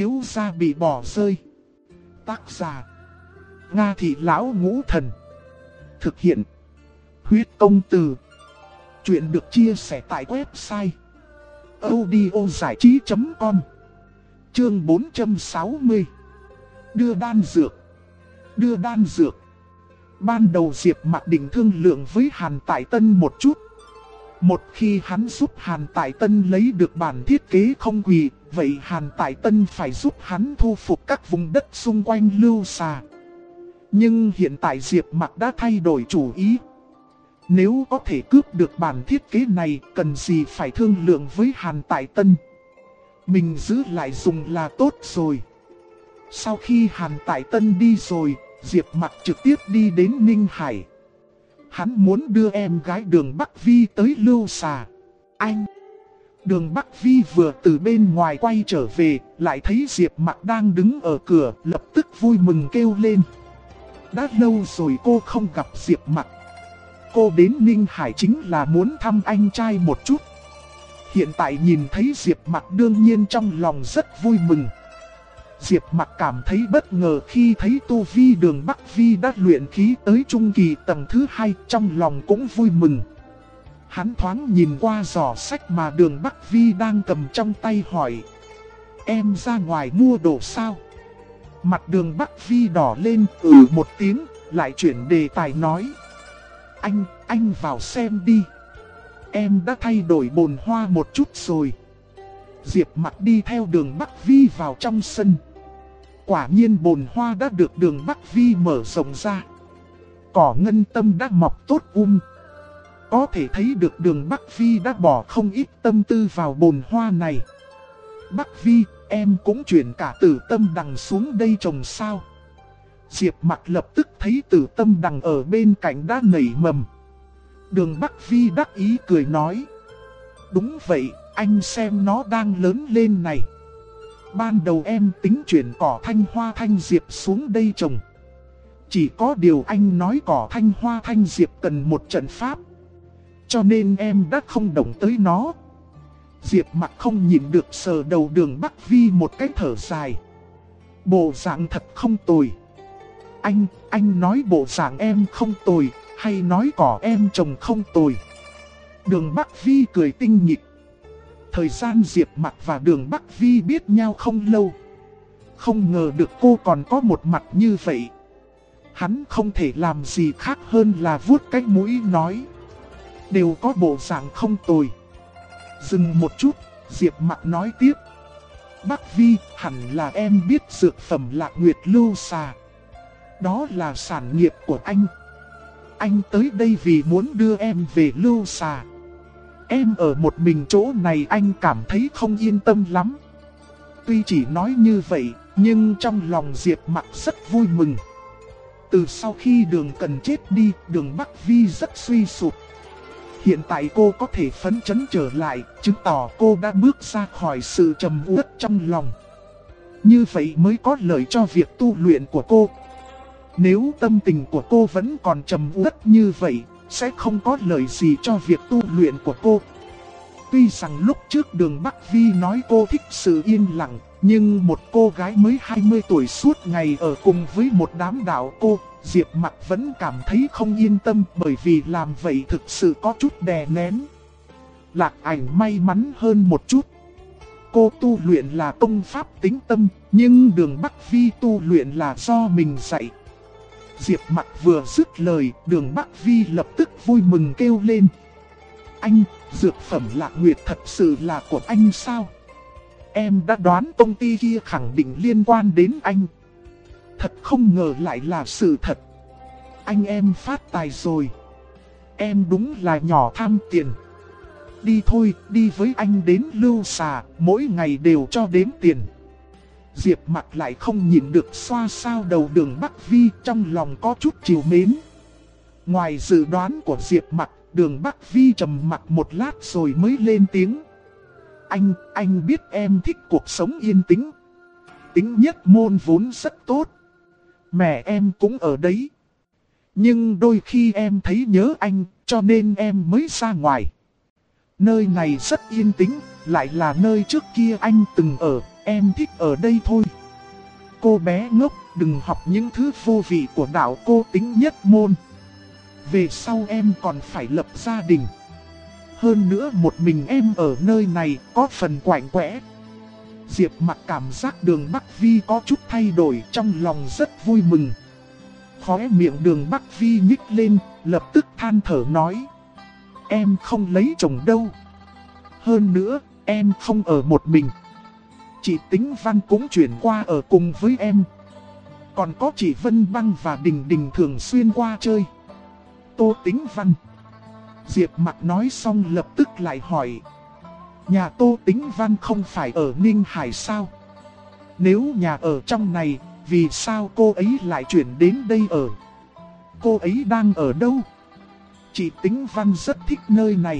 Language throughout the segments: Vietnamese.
thiếu gia bị bỏ rơi. Tác giả: Nga Thị Lão Ngũ Thần. Thực hiện: Huyết Công Từ. Chuyện được chia sẻ tại website audiozảichí.com. Chương 460. Đưa đan dược. Đưa đan dược. Ban đầu Diệp Mặc định thương lượng với Hàn Tại Tân một chút. Một khi hắn giúp Hàn Tại Tân lấy được bản thiết kế không quỳ, vậy Hàn Tại Tân phải giúp hắn thu phục các vùng đất xung quanh Lưu Xà. Nhưng hiện tại Diệp Mặc đã thay đổi chủ ý. Nếu có thể cướp được bản thiết kế này, cần gì phải thương lượng với Hàn Tại Tân. Mình giữ lại dùng là tốt rồi. Sau khi Hàn Tại Tân đi rồi, Diệp Mặc trực tiếp đi đến Ninh Hải. Hắn muốn đưa em gái Đường Bắc Vi tới Lưu Xà. Anh! Đường Bắc Vi vừa từ bên ngoài quay trở về, lại thấy Diệp Mặc đang đứng ở cửa, lập tức vui mừng kêu lên. Đã lâu rồi cô không gặp Diệp Mặc. Cô đến Ninh Hải chính là muốn thăm anh trai một chút. Hiện tại nhìn thấy Diệp Mặc đương nhiên trong lòng rất vui mừng. Diệp Mặc cảm thấy bất ngờ khi thấy tu vi Đường Bắc Vi đã luyện khí tới trung kỳ tầng thứ 2, trong lòng cũng vui mừng. Hắn thoáng nhìn qua giỏ sách mà Đường Bắc Vi đang cầm trong tay hỏi. Em ra ngoài mua đồ sao? Mặt Đường Bắc Vi đỏ lên, một tiếng, lại chuyển đề tài nói. Anh vào xem đi. Em đã thay đổi bồn hoa một chút rồi. Diệp Mặc đi theo Đường Bắc Vi vào trong sân. Quả nhiên bồn hoa đã được Đường Bắc Vi mở rộng ra. Cỏ ngân tâm đã mọc tốt Có thể thấy được Đường Bắc Vi đã bỏ không ít tâm tư vào bồn hoa này. Bắc Vi, em cũng chuyển cả Tử Tâm Đằng xuống đây trồng sao? Diệp Mặc lập tức thấy Tử Tâm Đằng ở bên cạnh đã nảy mầm. Đường Bắc Vi đắc ý cười nói. Đúng vậy, anh xem nó đang lớn lên này. Ban đầu em tính chuyển cỏ thanh hoa thanh diệp xuống đây trồng. Chỉ có điều anh nói cỏ thanh hoa thanh diệp cần một trận pháp, cho nên em đã không động tới nó. Diệp Mặc không nhìn được sờ đầu Đường Bắc Vi một cái thở dài. Bộ dạng thật không tồi. Anh nói bộ dạng em không tồi, hay nói cỏ em trồng không tồi? Đường Bắc Vi cười tinh nghịch. Thời gian Diệp Mặc và Đường Bắc Vi biết nhau không lâu. Không ngờ được cô còn có một mặt như vậy. Hắn không thể làm gì khác hơn là vuốt cái mũi nói. Đều có bộ dạng không tồi. Dừng một chút, Diệp Mặc nói tiếp. Bắc Vi, hẳn là em biết dược phẩm Lạc Nguyệt Lưu Xà. Đó là sản nghiệp của anh. Anh tới đây vì muốn đưa em về Lưu Xà. Em ở một mình chỗ này anh cảm thấy không yên tâm lắm. Tuy chỉ nói như vậy, nhưng trong lòng Diệp Mặc rất vui mừng. Từ sau khi Đường Cần chết đi, Đường Bắc Vi rất suy sụp. Hiện tại cô có thể phấn chấn trở lại, chứng tỏ cô đã bước ra khỏi sự trầm uất trong lòng. Như vậy mới có lợi cho việc tu luyện của cô. Nếu tâm tình của cô vẫn còn trầm uất như vậy, sẽ không có lợi gì cho việc tu luyện của cô. Tuy rằng lúc trước Đường Bắc Vi nói cô thích sự yên lặng, nhưng một cô gái mới 20 tuổi suốt ngày ở cùng với một đám đạo cô, Diệp Mặc vẫn cảm thấy không yên tâm, bởi vì làm vậy thực sự có chút đè nén. Lạc Ảnh may mắn hơn một chút. Cô tu luyện là công pháp tính tâm, nhưng Đường Bắc Vi tu luyện là do mình dạy. Diệp Mặc vừa dứt lời, Đường Bắc Vi lập tức vui mừng kêu lên. Anh, dược phẩm Lạc Nguyệt thật sự là của anh sao? Em đã đoán công ty kia khẳng định liên quan đến anh. Thật không ngờ lại là sự thật. Anh em phát tài rồi. Em đúng là nhỏ tham tiền. Đi thôi, đi với anh đến Lưu Xà, mỗi ngày đều cho đếm tiền. Diệp Mặc lại không nhìn được xoa sao đầu Đường Bắc Vi, trong lòng có chút trìu mến. Ngoài dự đoán của Diệp Mặc, Đường Bắc Vi trầm mặc một lát rồi mới lên tiếng. Anh biết em thích cuộc sống yên tĩnh. Tính nhất môn vốn rất tốt. Mẹ em cũng ở đấy. Nhưng đôi khi em thấy nhớ anh, cho nên em mới ra ngoài. Nơi này rất yên tĩnh, lại là nơi trước kia anh từng ở, em thích ở đây thôi. Cô bé ngốc, đừng học những thứ vô vị của đạo cô Tính Nhất Môn. Về sau em còn phải lập gia đình. Hơn nữa một mình em ở nơi này có phần quạnh quẽ. Diệp Mặc cảm giác Đường Bắc Vi có chút thay đổi, trong lòng rất vui mừng. Khóe miệng Đường Bắc Vi nhích lên, lập tức than thở nói: em không lấy chồng đâu. Hơn nữa, em không ở một mình. Chị Tĩnh Văn cũng chuyển qua ở cùng với em. Còn có chị Vân Băng và Đình Đình thường xuyên qua chơi. Tô Tĩnh Văn. Diệp Mặc nói xong lập tức lại hỏi: nhà Tô Tĩnh Văn không phải ở Ninh Hải sao? Nếu nhà ở trong này, vì sao cô ấy lại chuyển đến đây ở? Cô ấy đang ở đâu? Chị Tĩnh Văn rất thích nơi này.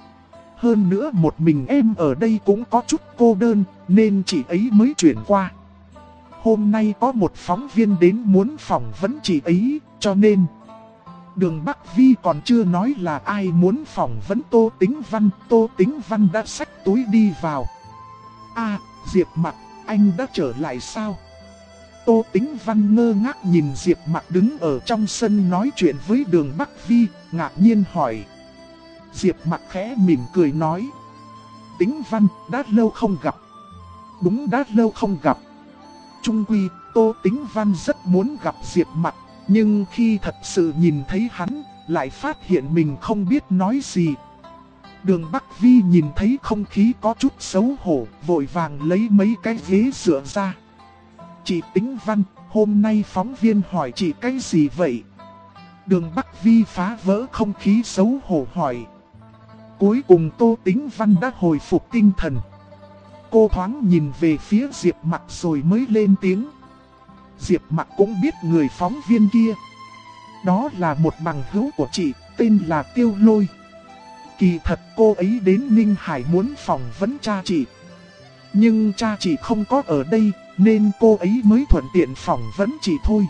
Hơn nữa một mình em ở đây cũng có chút cô đơn, nên chị ấy mới chuyển qua. Hôm nay có một phóng viên đến muốn phỏng vấn chị ấy, cho nên Đường Bắc Vi còn chưa nói là ai muốn phỏng vấn Tô Tĩnh Văn, Tô Tĩnh Văn đã xách túi đi vào. À, Diệp Mặc, anh đã trở lại sao? Tô Tĩnh Văn ngơ ngác nhìn Diệp Mặc đứng ở trong sân nói chuyện với Đường Bắc Vi, ngạc nhiên hỏi. Diệp Mặc khẽ mỉm cười nói: Tĩnh Văn, đã lâu không gặp. Đúng, đã lâu không gặp. Chung quy, Tô Tĩnh Văn rất muốn gặp Diệp Mặc, nhưng khi thật sự nhìn thấy hắn, lại phát hiện mình không biết nói gì. Đường Bắc Vi nhìn thấy không khí có chút xấu hổ, vội vàng lấy mấy cái ghế dựa ra. Chị Tĩnh Văn, hôm nay phóng viên hỏi chị cái gì vậy? Đường Bắc Vi phá vỡ không khí xấu hổ hỏi. Cuối cùng Tô Tĩnh Văn đã hồi phục tinh thần. Cô thoáng nhìn về phía Diệp Mặc rồi mới lên tiếng. Diệp Mặc cũng biết người phóng viên kia. Đó là một bằng hữu của chị, tên là Tiêu Lôi. Kỳ thật cô ấy đến Ninh Hải muốn phỏng vấn cha chị. Nhưng cha chị không có ở đây, nên cô ấy mới thuận tiện phỏng vấn chị thôi.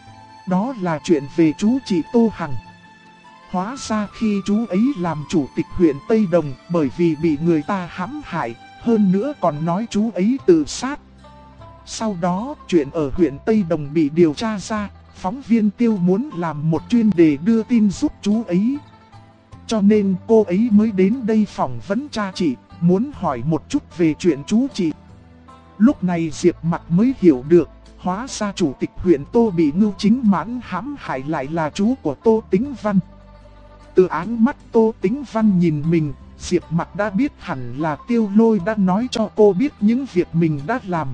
Đó là chuyện về chú chị Tô Hằng. Hóa ra khi chú ấy làm chủ tịch huyện Tây Đồng bởi vì bị người ta hãm hại, hơn nữa còn nói chú ấy tự sát. Sau đó, chuyện ở huyện Tây Đồng bị điều tra ra, phóng viên Tiêu muốn làm một chuyên đề đưa tin giúp chú ấy. Cho nên cô ấy mới đến đây phỏng vấn cha chị, muốn hỏi một chút về chuyện chú chị. Lúc này Diệp Mặc mới hiểu được, hóa ra chủ tịch huyện Tô bị Ngưu Chính Mãn hãm hại lại là chú của Tô Tĩnh Văn. Từ áng mắt Tô Tĩnh Văn nhìn mình, Diệp Mặc đã biết hẳn là Tiêu Lôi đã nói cho cô biết những việc mình đã làm.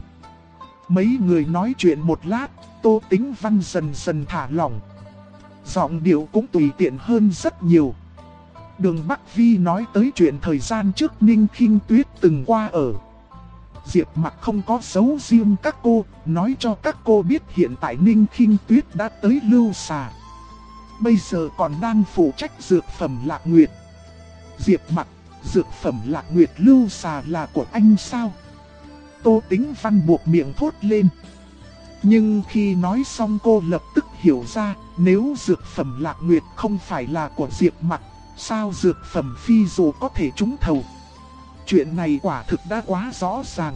Mấy người nói chuyện một lát, Tô Tĩnh Văn dần dần thả lỏng. Giọng điệu cũng tùy tiện hơn rất nhiều. Đường Bắc Vi nói tới chuyện thời gian trước Ninh Khinh Tuyết từng qua ở. Diệp Mặc không có giấu riêng các cô, nói cho các cô biết hiện tại Ninh Khinh Tuyết đã tới Lưu Xà. Bây giờ còn đang phụ trách dược phẩm Lạc Nguyệt. Diệp Mặc, dược phẩm Lạc Nguyệt Lưu Xà là của anh sao? Tô Tĩnh Văn buộc miệng thốt lên. Nhưng khi nói xong cô lập tức hiểu ra, nếu dược phẩm Lạc Nguyệt không phải là của Diệp Mặc, sao dược phẩm Phi Dù có thể trúng thầu? Chuyện này quả thực đã quá rõ ràng.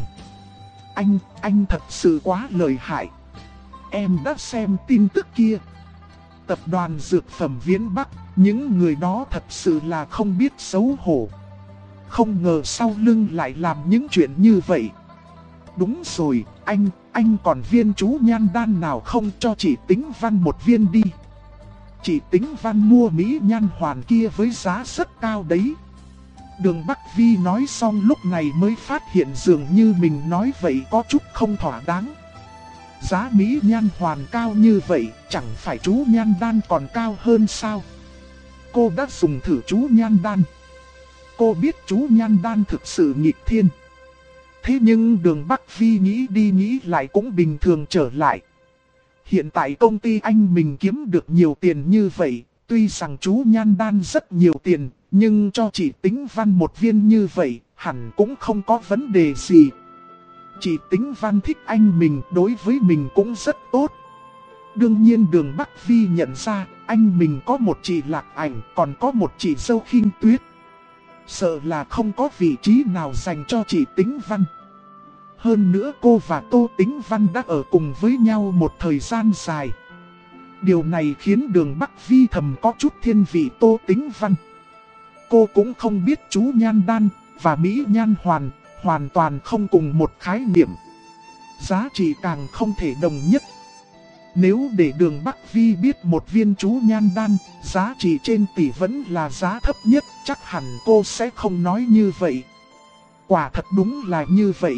Anh thật sự quá lợi hại. Em đã xem tin tức kia. Tập đoàn dược phẩm Viễn Bắc, những người đó thật sự là không biết xấu hổ. Không ngờ sau lưng lại làm những chuyện như vậy. Đúng rồi, anh còn viên chú nhan đan nào không, cho chị Tĩnh Văn một viên đi. Chị Tĩnh Văn mua mỹ nhan hoàn kia với giá rất cao đấy. Đường Bắc Vi nói xong lúc này mới phát hiện dường như mình nói vậy có chút không thỏa đáng. Giá mỹ nhan hoàn cao như vậy, chẳng phải chú nhan đan còn cao hơn sao? Cô đã dùng thử chú nhan đan. Cô biết chú nhan đan thực sự nghịch thiên. Thế nhưng Đường Bắc Vi nghĩ đi nghĩ lại cũng bình thường trở lại. Hiện tại công ty anh mình kiếm được nhiều tiền như vậy, tuy rằng chú nhan đan rất nhiều tiền, nhưng cho chị Tĩnh Văn một viên như vậy, hẳn cũng không có vấn đề gì. Chị Tĩnh Văn thích anh mình, đối với mình cũng rất tốt. Đương nhiên Đường Bắc Vi nhận ra, anh mình có một chị Lạc Ảnh, còn có một chị Dâu Khinh Tuyết. Sợ là không có vị trí nào dành cho chị Tĩnh Văn. Hơn nữa cô và Tô Tĩnh Văn đã ở cùng với nhau một thời gian dài. Điều này khiến Đường Bắc Vi thầm có chút thiên vị Tô Tĩnh Văn. Cô cũng không biết chú Nhan Đan và Mỹ Nhan hoàn toàn không cùng một khái niệm. Giá trị càng không thể đồng nhất. Nếu để Đường Bắc Vi biết một viên chú Nhan Đan, giá trị trên tỷ vẫn là giá thấp nhất, chắc hẳn cô sẽ không nói như vậy. Quả thật đúng là như vậy.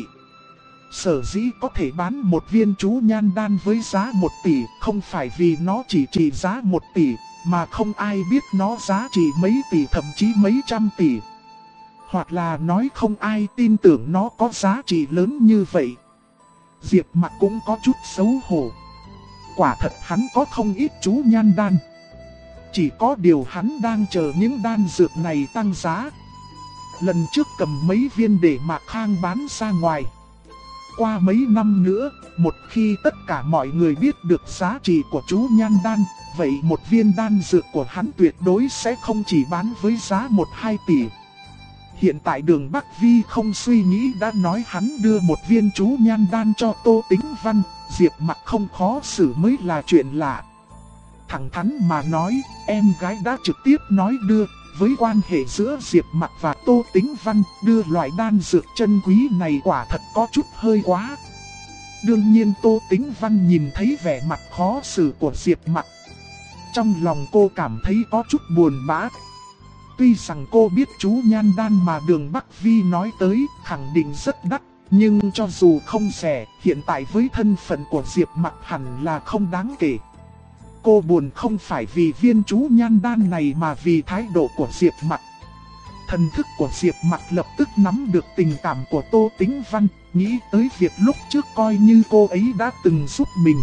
Sở dĩ có thể bán một viên chú Nhan Đan với giá 1 tỷ, không phải vì nó chỉ trị giá 1 tỷ, mà không ai biết nó giá trị mấy tỷ thậm chí mấy trăm tỷ. Hoặc là nói không ai tin tưởng nó có giá trị lớn như vậy. Diệp Mặc cũng có chút xấu hổ. Quả thật hắn có không ít chú Nhan Đan. Chỉ có điều hắn đang chờ những đan dược này tăng giá. Lần trước cầm mấy viên để Mạc Khang bán ra ngoài. Qua mấy năm nữa, một khi tất cả mọi người biết được giá trị của chú Nhan Đan, vậy một viên đan dược của hắn tuyệt đối sẽ không chỉ bán với giá 1-2 tỷ. Hiện tại Đường Bắc Vi không suy nghĩ đã nói hắn đưa một viên chú Nhan Đan cho Tô Tĩnh Văn, Diệp Mặc không khó xử mới là chuyện lạ. Thẳng thắn mà nói, em gái đã trực tiếp nói đưa. Với quan hệ giữa Diệp Mặc và Tô Tĩnh Văn, đưa loại đan dược chân quý này quả thật có chút hơi quá. Đương nhiên Tô Tĩnh Văn nhìn thấy vẻ mặt khó xử của Diệp Mặc. Trong lòng cô cảm thấy có chút buồn bã. Tuy rằng cô biết chú Nhan Đan mà Đường Bắc Vi nói tới khẳng định rất đắt, nhưng cho dù không rẻ, hiện tại với thân phận của Diệp Mặc hẳn là không đáng kể. Cô buồn không phải vì viên chú Nhan Đan này mà vì thái độ của Diệp Mặc. Thần thức của Diệp Mặc lập tức nắm được tình cảm của Tô Tĩnh Văn, nghĩ tới việc lúc trước coi như cô ấy đã từng giúp mình.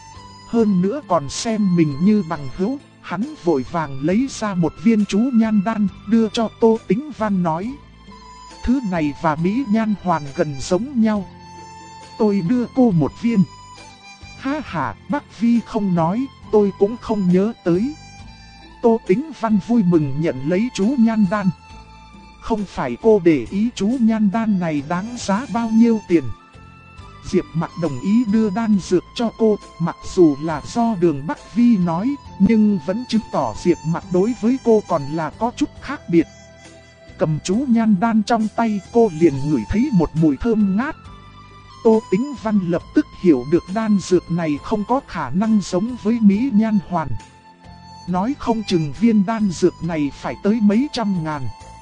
Hơn nữa còn xem mình như bằng hữu, hắn vội vàng lấy ra một viên chú Nhan Đan đưa cho Tô Tĩnh Văn nói. Thứ này và Mỹ Nhan Hoàn gần giống nhau. Tôi đưa cô một viên. Ha ha, Bắc Vi không nói, tôi cũng không nhớ tới. Tô Tĩnh Văn vui mừng nhận lấy chú Nhan Đan. Không phải cô để ý chú Nhan Đan này đáng giá bao nhiêu tiền. Diệp Mặc đồng ý đưa đan dược cho cô, mặc dù là do Đường Bắc Vi nói, nhưng vẫn chứng tỏ Diệp Mặc đối với cô còn là có chút khác biệt. Cầm chú Nhan Đan trong tay, cô liền ngửi thấy một mùi thơm ngát. Tô Tĩnh Văn lập tức hiểu được đan dược này không có khả năng giống với Mỹ Nhan Hoàn. Nói không chừng viên đan dược này phải tới mấy trăm ngàn.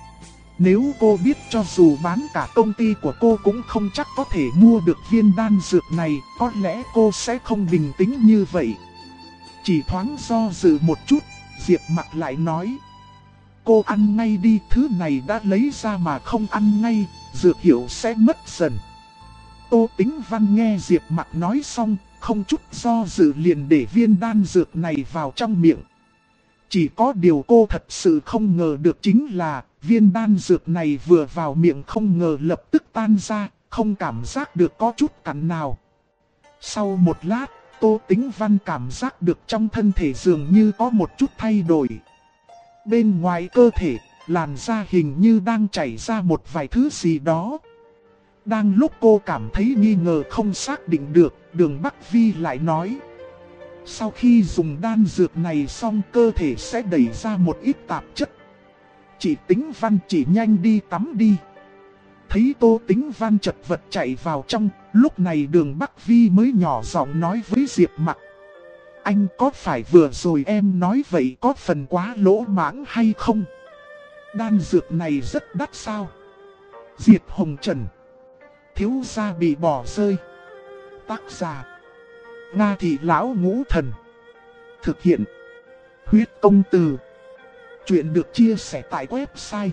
Nếu cô biết cho dù bán cả công ty của cô cũng không chắc có thể mua được viên đan dược này, có lẽ cô sẽ không bình tĩnh như vậy. Chỉ thoáng do dự một chút, Diệp Mặc lại nói. Cô ăn ngay đi, thứ này đã lấy ra mà không ăn ngay, dược hiệu sẽ mất dần. Tô Tĩnh Văn nghe Diệp Mặc nói xong, không chút do dự liền để viên đan dược này vào trong miệng. Chỉ có điều cô thật sự không ngờ được chính là viên đan dược này vừa vào miệng không ngờ lập tức tan ra, không cảm giác được có chút cắn nào. Sau một lát, Tô Tĩnh Văn cảm giác được trong thân thể dường như có một chút thay đổi. Bên ngoài cơ thể, làn da hình như đang chảy ra một vài thứ gì đó. Đang lúc cô cảm thấy nghi ngờ không xác định được, Đường Bắc Vi lại nói. Sau khi dùng đan dược này xong cơ thể sẽ đẩy ra một ít tạp chất. Chị Tĩnh Văn chỉ nhanh đi tắm đi. Thấy Tô Tĩnh Văn chật vật chạy vào trong, lúc này Đường Bắc Vi mới nhỏ giọng nói với Diệp Mặc. Anh có phải vừa rồi em nói vậy có phần quá lỗ mãng hay không? Đan dược này rất đắt sao? Diệp Hồng Trần. Thiếu gia bị bỏ rơi. Tác giả Nga Thị Lão Ngũ Thần. Thực hiện Huyết Công Từ. Chuyện được chia sẻ tại website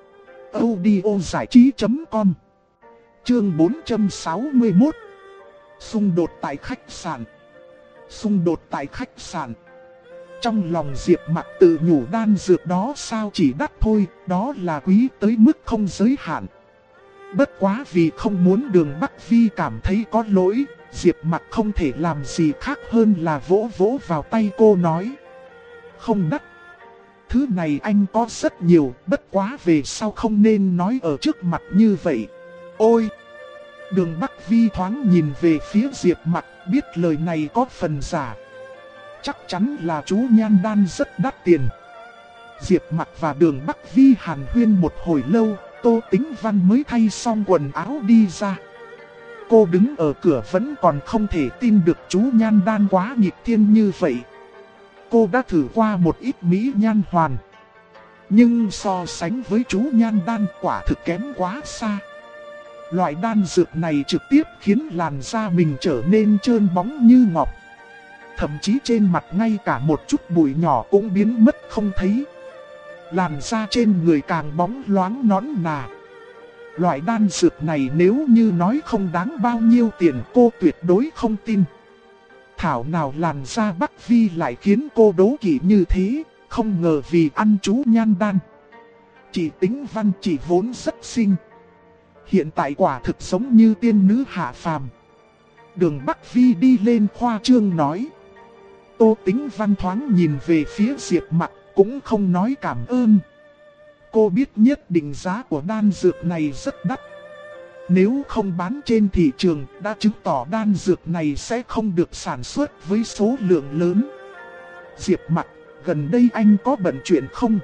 audiozảichí.com. Chương 461. Xung đột tại khách sạn. Xung đột tại khách sạn. Trong lòng Diệp Mặc tự nhủ đan dược đó sao chỉ đắt thôi, đó là quý tới mức không giới hạn. Bất quá vì không muốn Đường Bắc Vi cảm thấy có lỗi, Diệp Mặc không thể làm gì khác hơn là vỗ vỗ vào tay cô nói. Không đắt. Thứ này anh có rất nhiều, bất quá về sau không nên nói ở trước mặt như vậy. Ôi! Đường Bắc Vi thoáng nhìn về phía Diệp Mặc, biết lời này có phần giả. Chắc chắn là chú nhan đan rất đắt tiền. Diệp Mặc và Đường Bắc Vi hàn huyên một hồi lâu, Tô Tĩnh Văn mới thay xong quần áo đi ra. Cô đứng ở cửa vẫn còn không thể tin được chú nhan đan quá nghịch thiên như vậy. Cô đã thử qua một ít mỹ nhan hoàn, nhưng so sánh với chú nhan đan quả thực kém quá xa. Loại đan dược này trực tiếp khiến làn da mình trở nên trơn bóng như ngọc. Thậm chí trên mặt ngay cả một chút bụi nhỏ cũng biến mất không thấy. Làn da trên người càng bóng loáng nõn nà. Loại đan dược này nếu như nói không đáng bao nhiêu tiền cô tuyệt đối không tin. Thảo nào làn da Bắc Vi lại khiến cô đố kỵ như thế, không ngờ vì ăn chú nhan đan. Chị Tĩnh Văn chỉ vốn rất xinh, hiện tại quả thực giống như tiên nữ hạ phàm. Đường Bắc Vi đi lên khoa trương nói. Tô Tĩnh Văn thoáng nhìn về phía Diệp Mặc, cũng không nói cảm ơn. Cô biết nhất định giá của đan dược này rất đắt. Nếu không bán trên thị trường đã chứng tỏ đan dược này sẽ không được sản xuất với số lượng lớn. Diệp Mặc, gần đây anh có bận chuyện không?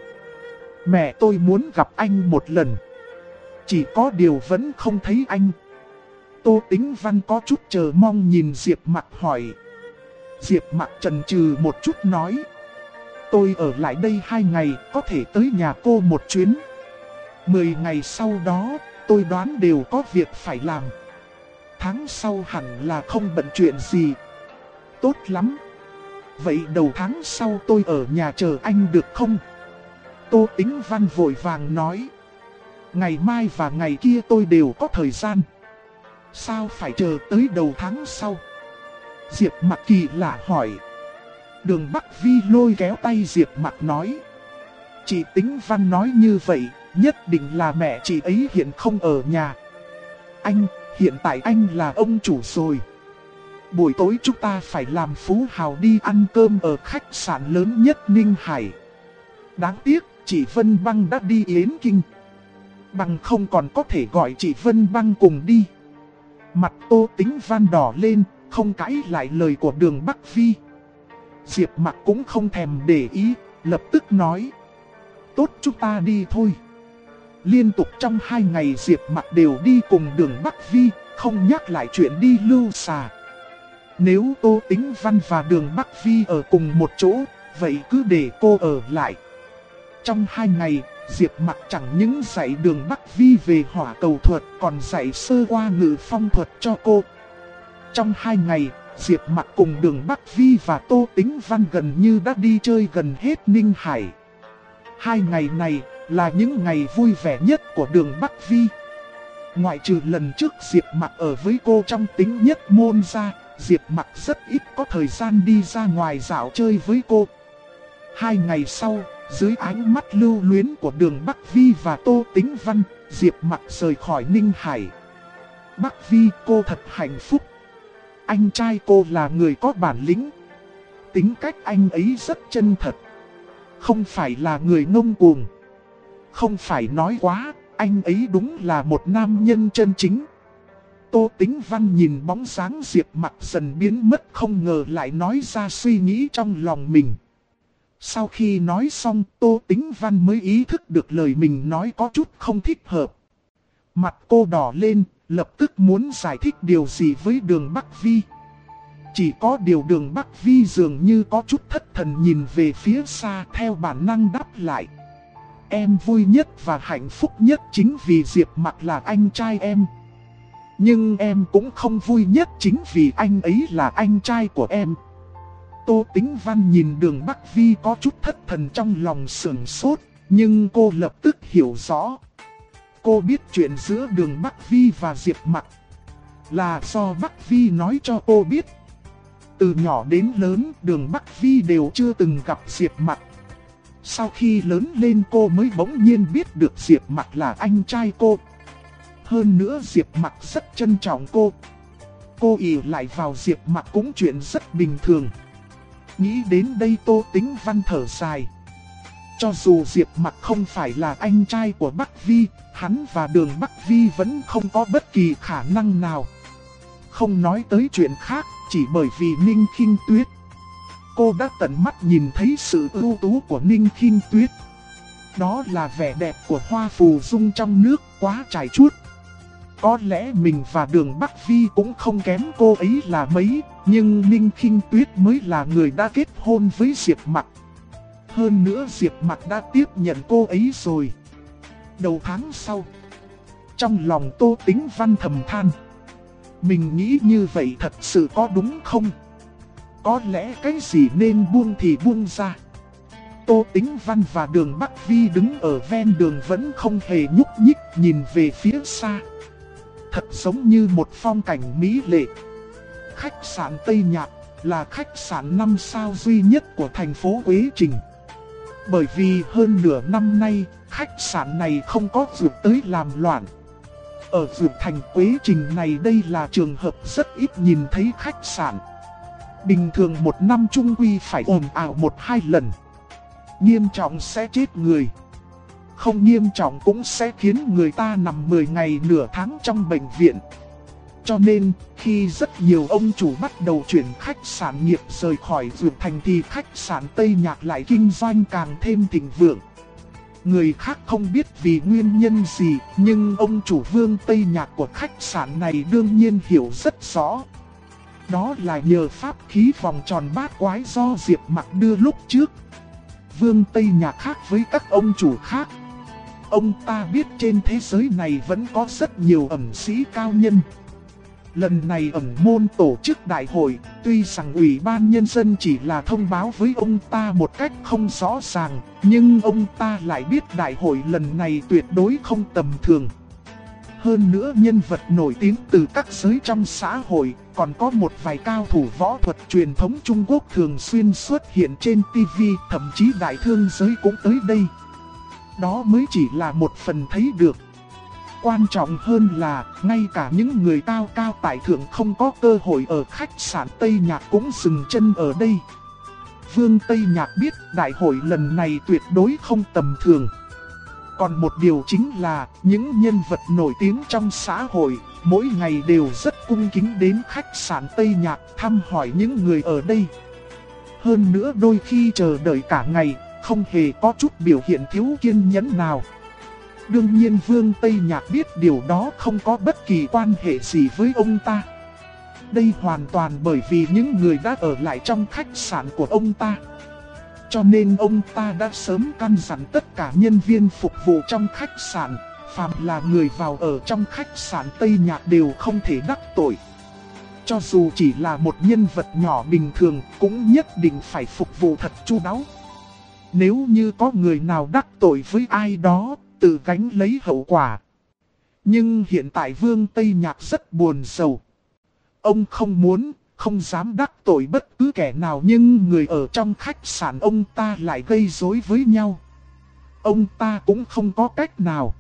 Mẹ tôi muốn gặp anh một lần. Chỉ có điều vẫn không thấy anh. Tô Tĩnh Văn có chút chờ mong nhìn Diệp Mặc hỏi. Diệp Mặc chần chừ một chút nói. Tôi ở lại đây 2 ngày, có thể tới nhà cô một chuyến. 10 ngày sau đó, tôi đoán đều có việc phải làm. Tháng sau hẳn là không bận chuyện gì. Tốt lắm. Vậy đầu tháng sau tôi ở nhà chờ anh được không? Tô Tĩnh Văn vội vàng nói. Ngày mai và ngày kia tôi đều có thời gian. Sao phải chờ tới đầu tháng sau? Diệp Mặc kỳ lạ hỏi. Đường Bắc Vi lôi kéo tay Diệp Mặc nói. Chị Tĩnh Văn nói như vậy, nhất định là mẹ chị ấy hiện không ở nhà. Anh, hiện tại anh là ông chủ rồi. Buổi tối chúng ta phải làm phú hào đi ăn cơm ở khách sạn lớn nhất Ninh Hải. Đáng tiếc, chị Vân Băng đã đi Yến Kinh. Bằng không còn có thể gọi chị Vân Băng cùng đi. Mặt Tô Tĩnh Văn đỏ lên, không cãi lại lời của Đường Bắc Vi. Diệp Mặc cũng không thèm để ý, lập tức nói. Tốt, chúng ta đi thôi. Liên tục trong 2 ngày Diệp Mặc đều đi cùng Đường Bắc Vi, không nhắc lại chuyện đi lưu xà. Nếu Tô Tĩnh Văn và Đường Bắc Vi ở cùng một chỗ, vậy cứ để cô ở lại. Trong 2 ngày, Diệp Mặc chẳng những dạy Đường Bắc Vi về hỏa cầu thuật, còn dạy sơ qua ngự phong thuật cho cô. Trong 2 ngày, Diệp Mặc cùng Đường Bắc Vi và Tô Tĩnh Văn gần như đã đi chơi gần hết Ninh Hải. 2 ngày này là những ngày vui vẻ nhất của Đường Bắc Vi. Ngoại trừ lần trước Diệp Mặc ở với cô trong Tính Nhất Môn ra, Diệp Mặc rất ít có thời gian đi ra ngoài dạo chơi với cô. 2 ngày sau, dưới ánh mắt lưu luyến của Đường Bắc Vi và Tô Tĩnh Văn, Diệp Mặc rời khỏi Ninh Hải. Bắc Vi, cô thật hạnh phúc. Anh trai cô là người có bản lĩnh. Tính cách anh ấy rất chân thật. Không phải là người ngông cuồng. Không phải nói quá, anh ấy đúng là một nam nhân chân chính. Tô Tĩnh Văn nhìn bóng dáng Diệp Mặc dần biến mất, không ngờ lại nói ra suy nghĩ trong lòng mình. Sau khi nói xong, Tô Tĩnh Văn mới ý thức được lời mình nói có chút không thích hợp. Mặt cô đỏ lên, lập tức muốn giải thích điều gì với Đường Bắc Vi. Chỉ có điều Đường Bắc Vi dường như có chút thất thần nhìn về phía xa, theo bản năng đáp lại. Em vui nhất và hạnh phúc nhất chính vì Diệp Mặc là anh trai em. Nhưng em cũng không vui nhất chính vì anh ấy là anh trai của em. Tô Tĩnh Văn nhìn Đường Bắc Vi có chút thất thần trong lòng sửng sốt, nhưng cô lập tức hiểu rõ. Cô biết chuyện giữa Đường Bắc Vi và Diệp Mặc là do Bắc Vi nói cho cô biết. Từ nhỏ đến lớn, Đường Bắc Vi đều chưa từng gặp Diệp Mặc. Sau khi lớn lên cô mới bỗng nhiên biết được Diệp Mặc là anh trai cô. Hơn nữa Diệp Mặc rất trân trọng cô. Cô ỷ lại vào Diệp Mặc cũng chuyện rất bình thường. Nghĩ đến đây Tô Tĩnh Văn thở dài. Cho dù Diệp Mặc không phải là anh trai của Bắc Vi, hắn và Đường Bắc Vi vẫn không có bất kỳ khả năng nào. Không nói tới chuyện khác, chỉ bởi vì Ninh Khinh Tuyết. Cô đã tận mắt nhìn thấy sự ưu tú của Ninh Khinh Tuyết. Đó là vẻ đẹp của hoa phù dung trong nước, quá trải chuốt. Có lẽ mình và Đường Bắc Vi cũng không kém cô ấy là mấy, nhưng Ninh Khinh Tuyết mới là người đã kết hôn với Diệp Mặc. Hơn nữa Diệp Mặc đã tiếp nhận cô ấy rồi. Đầu tháng sau, trong lòng Tô Tĩnh Văn thầm than. Mình nghĩ như vậy thật sự có đúng không? Có lẽ cái gì nên buông thì buông ra. Tô Tĩnh Văn và Đường Bắc Vi đứng ở ven đường vẫn không hề nhúc nhích, nhìn về phía xa. Thật giống như một phong cảnh mỹ lệ. Khách sạn Tây Nhạc là khách sạn 5 sao duy nhất của thành phố Quế Trình. Bởi vì hơn nửa năm nay, khách sạn này không có dược tới làm loạn. Ở dược thành Quế Trình này đây là trường hợp rất ít nhìn thấy khách sạn. Bình thường một năm chung quy phải ồn ào 1-2 lần. Nghiêm trọng sẽ chết người. Không nghiêm trọng cũng sẽ khiến người ta nằm 10 ngày nửa tháng trong bệnh viện. Cho nên, khi rất nhiều ông chủ bắt đầu chuyển khách sạn nghiệp rời khỏi dược thành thì khách sạn Tây Nhạc lại kinh doanh càng thêm thịnh vượng. Người khác không biết vì nguyên nhân gì, nhưng ông chủ Vương Tây Nhạc của khách sạn này đương nhiên hiểu rất rõ. Đó là nhờ pháp khí vòng tròn bát quái do Diệp Mặc đưa lúc trước. Vương Tây Nhạc khác với các ông chủ khác. Ông ta biết trên thế giới này vẫn có rất nhiều ẩn sĩ cao nhân. Lần này ẩn môn tổ chức đại hội, tuy rằng Ủy ban Nhân dân chỉ là thông báo với ông ta một cách không rõ ràng, nhưng ông ta lại biết đại hội lần này tuyệt đối không tầm thường. Hơn nữa nhân vật nổi tiếng từ các giới trong xã hội, còn có một vài cao thủ võ thuật truyền thống Trung Quốc thường xuyên xuất hiện trên TV, thậm chí đại thương giới cũng tới đây. Đó mới chỉ là một phần thấy được. Quan trọng hơn là, ngay cả những người cao cao tại thượng không có cơ hội ở khách sạn Tây Nhạc cũng dừng chân ở đây. Vương Tây Nhạc biết đại hội lần này tuyệt đối không tầm thường. Còn một điều chính là, những nhân vật nổi tiếng trong xã hội, mỗi ngày đều rất cung kính đến khách sạn Tây Nhạc thăm hỏi những người ở đây. Hơn nữa đôi khi chờ đợi cả ngày, không hề có chút biểu hiện thiếu kiên nhẫn nào. Đương nhiên Vương Tây Nhạc biết điều đó không có bất kỳ quan hệ gì với ông ta. Đây hoàn toàn bởi vì những người đã ở lại trong khách sạn của ông ta. Cho nên ông ta đã sớm căn dặn tất cả nhân viên phục vụ trong khách sạn, phàm là người vào ở trong khách sạn Tây Nhạc đều không thể đắc tội. Cho dù chỉ là một nhân vật nhỏ bình thường cũng nhất định phải phục vụ thật chu đáo. Nếu như có người nào đắc tội với ai đó, tự gánh lấy hậu quả. Nhưng hiện tại Vương Tây Nhạc rất buồn rầu. Ông không muốn, không dám đắc tội bất cứ kẻ nào, nhưng người ở trong khách sạn ông ta lại gây rối với nhau. Ông ta cũng không có cách nào.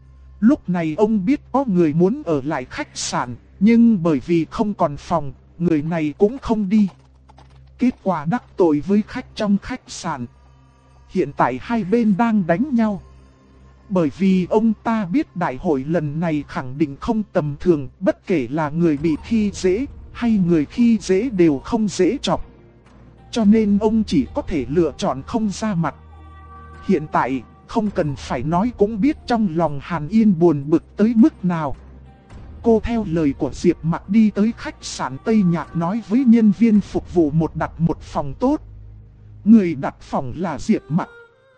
Lúc này ông biết có người muốn ở lại khách sạn, nhưng bởi vì không còn phòng, người này cũng không đi. Kết quả đắc tội với khách trong khách sạn. Hiện tại hai bên đang đánh nhau. Bởi vì ông ta biết đại hội lần này khẳng định không tầm thường, bất kể là người bị khi dễ hay người khi dễ đều không dễ chọc. Cho nên ông chỉ có thể lựa chọn không ra mặt. Hiện tại, không cần phải nói cũng biết trong lòng Hàn Yên buồn bực tới mức nào. Cô theo lời của Diệp Mặc đi tới khách sạn Tây Nhạc nói với nhân viên phục vụ đặt một phòng tốt. Người đặt phòng là Diệp Mặc.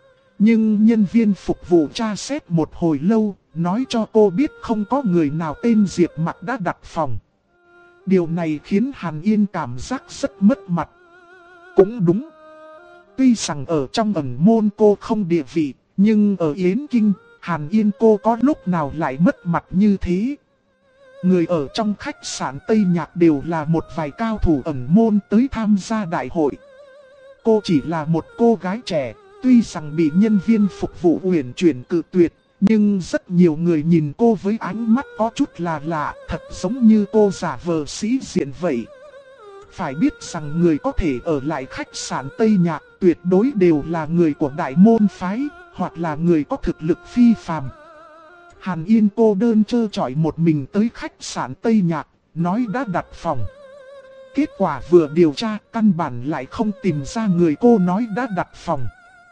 Nhưng nhân viên phục vụ tra xét một hồi lâu, nói cho cô biết không có người nào tên Diệp Mặc đã đặt phòng. Điều này khiến Hàn Yên cảm giác rất mất mặt. Cũng đúng. Tuy rằng ở trong ẩn môn cô không địa vị, nhưng ở Yến Kinh, Hàn Yên cô có lúc nào lại mất mặt như thế. Người ở trong khách sạn Tây Nhạc đều là một vài cao thủ ẩn môn tới tham gia đại hội. Cô chỉ là một cô gái trẻ, tuy rằng bị nhân viên phục vụ uyển chuyển cự tuyệt, nhưng rất nhiều người nhìn cô với ánh mắt có chút là lạ, thật giống như cô giả vờ sĩ diện vậy. Phải biết rằng người có thể ở lại khách sạn Tây Nhạc tuyệt đối đều là người của đại môn phái, hoặc là người có thực lực phi phàm. Hàn Yên cô đơn trơ trọi một mình tới khách sạn Tây Nhạc, nói đã đặt phòng. Kết quả vừa điều tra căn bản lại không tìm ra người cô nói đã đặt phòng.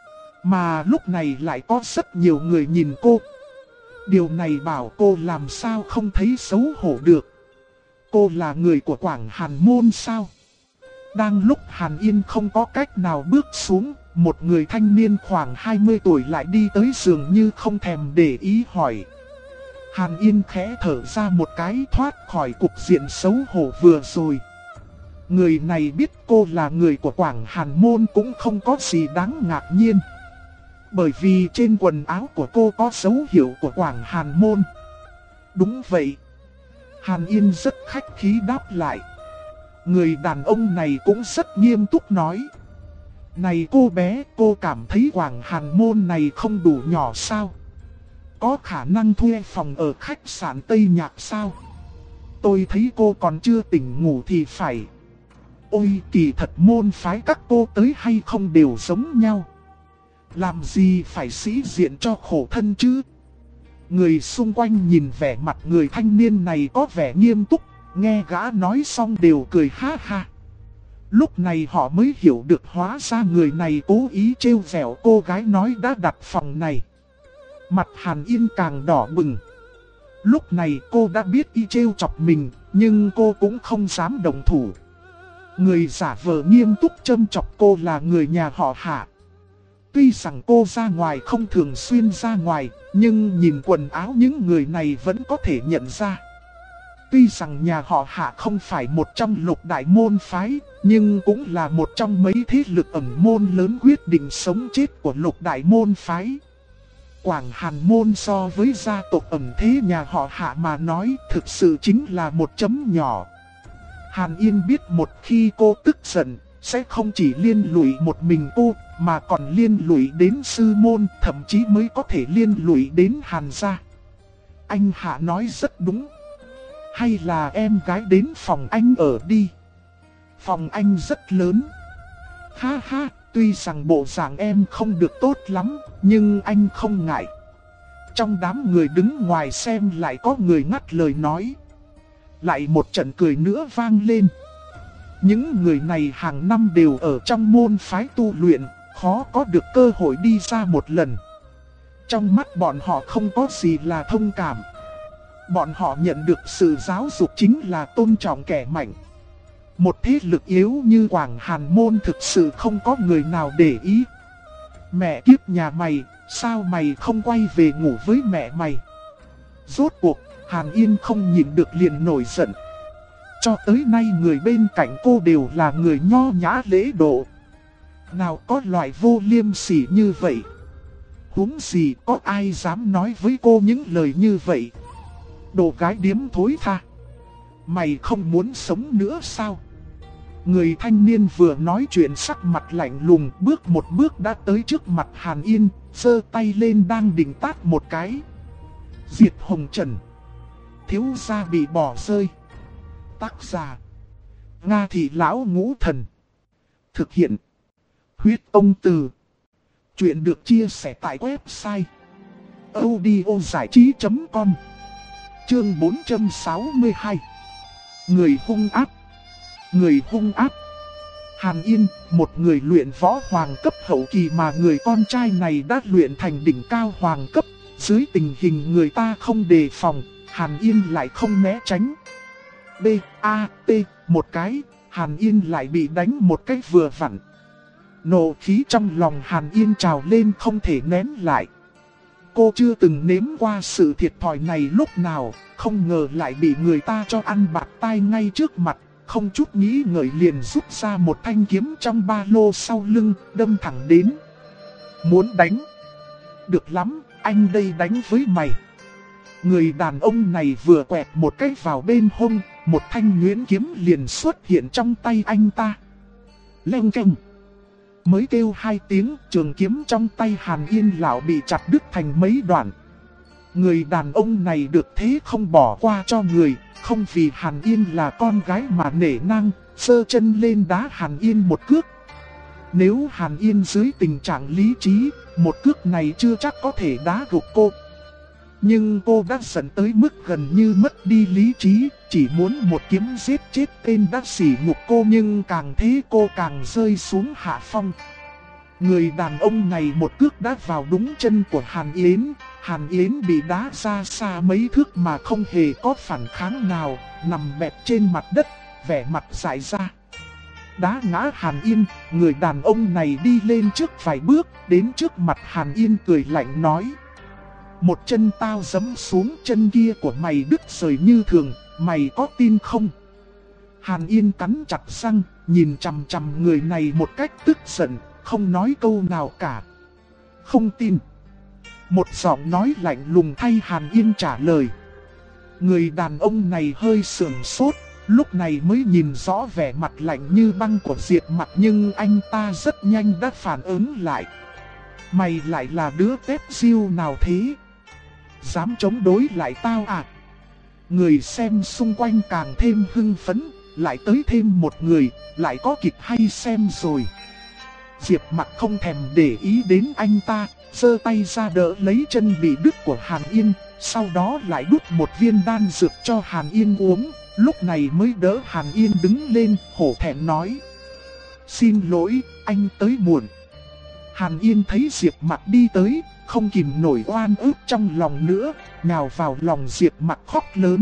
Mà lúc này lại có rất nhiều người nhìn cô. Điều này bảo cô làm sao không thấy xấu hổ được. Cô là người của Quảng Hàn Môn sao? Đang lúc Hàn Yên không có cách nào bước xuống, một người thanh niên khoảng 20 tuổi lại đi tới giường như không thèm để ý hỏi. Hàn Yên khẽ thở ra một cái thoát khỏi cục diện xấu hổ vừa rồi. Người này biết cô là người của Quảng Hàn Môn cũng không có gì đáng ngạc nhiên. Bởi vì trên quần áo của cô có dấu hiệu của Quảng Hàn Môn. Đúng vậy. Hàn Yên rất khách khí đáp lại. Người đàn ông này cũng rất nghiêm túc nói. Này cô bé, cô cảm thấy Quảng Hàn Môn này không đủ nhỏ sao? Có khả năng thuê phòng ở khách sạn Tây Nhạc sao? Tôi thấy cô còn chưa tỉnh ngủ thì phải. Ôi kỳ thật môn phái các cô tới hay không đều giống nhau. Làm gì phải sĩ diện cho khổ thân chứ? Người xung quanh nhìn vẻ mặt người thanh niên này có vẻ nghiêm túc, nghe gã nói xong đều cười ha ha. Lúc này họ mới hiểu được hóa ra người này cố ý trêu vẻo cô gái nói đã đặt phòng này. Mặt Hàn Yên càng đỏ bừng. Lúc này cô đã biết y trêu chọc mình, nhưng cô cũng không dám động thủ. Người giả vờ nghiêm túc châm chọc cô là người nhà họ Hạ. Tuy rằng cô ra ngoài không thường xuyên ra ngoài, nhưng nhìn quần áo những người này vẫn có thể nhận ra. Tuy rằng nhà họ Hạ không phải một trong lục đại môn phái, nhưng cũng là một trong mấy thế lực ẩn môn lớn quyết định sống chết của lục đại môn phái. Quảng Hàn Môn so với gia tộc ẩn thế nhà họ Hạ mà nói thực sự chính là một chấm nhỏ. Hàn Yên biết một khi cô tức giận, sẽ không chỉ liên lụy một mình cô, mà còn liên lụy đến sư môn, thậm chí mới có thể liên lụy đến Hàn gia. Anh Hạ nói rất đúng. Hay là em gái đến phòng anh ở đi. Phòng anh rất lớn. Ha ha, tuy rằng bộ dạng em không được tốt lắm, nhưng anh không ngại. Trong đám người đứng ngoài xem lại có người ngắt lời nói. Lại một trận cười nữa vang lên. Những người này hàng năm đều ở trong môn phái tu luyện, khó có được cơ hội đi ra một lần. Trong mắt bọn họ không có gì là thông cảm. Bọn họ nhận được sự giáo dục chính là tôn trọng kẻ mạnh. Một thế lực yếu như Quảng Hàn Môn thực sự không có người nào để ý. Mẹ kiếp nhà mày, sao mày không quay về ngủ với mẹ mày? Rốt cuộc, Hàn Yên không nhịn được liền nổi giận. Cho tới nay người bên cạnh cô đều là người nho nhã lễ độ. Nào có loại vô liêm sỉ như vậy? Huống gì có ai dám nói với cô những lời như vậy? Đồ gái điếm thối tha. Mày không muốn sống nữa sao? Người thanh niên vừa nói chuyện sắc mặt lạnh lùng, bước một bước đã tới trước mặt Hàn Yên, giơ tay lên đang định tát một cái. Diệt Hồng Trần. Thiếu gia bị bỏ rơi. Tác giả: Nga Thị Lão Ngũ Thần. Thực hiện: Huyết Ông Từ. Chuyện được chia sẻ tại website audiozảichí.com. Chương 462. Người hung ác. Người hung ác. Hàn Yên, một người luyện võ hoàng cấp hậu kỳ mà người con trai này đã luyện thành đỉnh cao hoàng cấp. Dưới tình hình người ta không đề phòng, Hàn Yên lại không né tránh. B.A.T. một cái, Hàn Yên lại bị đánh một cái vừa vặn. Nộ khí trong lòng Hàn Yên trào lên không thể nén lại. Cô chưa từng nếm qua sự thiệt thòi này lúc nào, không ngờ lại bị người ta cho ăn bạt tai ngay trước mặt. Không chút nghĩ ngợi liền rút ra một thanh kiếm trong ba lô sau lưng, đâm thẳng đến. Muốn đánh? Được lắm, anh đây đánh với mày. Người đàn ông này vừa quẹt một cái vào bên hông, một thanh nhuyễn kiếm liền xuất hiện trong tay anh ta. Leng keng. Mới kêu hai tiếng, trường kiếm trong tay Hàn Yên lão bị chặt đứt thành mấy đoạn. Người đàn ông này được thế không bỏ qua cho người, không vì Hàn Yên là con gái mà nể nang, giơ chân lên đá Hàn Yên một cước. Nếu Hàn Yên dưới tình trạng lý trí, một cước này chưa chắc có thể đá gục cô. Nhưng cô đã giận tới mức gần như mất đi lý trí, chỉ muốn một kiếm giết chết tên đã sỉ nhục cô, nhưng càng thế cô càng rơi xuống hạ phong. Người đàn ông này một cước đá vào đúng chân của Hàn Yến. Hàn Yến bị đá ra xa mấy thước mà không hề có phản kháng nào, nằm bẹp trên mặt đất, vẻ mặt dại ra. Đá ngã Hàn Yên, người đàn ông này đi lên trước vài bước, đến trước mặt Hàn Yên cười lạnh nói: một chân tao giẫm xuống, chân kia của mày đứt rời như thường, mày có tin không? Hàn Yên cắn chặt răng, nhìn chằm chằm người này một cách tức giận, không nói câu nào cả. Không tin. Một giọng nói lạnh lùng thay Hàn Yên trả lời. Người đàn ông này hơi sườn sốt, lúc này mới nhìn rõ vẻ mặt lạnh như băng của Diệp Mặc, nhưng anh ta rất nhanh đã phản ứng lại. Mày lại là đứa tép diêu nào thế? Dám chống đối lại tao à? Người xem xung quanh càng thêm hưng phấn, lại tới thêm một người, lại có kịch hay xem rồi. Diệp Mặc không thèm để ý đến anh ta, giơ tay ra đỡ lấy chân bị đứt của Hàn Yên, sau đó lại đút một viên đan dược cho Hàn Yên uống, lúc này mới đỡ Hàn Yên đứng lên, hổ thẹn nói: xin lỗi, anh tới muộn. Hàn Yên thấy Diệp Mặc đi tới, không kìm nổi oan ức trong lòng nữa, nhào vào lòng Diệp Mặc khóc lớn.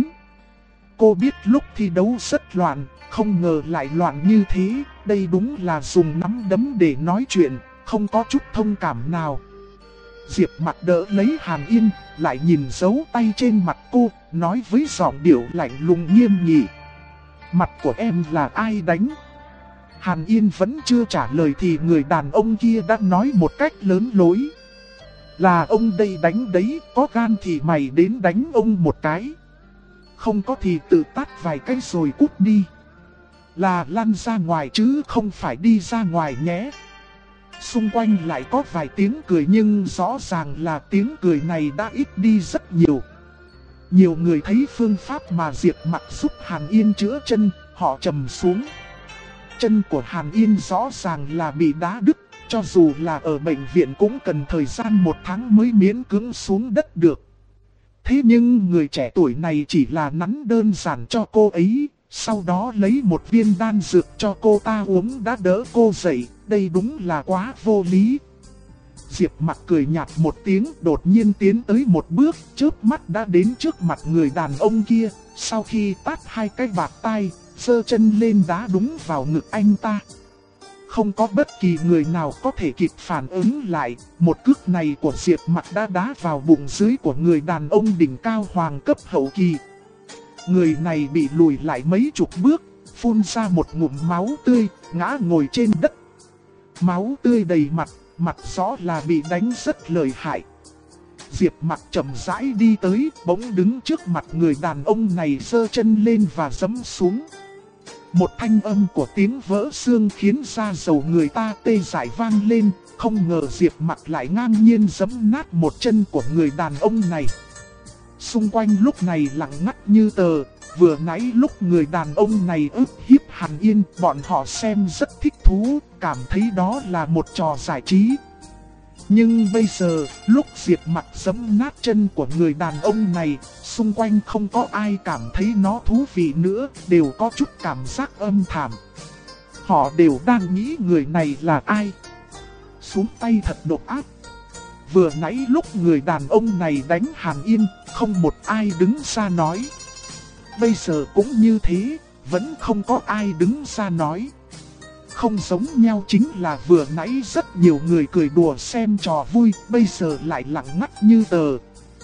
Cô biết lúc thi đấu rất loạn, không ngờ lại loạn như thế, đây đúng là dùng nắm đấm để nói chuyện, không có chút thông cảm nào. Diệp Mặc đỡ lấy Hàn Yên, lại nhìn dấu tay trên mặt cô, nói với giọng điệu lạnh lùng nghiêm nghị: mặt của em là ai đánh? Hàn Yên vẫn chưa trả lời thì người đàn ông kia đã nói một cách lớn lối: là ông đây đánh đấy, có gan thì mày đến đánh ông một cái. Không có thì tự tát vài cái rồi cút đi. Là lăn ra ngoài chứ không phải đi ra ngoài nhé. Xung quanh lại có vài tiếng cười, nhưng rõ ràng là tiếng cười này đã ít đi rất nhiều. Nhiều người thấy phương pháp mà Diệp Mặc giúp Hàn Yên chữa chân, họ trầm xuống. Chân của Hàn Yên rõ ràng là bị đá đứt, cho dù là ở bệnh viện cũng cần thời gian 1 tháng mới miễn cưỡng xuống đất được. Thế nhưng người trẻ tuổi này chỉ là nắn đơn giản cho cô ấy, sau đó lấy một viên đan dược cho cô ta uống đã đỡ cô dậy, đây đúng là quá vô lý. Diệp Mặc cười nhạt một tiếng, đột nhiên tiến tới một bước, chớp mắt đã đến trước mặt người đàn ông kia, sau khi tát 2 cái bạt tai, giơ chân lên đá đúng vào ngực anh ta. Không có bất kỳ người nào có thể kịp phản ứng lại, một cước này của Diệp Mặc đã đá vào bụng dưới của người đàn ông đỉnh cao hoàng cấp hậu kỳ. Người này bị lùi lại mấy chục bước, phun ra một ngụm máu tươi, ngã ngồi trên đất. Máu tươi đầy mặt, mặt rõ là bị đánh rất lợi hại. Diệp Mặc chậm rãi đi tới, bỗng đứng trước mặt người đàn ông này, giơ chân lên và giẫm xuống. Một thanh âm của tiếng vỡ xương khiến da dầu người ta tê dại vang lên, không ngờ Diệp Mặc lại ngang nhiên giẫm nát một chân của người đàn ông này. Xung quanh lúc này lặng ngắt như tờ, vừa nãy lúc người đàn ông này ức hiếp Hàn Yên, bọn họ xem rất thích thú, cảm thấy đó là một trò giải trí. Nhưng bây giờ, lúc Diệp Mặc giẫm nát chân của người đàn ông này, xung quanh không có ai cảm thấy nó thú vị nữa, đều có chút cảm giác âm thầm. Họ đều đang nghĩ người này là ai. Xuống tay thật độc ác. Vừa nãy lúc người đàn ông này đánh Hàn Yên, không một ai đứng ra nói. Bây giờ cũng như thế, vẫn không có ai đứng ra nói. Không giống nhau chính là vừa nãy rất nhiều người cười đùa xem trò vui, bây giờ lại lặng ngắt như tờ.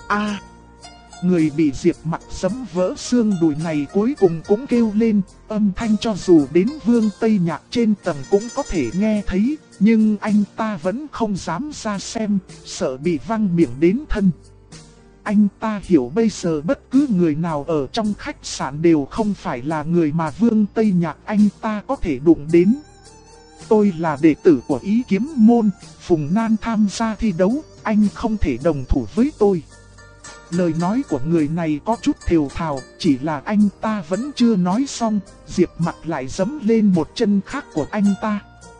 Người bị Diệp Mặc giẫm vỡ xương đùi này cuối cùng cũng kêu lên, âm thanh cho dù đến Vương Tây Nhạc trên tầng cũng có thể nghe thấy, nhưng anh ta vẫn không dám ra xem, sợ bị văng miệng đến thân. Anh ta hiểu bây giờ bất cứ người nào ở trong khách sạn đều không phải là người mà Vương Tây Nhạc anh ta có thể đụng đến. Tôi là đệ tử của Ý Kiếm Môn, Phùng Nan tham gia thi đấu, anh không thể đồng thủ với tôi. Lời nói của người này có chút thều thào, chỉ là anh ta vẫn chưa nói xong, Diệp Mặc lại giẫm lên một chân khác của anh ta.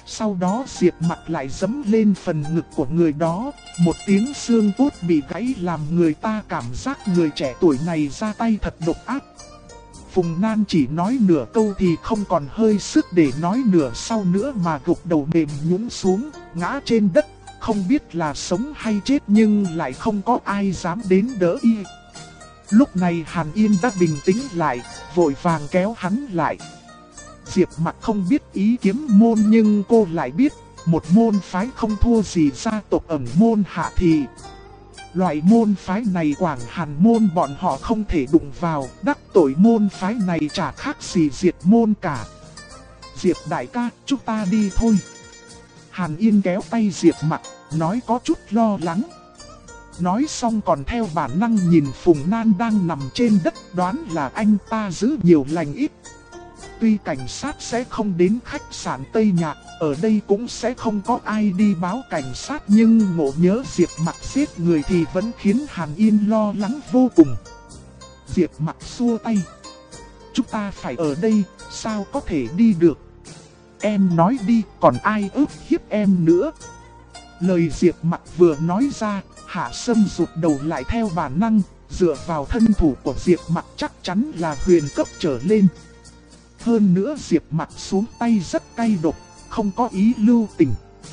Sau đó Diệp Mặc lại giẫm lên phần ngực của người đó, một tiếng xương cốt bị gãy làm người ta cảm giác người trẻ tuổi này ra tay thật độc ác. Phùng Nan chỉ nói nửa câu thì không còn hơi sức để nói nửa sau nữa mà gục đầu mềm nhũn xuống, ngã trên đất, không biết là sống hay chết nhưng lại không có ai dám đến đỡ y. Lúc này Hàn Yên đã bình tĩnh lại, vội vàng kéo hắn lại. Diệp Mặc không biết ý kiếm môn nhưng cô lại biết, một môn phái không thua gì gia tộc ẩn môn Hạ Thị. Loại môn phái này Quảng Hàn môn bọn họ không thể đụng vào, đắc tội môn phái này chả khác gì diệt môn cả. Diệp đại ca, chúng ta đi thôi. Hàn Yên kéo tay Diệp Mặc, nói có chút lo lắng. Nói xong còn theo bản năng nhìn Phùng Nan đang nằm trên đất, đoán là anh ta giữ nhiều lành ít. Tuy cảnh sát sẽ không đến khách sạn Tây Nhạc, ở đây cũng sẽ không có ai đi báo cảnh sát, nhưng ngộ nhớ Diệp Mặc giết người thì vẫn khiến Hàn Yên lo lắng vô cùng. Diệp Mặc xua tay. Chúng ta phải ở đây, sao có thể đi được? Em nói đi, còn ai ức hiếp em nữa? Lời Diệp Mặc vừa nói ra, Hạ Sâm rụt đầu lại theo bản năng, dựa vào thân thủ của Diệp Mặc chắc chắn là huyền cấp trở lên. Hơn nữa Diệp Mặc xuống tay rất cay độc, không có ý lưu tình.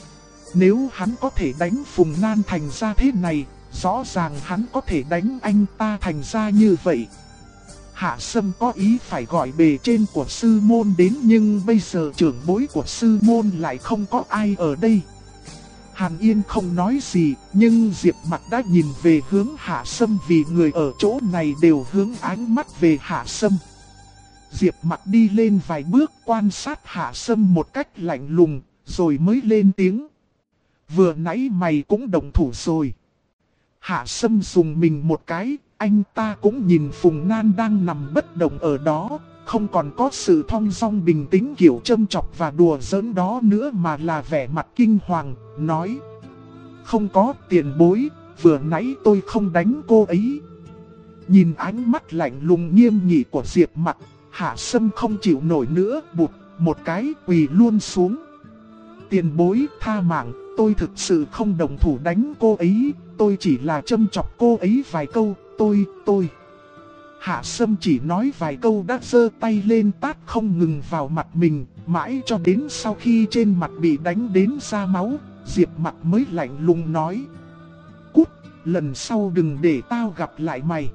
Nếu hắn có thể đánh Phùng Nan thành ra thế này, rõ ràng hắn có thể đánh anh ta thành ra như vậy. Hạ Sâm có ý phải gọi bề trên của sư môn đến, nhưng bây giờ trưởng bối của sư môn lại không có ai ở đây. Hàn Yên không nói gì, nhưng Diệp Mặc đã nhìn về hướng Hạ Sâm vì người ở chỗ này đều hướng ánh mắt về Hạ Sâm. Diệp Mặc đi lên vài bước quan sát Hạ Sâm một cách lạnh lùng, rồi mới lên tiếng. Vừa nãy mày cũng động thủ rồi. Hạ Sâm dùng mình một cái, anh ta cũng nhìn Phùng Nan đang nằm bất động ở đó, không còn có sự thong dong bình tĩnh kiểu châm chọc và đùa giỡn đó nữa mà là vẻ mặt kinh hoàng, nói. Không có, tiền bối, vừa nãy tôi không đánh cô ấy. Nhìn ánh mắt lạnh lùng nghiêm nghị của Diệp Mặc, Hạ Sâm không chịu nổi nữa, bụt một cái quỳ luôn xuống. Tiền bối tha mạng, tôi thực sự không đồng thủ đánh cô ấy, tôi chỉ là châm chọc cô ấy vài câu, tôi. Hạ Sâm chỉ nói vài câu đã giơ tay lên tát không ngừng vào mặt mình, mãi cho đến sau khi trên mặt bị đánh đến ra máu, Diệp Mặc mới lạnh lùng nói. Cút, lần sau đừng để tao gặp lại mày.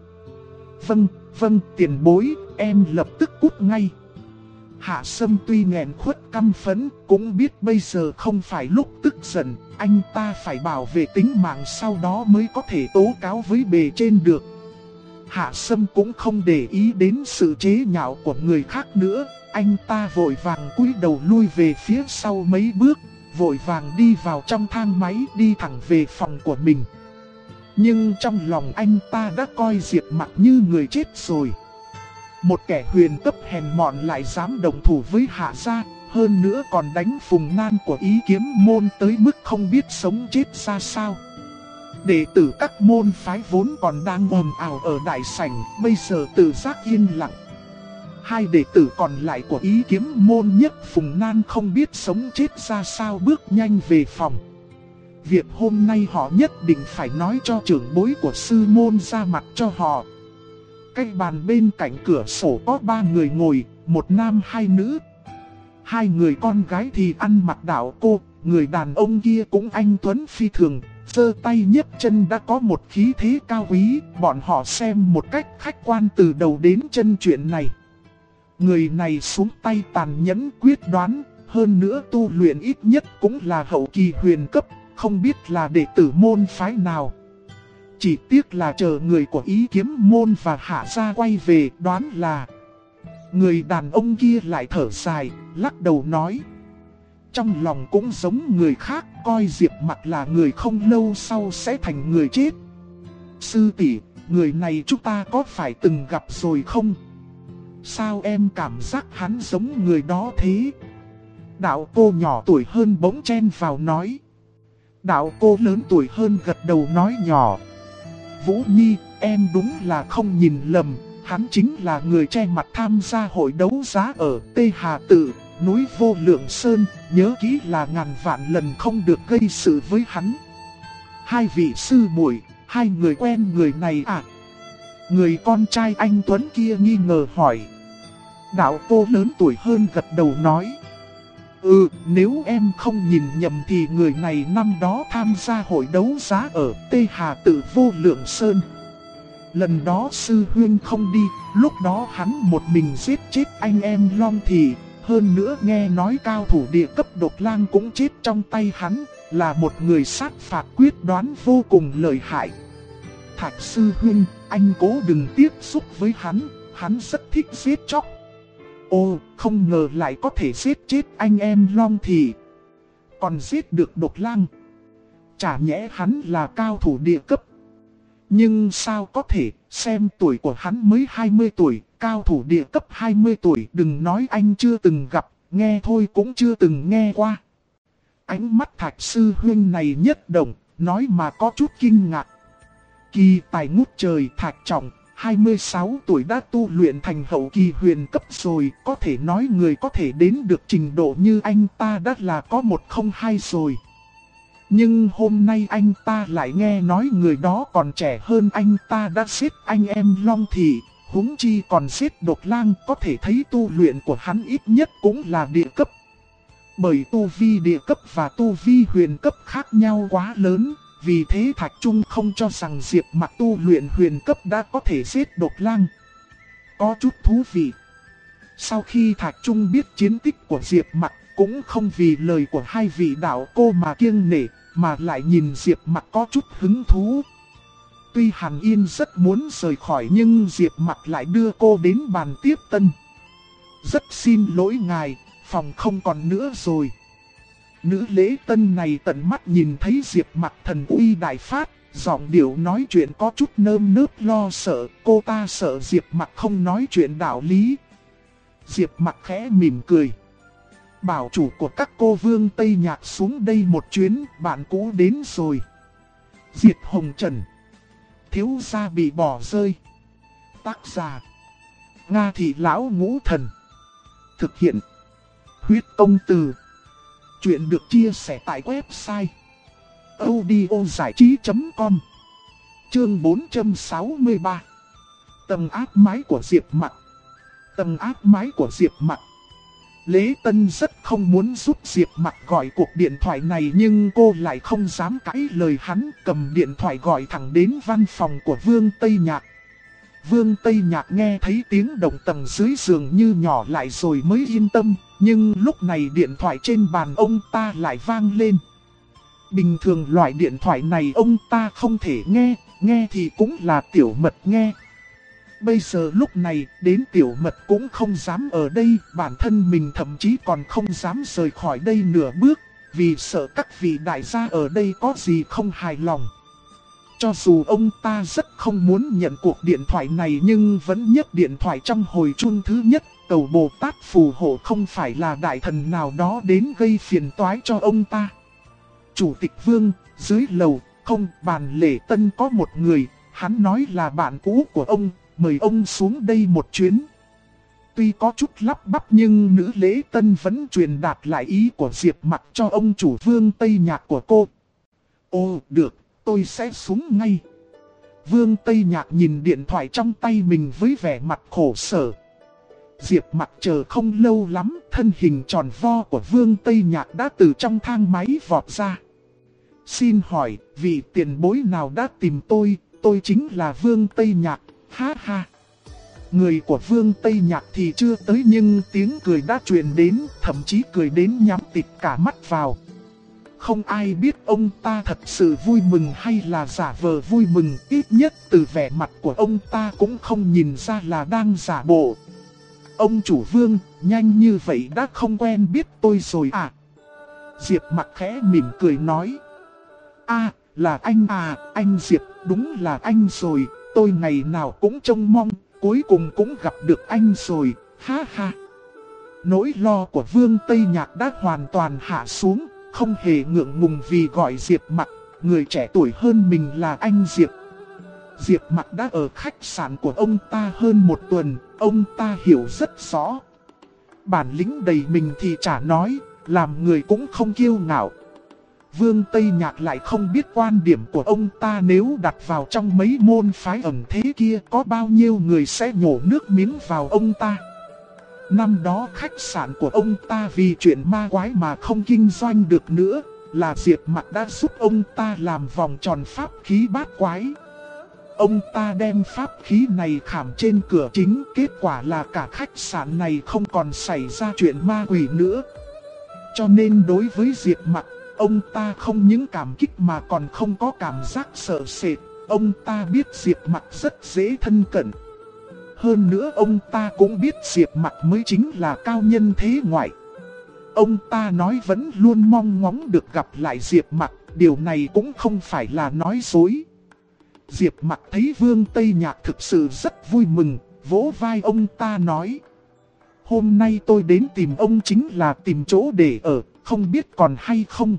Vâng, tiền bối, em lập tức cút ngay. Hạ Sâm tuy nghẹn khuất căm phẫn, cũng biết bây giờ không phải lúc tức giận, anh ta phải bảo vệ tính mạng sau đó mới có thể tố cáo với bề trên được. Hạ Sâm cũng không để ý đến sự chế nhạo của người khác nữa, anh ta vội vàng cúi đầu lui về phía sau mấy bước, vội vàng đi vào trong thang máy đi thẳng về phòng của mình. Nhưng trong lòng anh ta đã coi Diệp Mặc như người chết rồi. Một kẻ huyền cấp hèn mọn lại dám đồng thủ với Hạ gia, hơn nữa còn đánh Phùng Nan của Ý Kiếm môn tới mức không biết sống chết ra sao. Đệ tử các môn phái vốn còn đang ồn ào ở đại sảnh, bây giờ tự giác yên lặng. Hai đệ tử còn lại của Ý Kiếm môn nhất Phùng Nan không biết sống chết ra sao bước nhanh về phòng. Việc hôm nay họ nhất định phải nói cho trưởng bối của sư môn ra mặt cho họ. Cái bàn bên cạnh cửa sổ có 3 người ngồi, một nam 2 nữ. 2 người con gái thì ăn mặc đạo cô, người đàn ông kia cũng anh tuấn phi thường, giơ tay nhấc chân đã có một khí thế cao quý, bọn họ xem một cách khách quan từ đầu đến chân chuyện này. Người này xuống tay tàn nhẫn quyết đoán, hơn nữa tu luyện ít nhất cũng là hậu kỳ huyền cấp, không biết là đệ tử môn phái nào. Chỉ tiếc là chờ người của Ý Kiếm môn và Hạ gia quay về, đoán là... Người đàn ông kia lại thở dài, lắc đầu nói. Trong lòng cũng giống người khác, coi Diệp Mặc là người không lâu sau sẽ thành người chết. Sư tỷ, người này chúng ta có phải từng gặp rồi không? Sao em cảm giác hắn giống người đó thế? Đạo cô nhỏ tuổi hơn bỗng chen vào nói. Đạo cô lớn tuổi hơn gật đầu nói nhỏ. Vũ Nhi, em đúng là không nhìn lầm, hắn chính là người che mặt tham gia hội đấu giá ở Tê Hà Tự, núi Vô Lượng Sơn, nhớ kỹ là ngàn vạn lần không được gây sự với hắn. Hai vị sư muội, hai người quen người này à? Người con trai anh Tuấn kia nghi ngờ hỏi. Đạo cô lớn tuổi hơn gật đầu nói. Nếu em không nhìn nhầm thì người này năm đó tham gia hội đấu giá ở Tê Hà Tự Vô Lượng Sơn. Lần đó sư huynh không đi, lúc đó hắn một mình giết chết anh em Long Thị. Hơn nữa nghe nói cao thủ địa cấp Độc Lang cũng chết trong tay hắn, là một người sát phạt quyết đoán vô cùng lợi hại. Thạch sư huynh, anh cố đừng tiếp xúc với hắn rất thích giết chóc. Không ngờ lại có thể giết chết anh em Long Thị, còn giết được Độc Lang. Chả nhẽ hắn là cao thủ địa cấp. Nhưng sao có thể, xem tuổi của hắn mới 20 tuổi, cao thủ địa cấp 20 tuổi, đừng nói anh chưa từng gặp, nghe thôi cũng chưa từng nghe qua. Ánh mắt Thạch sư huynh này nhất động, nói mà có chút kinh ngạc. Kỳ tài ngút trời Thạch Trọng, 26 tuổi đã tu luyện thành hậu kỳ huyền cấp rồi, có thể nói người có thể đến được trình độ như anh ta đã là có một không hai rồi. Nhưng hôm nay anh ta lại nghe nói người đó còn trẻ hơn anh ta đã giết anh em Long Thị, huống chi còn giết Độc Lang, có thể thấy tu luyện của hắn ít nhất cũng là địa cấp. Bởi tu vi địa cấp và tu vi huyền cấp khác nhau quá lớn, vì thế Thạch Trung không cho rằng Diệp Mặc tu luyện huyền cấp đã có thể giết Độc Lang. Có chút thú vị. Sau khi Thạch Trung biết chiến tích của Diệp Mặc, cũng không vì lời của hai vị đạo cô mà kiêng nể, mà lại nhìn Diệp Mặc có chút hứng thú. Tuy Hàn Yên rất muốn rời khỏi nhưng Diệp Mặc lại đưa cô đến bàn tiếp tân. Rất xin lỗi ngài, phòng không còn nữa rồi. Nữ lễ tân này tận mắt nhìn thấy Diệp Mặc thần uy đại phát, giọng điệu nói chuyện có chút nơm nớp lo sợ, cô ta sợ Diệp Mặc không nói chuyện đạo lý. Diệp Mặc khẽ mỉm cười. Bảo chủ của các cô Vương Tây Nhạc xuống đây một chuyến, bạn cũ đến rồi. Diệt Hồng Trần. Thiếu gia bị bỏ rơi. Tác giả: Nga Thị Lão Ngũ Thần. Thực hiện: Huyết Công Từ. Chuyện được chia sẻ tại website audiozảichí.com. Chương 463. Tầng áp mái của Diệp Mặc. Tầng áp mái của Diệp Mặc. Lễ Tân rất không muốn giúp Diệp Mặc gọi cuộc điện thoại này, nhưng cô lại không dám cãi lời hắn, cầm điện thoại gọi thẳng đến văn phòng của Vương Tây Nhạc. Vương Tây Nhạc nghe thấy tiếng động tầng dưới giường như nhỏ lại rồi mới yên tâm, nhưng lúc này điện thoại trên bàn ông ta lại vang lên. Bình thường loại điện thoại này ông ta không thể nghe, nghe thì cũng là Tiểu Mật nghe. Bây giờ lúc này đến Tiểu Mật cũng không dám ở đây, bản thân mình thậm chí còn không dám rời khỏi đây nửa bước, vì sợ các vị đại gia ở đây có gì không hài lòng. Cho dù ông ta rất không muốn nhận cuộc điện thoại này nhưng vẫn nhấc điện thoại trong hồi chuông thứ nhất, cầu Bồ Tát phù hộ không phải là đại thần nào đó đến gây phiền toái cho ông ta. Chủ tịch Vương, dưới lầu, không, bàn Lễ Tân có một người, hắn nói là bạn cũ của ông, mời ông xuống đây một chuyến. Tuy có chút lắp bắp nhưng nữ Lễ Tân vẫn truyền đạt lại ý của Diệp Mặc cho ông chủ Vương Tây Nhạc của cô. Được, tôi sẽ xuống ngay. Vương Tây Nhạc nhìn điện thoại trong tay mình với vẻ mặt khổ sở. Diệp Mặc chờ không lâu lắm, thân hình tròn vo của Vương Tây Nhạc đã từ trong thang máy vọt ra. Xin hỏi, vị tiền bối nào đã tìm tôi chính là Vương Tây Nhạc, ha ha. Người của Vương Tây Nhạc thì chưa tới nhưng tiếng cười đã truyền đến, thậm chí cười đến nhắm tịt cả mắt vào. Không ai biết ông ta thật sự vui mừng hay là giả vờ vui mừng, ít nhất từ vẻ mặt của ông ta cũng không nhìn ra là đang giả bộ. Ông chủ Vương, nhanh như vậy đã không quen biết tôi rồi à? Diệp Mặc khẽ mỉm cười nói. Là anh à, anh Diệp, đúng là anh rồi, tôi ngày nào cũng trông mong, cuối cùng cũng gặp được anh rồi, ha ha. Nỗi lo của Vương Tây Nhạc đã hoàn toàn hạ xuống, không hề ngượng ngùng vì gọi Diệp Mặc, người trẻ tuổi hơn mình là anh Diệp. Diệp Mặc đã ở khách sạn của ông ta hơn một tuần, ông ta hiểu rất rõ. bản lĩnh đầy mình thì chả nói, làm người cũng không kiêu ngạo. Vương Tây Nhạc lại không biết quan điểm của ông ta nếu đặt vào trong mấy môn phái ẩn thế kia có bao nhiêu người sẽ nhổ nước miếng vào ông ta. Năm đó khách sạn của ông ta vì chuyện ma quái mà không kinh doanh được nữa, là Diệp Mặc đã giúp ông ta làm vòng tròn pháp khí bát quái. Ông ta đem pháp khí này khảm trên cửa chính, kết quả là cả khách sạn này không còn xảy ra chuyện ma quỷ nữa. Cho nên đối với Diệp Mặc, ông ta không những cảm kích mà còn không có cảm giác sợ sệt. Ông ta biết Diệp Mặc rất dễ thân cận. Hơn nữa ông ta cũng biết Diệp Mặc mới chính là cao nhân thế ngoại. Ông ta nói vẫn luôn mong ngóng được gặp lại Diệp Mặc, điều này cũng không phải là nói dối. Diệp Mặc thấy Vương Tây Nhạc thực sự rất vui mừng, vỗ vai ông ta nói: hôm nay tôi đến tìm ông chính là tìm chỗ để ở, không biết còn hay không?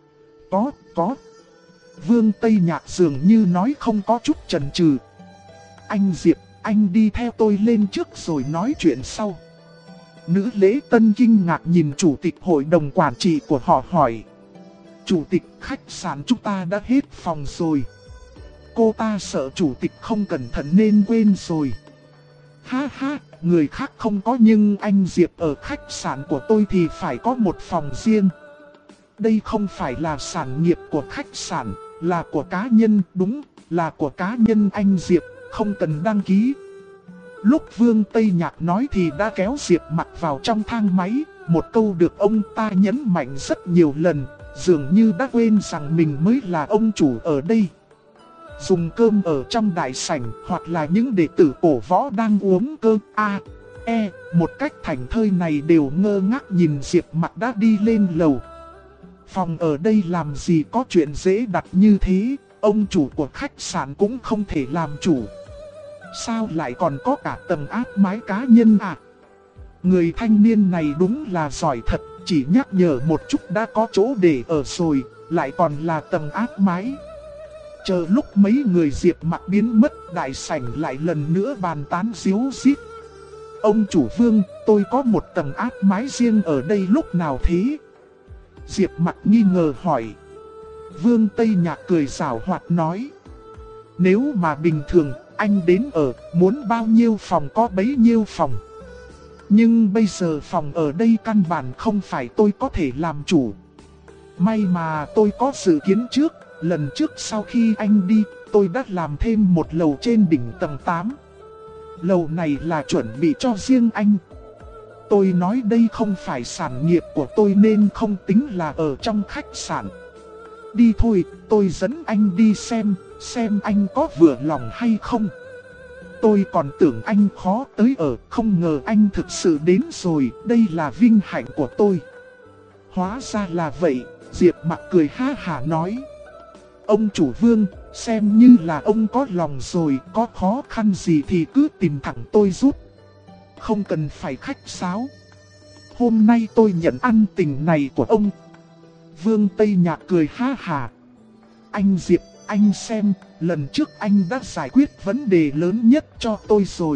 Có. Vương Tây Nhạc dường như nói không có chút chần chừ. Anh Diệp, anh đi theo tôi lên trước rồi nói chuyện sau. Nữ lễ tân kinh ngạc nhìn chủ tịch hội đồng quản trị của họ hỏi: chủ tịch, khách sạn chúng ta đã hết phòng rồi. Cô ta sợ chủ tịch không cẩn thận nên quên rồi. Ha ha, người khác không có nhưng anh Diệp ở khách sạn của tôi thì phải có một phòng riêng. Đây không phải là sản nghiệp của khách sạn, là của cá nhân, đúng, là của cá nhân anh Diệp, không cần đăng ký. Lúc Vương Tây Nhạc nói thì đã kéo Diệp Mặc vào trong thang máy, một câu được ông ta nhấn mạnh rất nhiều lần, dường như đã quên rằng mình mới là ông chủ ở đây. Dùng cơm ở trong đại sảnh hoặc là những đệ tử cổ võ đang uống cơm một cách thảnh thơi này đều ngơ ngác nhìn Diệp Mặc đã đi lên lầu. Phòng ở đây làm gì có chuyện dễ đặt như thế, ông chủ của khách sạn cũng không thể làm chủ. Sao lại còn có cả tầng áp mái cá nhân à? Người thanh niên này đúng là giỏi thật, chỉ nhắc nhở một chút đã có chỗ để ở rồi, lại còn là tầng áp mái. Chờ lúc mấy người Diệp Mặc biến mất, đại sảnh lại lần nữa bàn tán ríu rít. Ông chủ Vương, tôi có một tầng áp mái riêng ở đây lúc nào thế? Diệp Mặc nghi ngờ hỏi. Vương Tây Nhạc cười giảo hoạt nói: nếu mà bình thường, anh đến ở, muốn bao nhiêu phòng có bấy nhiêu phòng. Nhưng bây giờ phòng ở đây căn bản không phải tôi có thể làm chủ. May mà tôi có dự kiến trước, lần trước sau khi anh đi, tôi đã làm thêm một lầu trên đỉnh tầng 8. Lầu này là chuẩn bị cho riêng anh. Tôi nói đây không phải sản nghiệp của tôi nên không tính là ở trong khách sạn. Đi thôi, tôi dẫn anh đi xem anh có vừa lòng hay không. Tôi còn tưởng anh khó tới ở, không ngờ anh thực sự đến rồi, đây là vinh hạnh của tôi. Hóa ra là vậy, Diệp Mặc cười ha hả nói: ông chủ Vương, xem như là ông có lòng rồi, có khó khăn gì thì cứ tìm thẳng tôi giúp. Không cần phải khách sáo. Hôm nay tôi nhận ân tình này của ông. Vương Tây Nhạc cười ha hả. Anh Diệp, anh xem, lần trước anh đã giải quyết vấn đề lớn nhất cho tôi rồi.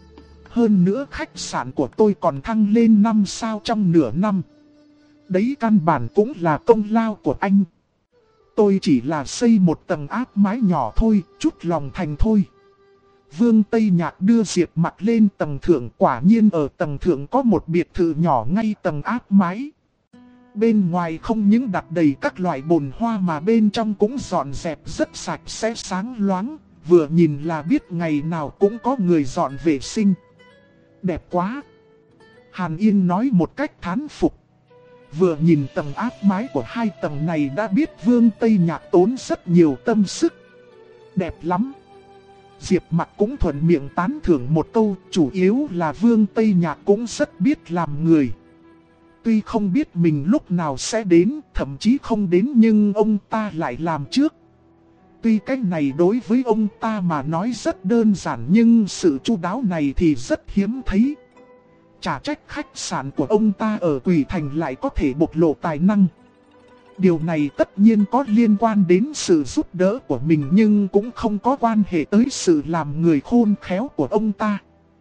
Hơn nữa khách sạn của tôi còn thăng lên 5 sao trong nửa năm. Đấy căn bản cũng là công lao của anh. Tôi chỉ là xây một tầng áp mái nhỏ thôi, chút lòng thành thôi. Vương Tây Nhạc đưa Diệp Mặc lên tầng thượng, quả nhiên ở tầng thượng có một biệt thự nhỏ ngay tầng áp mái. Bên ngoài không những đặt đầy các loại bồn hoa mà bên trong cũng dọn dẹp rất sạch sẽ sáng loáng, vừa nhìn là biết ngày nào cũng có người dọn vệ sinh. Đẹp quá! Hàn Yên nói một cách thán phục. Vừa nhìn tầng áp mái của hai tầng này đã biết Vương Tây Nhạc tốn rất nhiều tâm sức. Đẹp lắm! Diệp Mặc cũng thuận miệng tán thưởng một câu, chủ yếu là Vương Tây Nhạc cũng rất biết làm người. Tuy không biết mình lúc nào sẽ đến, thậm chí không đến nhưng ông ta lại làm trước. Tuy cách này đối với ông ta mà nói rất đơn giản nhưng sự chu đáo này thì rất hiếm thấy. Chả trách khách sạn của ông ta ở Quỷ Thành lại có thể bộc lộ tài năng. Điều này tất nhiên có liên quan đến sự giúp đỡ của mình nhưng cũng không có quan hệ tới sự làm người khôn khéo của ông ta.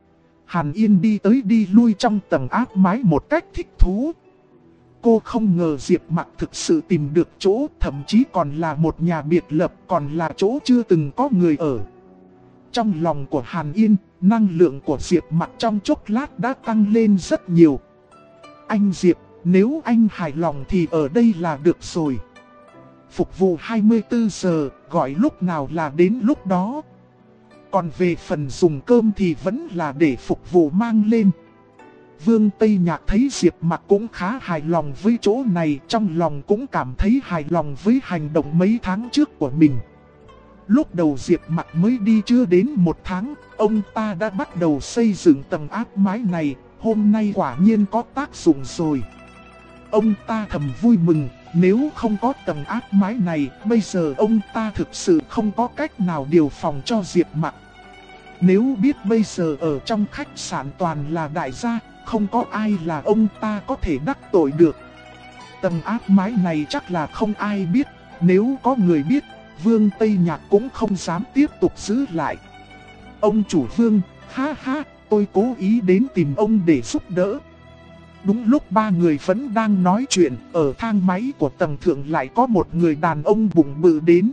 Hàn Yên đi tới đi lui trong tầng áp mái một cách thích thú. Cô không ngờ Diệp Mặc thực sự tìm được chỗ, thậm chí còn là một nhà biệt lập, còn là chỗ chưa từng có người ở. Trong lòng của Hàn Yên, năng lượng của Diệp Mặc trong chốc lát đã tăng lên rất nhiều. Anh Diệp, nếu anh hài lòng thì ở đây là được rồi. Phục vụ 24 giờ, gọi lúc nào là đến lúc đó. Còn về phần dùng cơm thì vẫn là để phục vụ mang lên. Vương Tây Nhạc thấy Diệp Mặc cũng khá hài lòng với chỗ này, trong lòng cũng cảm thấy hài lòng với hành động mấy tháng trước của mình. Lúc đầu Diệp Mặc mới đi chưa đến 1 tháng, ông ta đã bắt đầu xây dựng tầng áp mái này, hôm nay quả nhiên có tác dụng rồi. Ông ta thầm vui mừng, nếu không có tầng áp mái này, bây giờ ông ta thực sự không có cách nào điều phòng cho Diệp Mặc. Nếu biết bây giờ ở trong khách sạn toàn là đại gia, không có ai là ông ta có thể đắc tội được. Tầng áp mái này chắc là không ai biết, nếu có người biết, Vương Tây Nhạc cũng không dám tiếp tục giữ lại. Ông chủ Vương, ha ha, tôi cố ý đến tìm ông để giúp đỡ. Đúng lúc ba người vẫn đang nói chuyện, ở thang máy của tầng thượng lại có một người đàn ông bụng bự đến.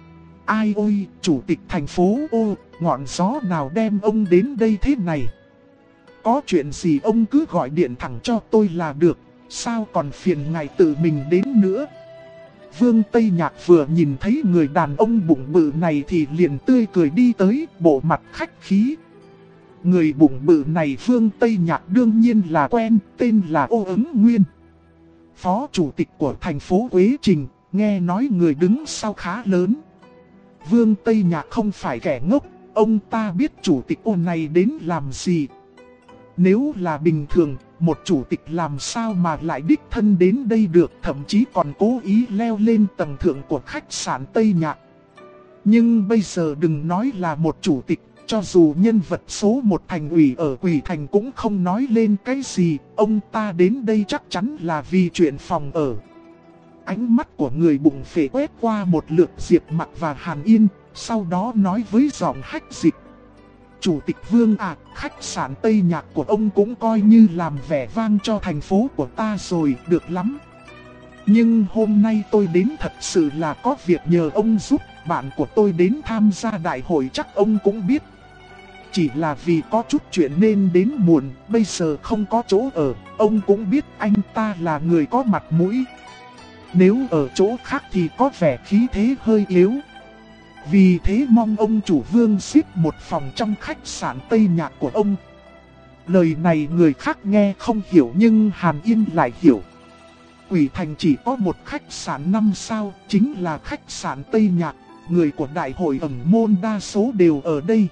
Ai ôi, chủ tịch thành phố ô, ngọn gió nào đem ông đến đây thế này? Có chuyện gì ông cứ gọi điện thẳng cho tôi là được, sao còn phiền ngài tự mình đến nữa? Vương Tây Nhạc vừa nhìn thấy người đàn ông bụng bự này thì liền tươi cười đi tới, bộ mặt khách khí. Người bụng bự này Vương Tây Nhạc đương nhiên là quen, tên là Ô Ứng Nguyên, phó chủ tịch của thành phố Quế Trình, nghe nói người đứng sau khá lớn. Vương Tây Nhạc không phải kẻ ngốc, ông ta biết chủ tịch Ô này đến làm gì. Nếu là bình thường, một chủ tịch làm sao mà lại đích thân đến đây được, thậm chí còn cố ý leo lên tầng thượng của khách sạn Tây Nhạc. Nhưng bây giờ đừng nói là một chủ tịch, cho dù nhân vật số 1 thành ủy ở Quỷ Thành cũng không nói lên cái gì, ông ta đến đây chắc chắn là vì chuyện phòng ở. Ánh mắt của người bụng phệ quét qua một lượt Diệp Mặc và Hàn Yên, sau đó nói với giọng hách dịch. Chủ tịch Vương à, khách sạn Tây Nhạc của ông cũng coi như làm vẻ vang cho thành phố của ta rồi, được lắm. Nhưng hôm nay tôi đến thật sự là có việc nhờ ông giúp, bạn của tôi đến tham gia đại hội chắc ông cũng biết. Chỉ là vì có chút chuyện nên đến muộn, bây giờ không có chỗ ở, ông cũng biết anh ta là người có mặt mũi. Nếu ở chỗ khác thì có vẻ khí thế hơi yếu. Vì thế mong ông chủ Vương xếp một phòng trong khách sạn Tây Nhạc của ông. Lời này người khác nghe không hiểu nhưng Hàn Yên lại hiểu. Quỷ Thành chỉ có một khách sạn 5 sao, chính là khách sạn Tây Nhạc. Người của đại hội ẩn môn đa số đều ở đây.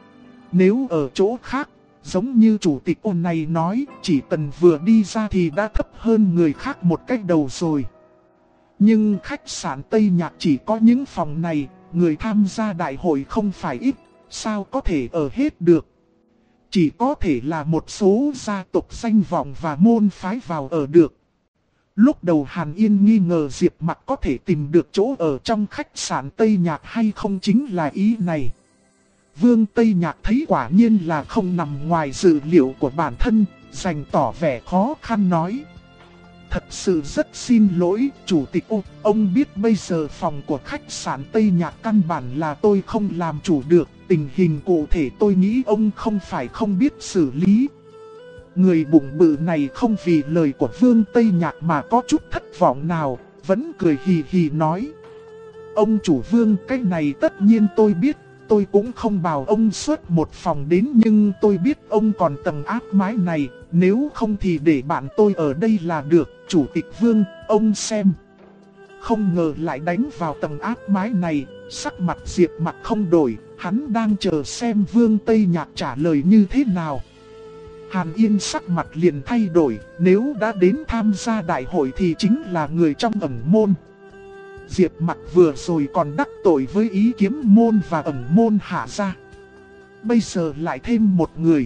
Nếu ở chỗ khác, giống như chủ tịch Ô này nói, chỉ cần vừa đi ra thì đã thấp hơn người khác một cách đầu rồi. Nhưng khách sạn Tây Nhạc chỉ có những phòng này, người tham gia đại hội không phải ít, sao có thể ở hết được. Chỉ có thể là một số gia tộc danh vọng và môn phái vào ở được. Lúc đầu Hàn Yên nghi ngờ Diệp Mặc có thể tìm được chỗ ở trong khách sạn Tây Nhạc hay không chính là ý này. Vương Tây Nhạc thấy quả nhiên là không nằm ngoài dự liệu của bản thân, dành tỏ vẻ khó khăn nói. Thật sự rất xin lỗi, chủ tịch Ô, ông biết bây giờ phòng của khách sạn Tây Nhạc căn bản là tôi không làm chủ được, tình hình cụ thể tôi nghĩ ông không phải không biết xử lý. Người bụng bự này không vì lời của Vương Tây Nhạc mà có chút thất vọng nào, vẫn cười hì hì nói. Ông chủ Vương, cái này tất nhiên tôi biết, tôi cũng không bảo ông xuất một phòng đến nhưng tôi biết ông còn tầng áp mái này, nếu không thì để bạn tôi ở đây là được, chủ tịch Vương, ông xem. Không ngờ lại đánh vào tầng áp mái này, sắc mặt Diệp Mặc không đổi, hắn đang chờ xem Vương Tây Nhạc trả lời như thế nào. Hàn Yên sắc mặt liền thay đổi, nếu đã đến tham gia đại hội thì chính là người trong ẩn môn. Diệp Mặc vừa rồi còn đắc tội với Ý Kiếm môn và ẩn môn hạ gia. Bây giờ lại thêm một người.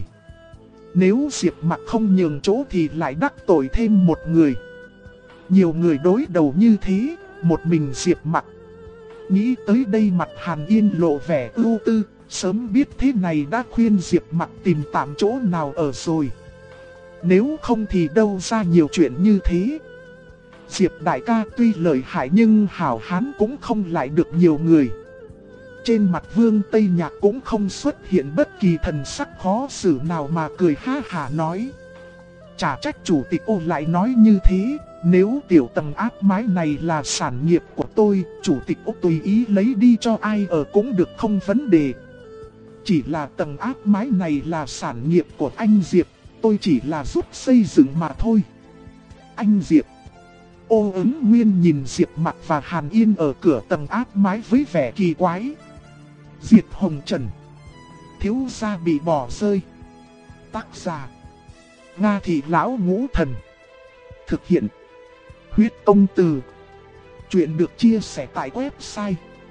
Nếu Diệp Mặc không nhường chỗ thì lại đắc tội thêm một người. Nhiều người đối đầu như thế, một mình Diệp Mặc. Nghĩ tới đây mặt Hàn Yên lộ vẻ ưu tư, Sớm biết thế này đã khuyên Diệp Mặc tìm tạm chỗ nào ở rồi. Nếu không thì đâu ra nhiều chuyện như thế. Diệp đại ca tuy lợi hại nhưng hảo hán cũng không lại được nhiều người. Trên mặt Vương Tây Nhạc cũng không xuất hiện bất kỳ thần sắc khó xử nào mà cười ha hả nói. Chả trách chủ tịch Ô lại nói như thế, nếu tiểu tầng áp mái này là sản nghiệp của tôi, chủ tịch Ô tùy ý lấy đi cho ai ở cũng được không vấn đề. Chỉ là tầng áp mái này là sản nghiệp của anh Diệp, tôi chỉ là giúp xây dựng mà thôi. Anh Diệp. Ô Ứng Nguyên nhìn Diệp Mặc và Hàn Yên ở cửa tầng áp mái với vẻ kỳ quái. Diệp Hồng Trần. Thiếu gia bị bỏ rơi. Tác giả Nga Thị Lão Ngũ Thần. Thực hiện Huyết Công Từ. Chuyện được chia sẻ tại website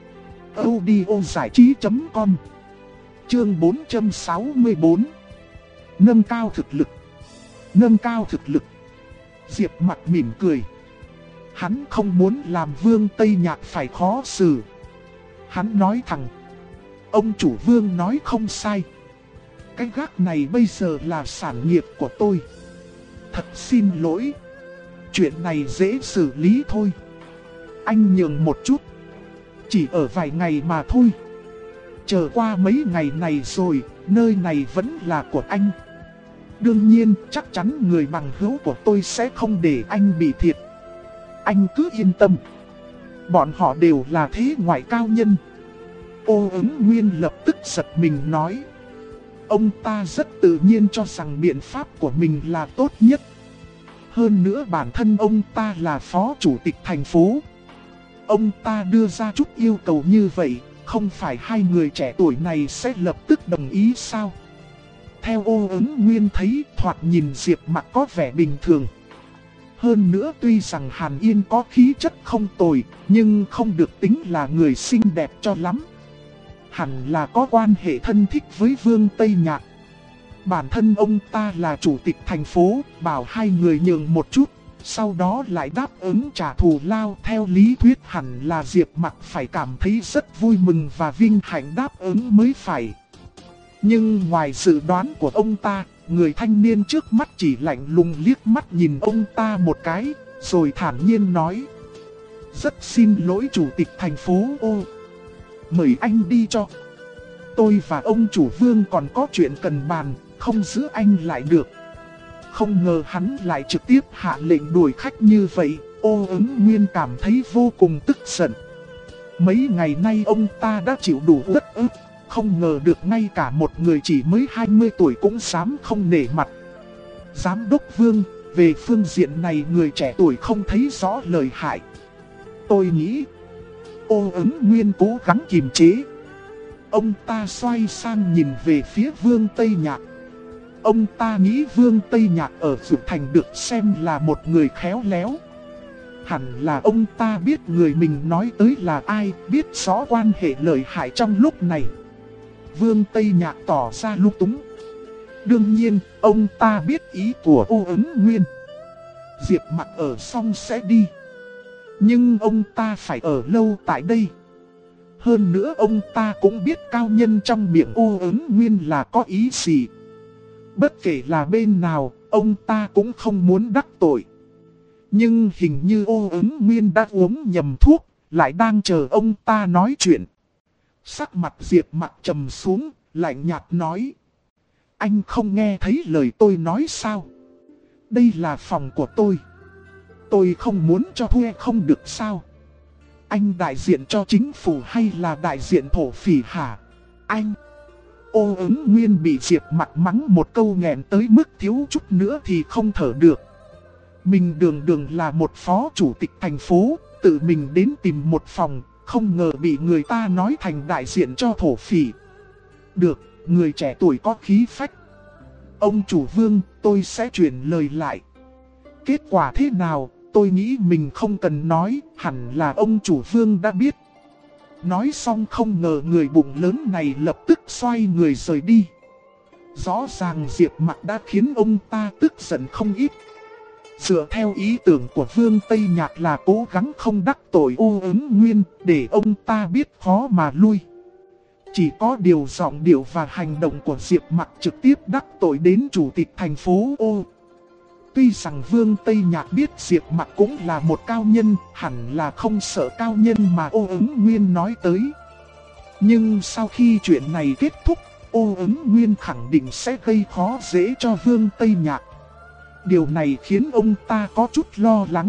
audiozảichí.com. Chương 464. Nâng cao thực lực. Nâng cao thực lực. Diệp Mặc mỉm cười. Hắn không muốn làm Vương Tây Nhạc phải khó xử. Hắn nói thẳng. Ông chủ Vương nói không sai. Cái gác này bây giờ là sản nghiệp của tôi. Thật xin lỗi. Chuyện này dễ xử lý thôi. Anh nhường một chút. Chỉ ở vài ngày mà thôi. Chờ qua mấy ngày này rồi, nơi này vẫn là của anh. Đương nhiên, chắc chắn người bằng hữu của tôi sẽ không để anh bị thiệt. Anh cứ yên tâm. Bọn họ đều là thế ngoại cao nhân. Ô Ứng Nguyên lập tức giật mình nói. Ông ta rất tự nhiên cho rằng biện pháp của mình là tốt nhất. Hơn nữa bản thân ông ta là phó chủ tịch thành phố. Ông ta đưa ra chút yêu cầu như vậy, không phải hai người trẻ tuổi này sẽ lập tức đồng ý sao? Theo Ô Ứng Nguyên thấy, thoạt nhìn Diệp Mặc có vẻ bình thường. Hơn nữa tuy rằng Hàn Yên có khí chất không tồi, nhưng không được tính là người xinh đẹp cho lắm. Hẳn là có quan hệ thân thích với Vương Tây Nhạc. Bản thân ông ta là chủ tịch thành phố, bảo hai người nhường một chút, sau đó lại đáp ứng trả thù lao. Theo lý thuyết hẳn là Diệp Mặc phải cảm thấy rất vui mừng và vinh hạnh đáp ứng mới phải. Nhưng ngoài dự đoán của ông ta, người thanh niên trước mắt chỉ lạnh lùng liếc mắt nhìn ông ta một cái, rồi thản nhiên nói. Rất xin lỗi chủ tịch thành phố Ô. Mời anh đi cho. Tôi và ông chủ Vương còn có chuyện cần bàn, không giữ anh lại được. Không ngờ hắn lại trực tiếp hạ lệnh đuổi khách như vậy. Ô Ứng Nguyên cảm thấy vô cùng tức giận. Mấy ngày nay ông ta đã chịu đủ uất ức. Không ngờ được ngay cả một người chỉ mới 20 tuổi cũng dám không nể mặt. Giám đốc Vương, về phương diện này người trẻ tuổi không thấy rõ lời hại. Tôi nghĩ. Ô Ứng Nguyên cố gắng kiềm chế. Ông ta xoay sang nhìn về phía Vương Tây Nhạc. Ông ta nghĩ Vương Tây Nhạc ở Dược Thành được xem là một người khéo léo. Hẳn là ông ta biết người mình nói tới là ai, biết rõ quan hệ lợi hại trong lúc này. Vương Tây Nhạc tỏ ra lung túng. Đương nhiên, ông ta biết ý của Ô Ứng Nguyên. Diệp Mặc ở xong sẽ đi. Nhưng ông ta phải ở lâu tại đây. Hơn nữa ông ta cũng biết cao nhân trong miệng Ô Ứng Nguyên là có ý gì. Bất kể là bên nào, ông ta cũng không muốn đắc tội. Nhưng hình như Ô Ứng Nguyên đã uống nhầm thuốc, lại đang chờ ông ta nói chuyện. Sắc mặt Diệp Mặc trầm xuống, lạnh nhạt nói. Anh không nghe thấy lời tôi nói sao? Đây là phòng của tôi. Tôi không muốn cho thuê không được sao? Anh đại diện cho chính phủ hay là đại diện thổ phỉ hả? Anh! Ô Ứng Nguyên bị Diệp Mặc mắng một câu nghẹn tới mức thiếu chút nữa thì không thở được. Mình đường là một phó chủ tịch thành phố, tự mình đến tìm một phòng, không ngờ bị người ta nói thành đại diện cho thổ phỉ. Được, người trẻ tuổi có khí phách. Ông chủ Vương, tôi sẽ chuyển lời lại. Kết quả thế nào, tôi nghĩ mình không cần nói, hẳn là ông chủ Vương đã biết. Nói xong không ngờ người bụng lớn này lập tức xoay người rời đi. Rõ ràng Diệp Mặc đã khiến ông ta tức giận không ít. Dựa theo ý tưởng của Vương Tây Nhạc là cố gắng không đắc tội Ô Ứng Nguyên để ông ta biết khó mà lui. Chỉ có điều giọng điệu và hành động của Diệp Mặc trực tiếp đắc tội đến chủ tịch thành phố Ô. Tuy rằng Vương Tây Nhạc biết Diệp Mặc cũng là một cao nhân, hẳn là không sợ cao nhân mà Ô Ứng Nguyên nói tới. Nhưng sau khi chuyện này kết thúc, Ô Ứng Nguyên khẳng định sẽ gây khó dễ cho Vương Tây Nhạc. Điều này khiến ông ta có chút lo lắng.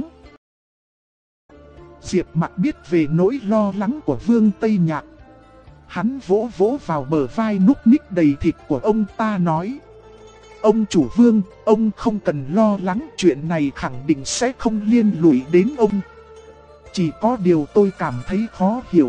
Diệp Mặc biết về nỗi lo lắng của Vương Tây Nhạc. Hắn vỗ vỗ vào bờ vai núc ních đầy thịt của ông ta nói: ông chủ Vương, ông không cần lo lắng, chuyện này khẳng định sẽ không liên lụy đến ông. Chỉ có điều tôi cảm thấy khó hiểu.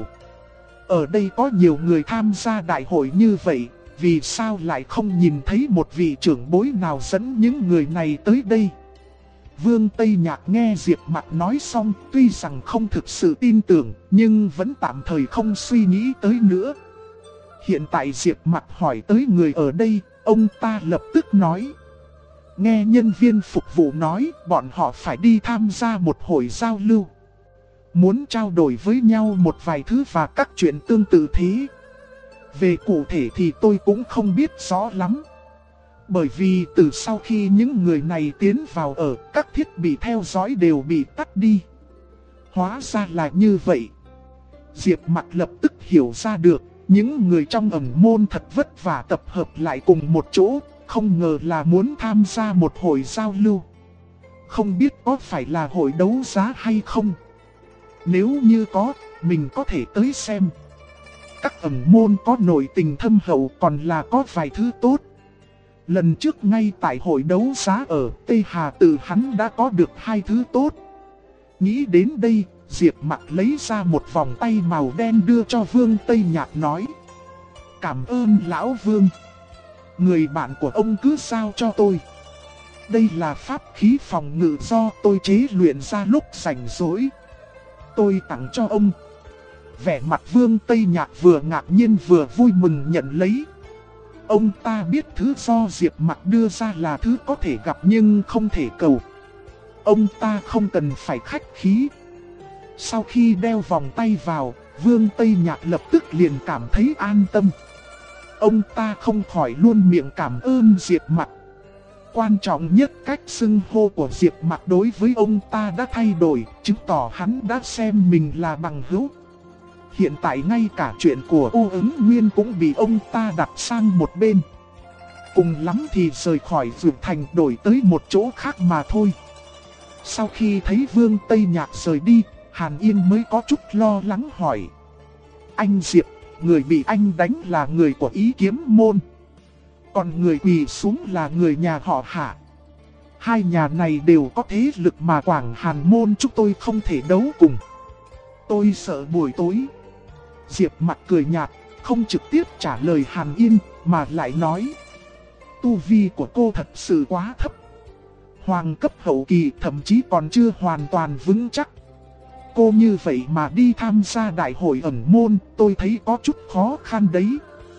Ở đây có nhiều người tham gia đại hội như vậy, vì sao lại không nhìn thấy một vị trưởng bối nào dẫn những người này tới đây? Vương Tây Nhạc nghe Diệp Mặc nói xong, tuy rằng không thực sự tin tưởng, nhưng vẫn tạm thời không suy nghĩ tới nữa. Hiện tại Diệp Mặc hỏi tới người ở đây, ông ta lập tức nói: nghe nhân viên phục vụ nói, bọn họ phải đi tham gia một hội giao lưu. Muốn trao đổi với nhau một vài thứ và các chuyện tương tự thế. Về cụ thể thì tôi cũng không biết rõ lắm. Bởi vì từ sau khi những người này tiến vào ở, các thiết bị theo dõi đều bị tắt đi. Hóa ra là như vậy. Diệp Mặc lập tức hiểu ra được, những người trong ẩn môn thật vất vả tập hợp lại cùng một chỗ, không ngờ là muốn tham gia một hội giao lưu. Không biết có phải là hội đấu giá hay không? Nếu như có, mình có thể tới xem. Các ẩn môn có nội tình thâm hậu, còn là có vài thứ tốt. Lần trước ngay tại hội đấu giá ở Tây Hà Tự hắn đã có được 2 thứ tốt. Nghĩ đến đây, Diệp Mặc lấy ra một vòng tay màu đen đưa cho Vương Tây Nhạc nói: cảm ơn lão Vương. Người bạn của ông cứ giao cho tôi. Đây là pháp khí phòng ngự do tôi chế luyện ra lúc rảnh rỗi. Tôi tặng cho ông. Vẻ mặt Vương Tây Nhạc vừa ngạc nhiên vừa vui mừng nhận lấy. Ông ta biết thứ do Diệp Mặc đưa ra là thứ có thể gặp nhưng không thể cầu. Ông ta không cần phải khách khí. Sau khi đeo vòng tay vào, Vương Tây Nhạc lập tức liền cảm thấy an tâm. Ông ta không khỏi luôn miệng cảm ơn Diệp Mặc. Quan trọng nhất, cách xưng hô của Diệp Mặc đối với ông ta đã thay đổi, chứng tỏ hắn đã xem mình là bằng hữu. Hiện tại ngay cả chuyện của Ô Ứng Nguyên cũng bị ông ta đặt sang một bên. Cùng lắm thì rời khỏi Dược Thành đổi tới một chỗ khác mà thôi. Sau khi thấy Vương Tây Nhạc rời đi, Hàn Yên mới có chút lo lắng hỏi: anh Diệp, người bị anh đánh là người của Ý Kiếm Môn, còn người quỳ xuống là người nhà họ Hạ. Hai nhà này đều có thế lực mà Quảng Hàn Môn chúng tôi không thể đấu cùng. Tôi sợ buổi tối. Diệp Mặc cười nhạt, không trực tiếp trả lời Hàn Yên, mà lại nói: tu vi của cô thật sự quá thấp. Hoàng cấp hậu kỳ thậm chí còn chưa hoàn toàn vững chắc. Cô như vậy mà đi tham gia đại hội ẩn môn, tôi thấy có chút khó khăn đấy.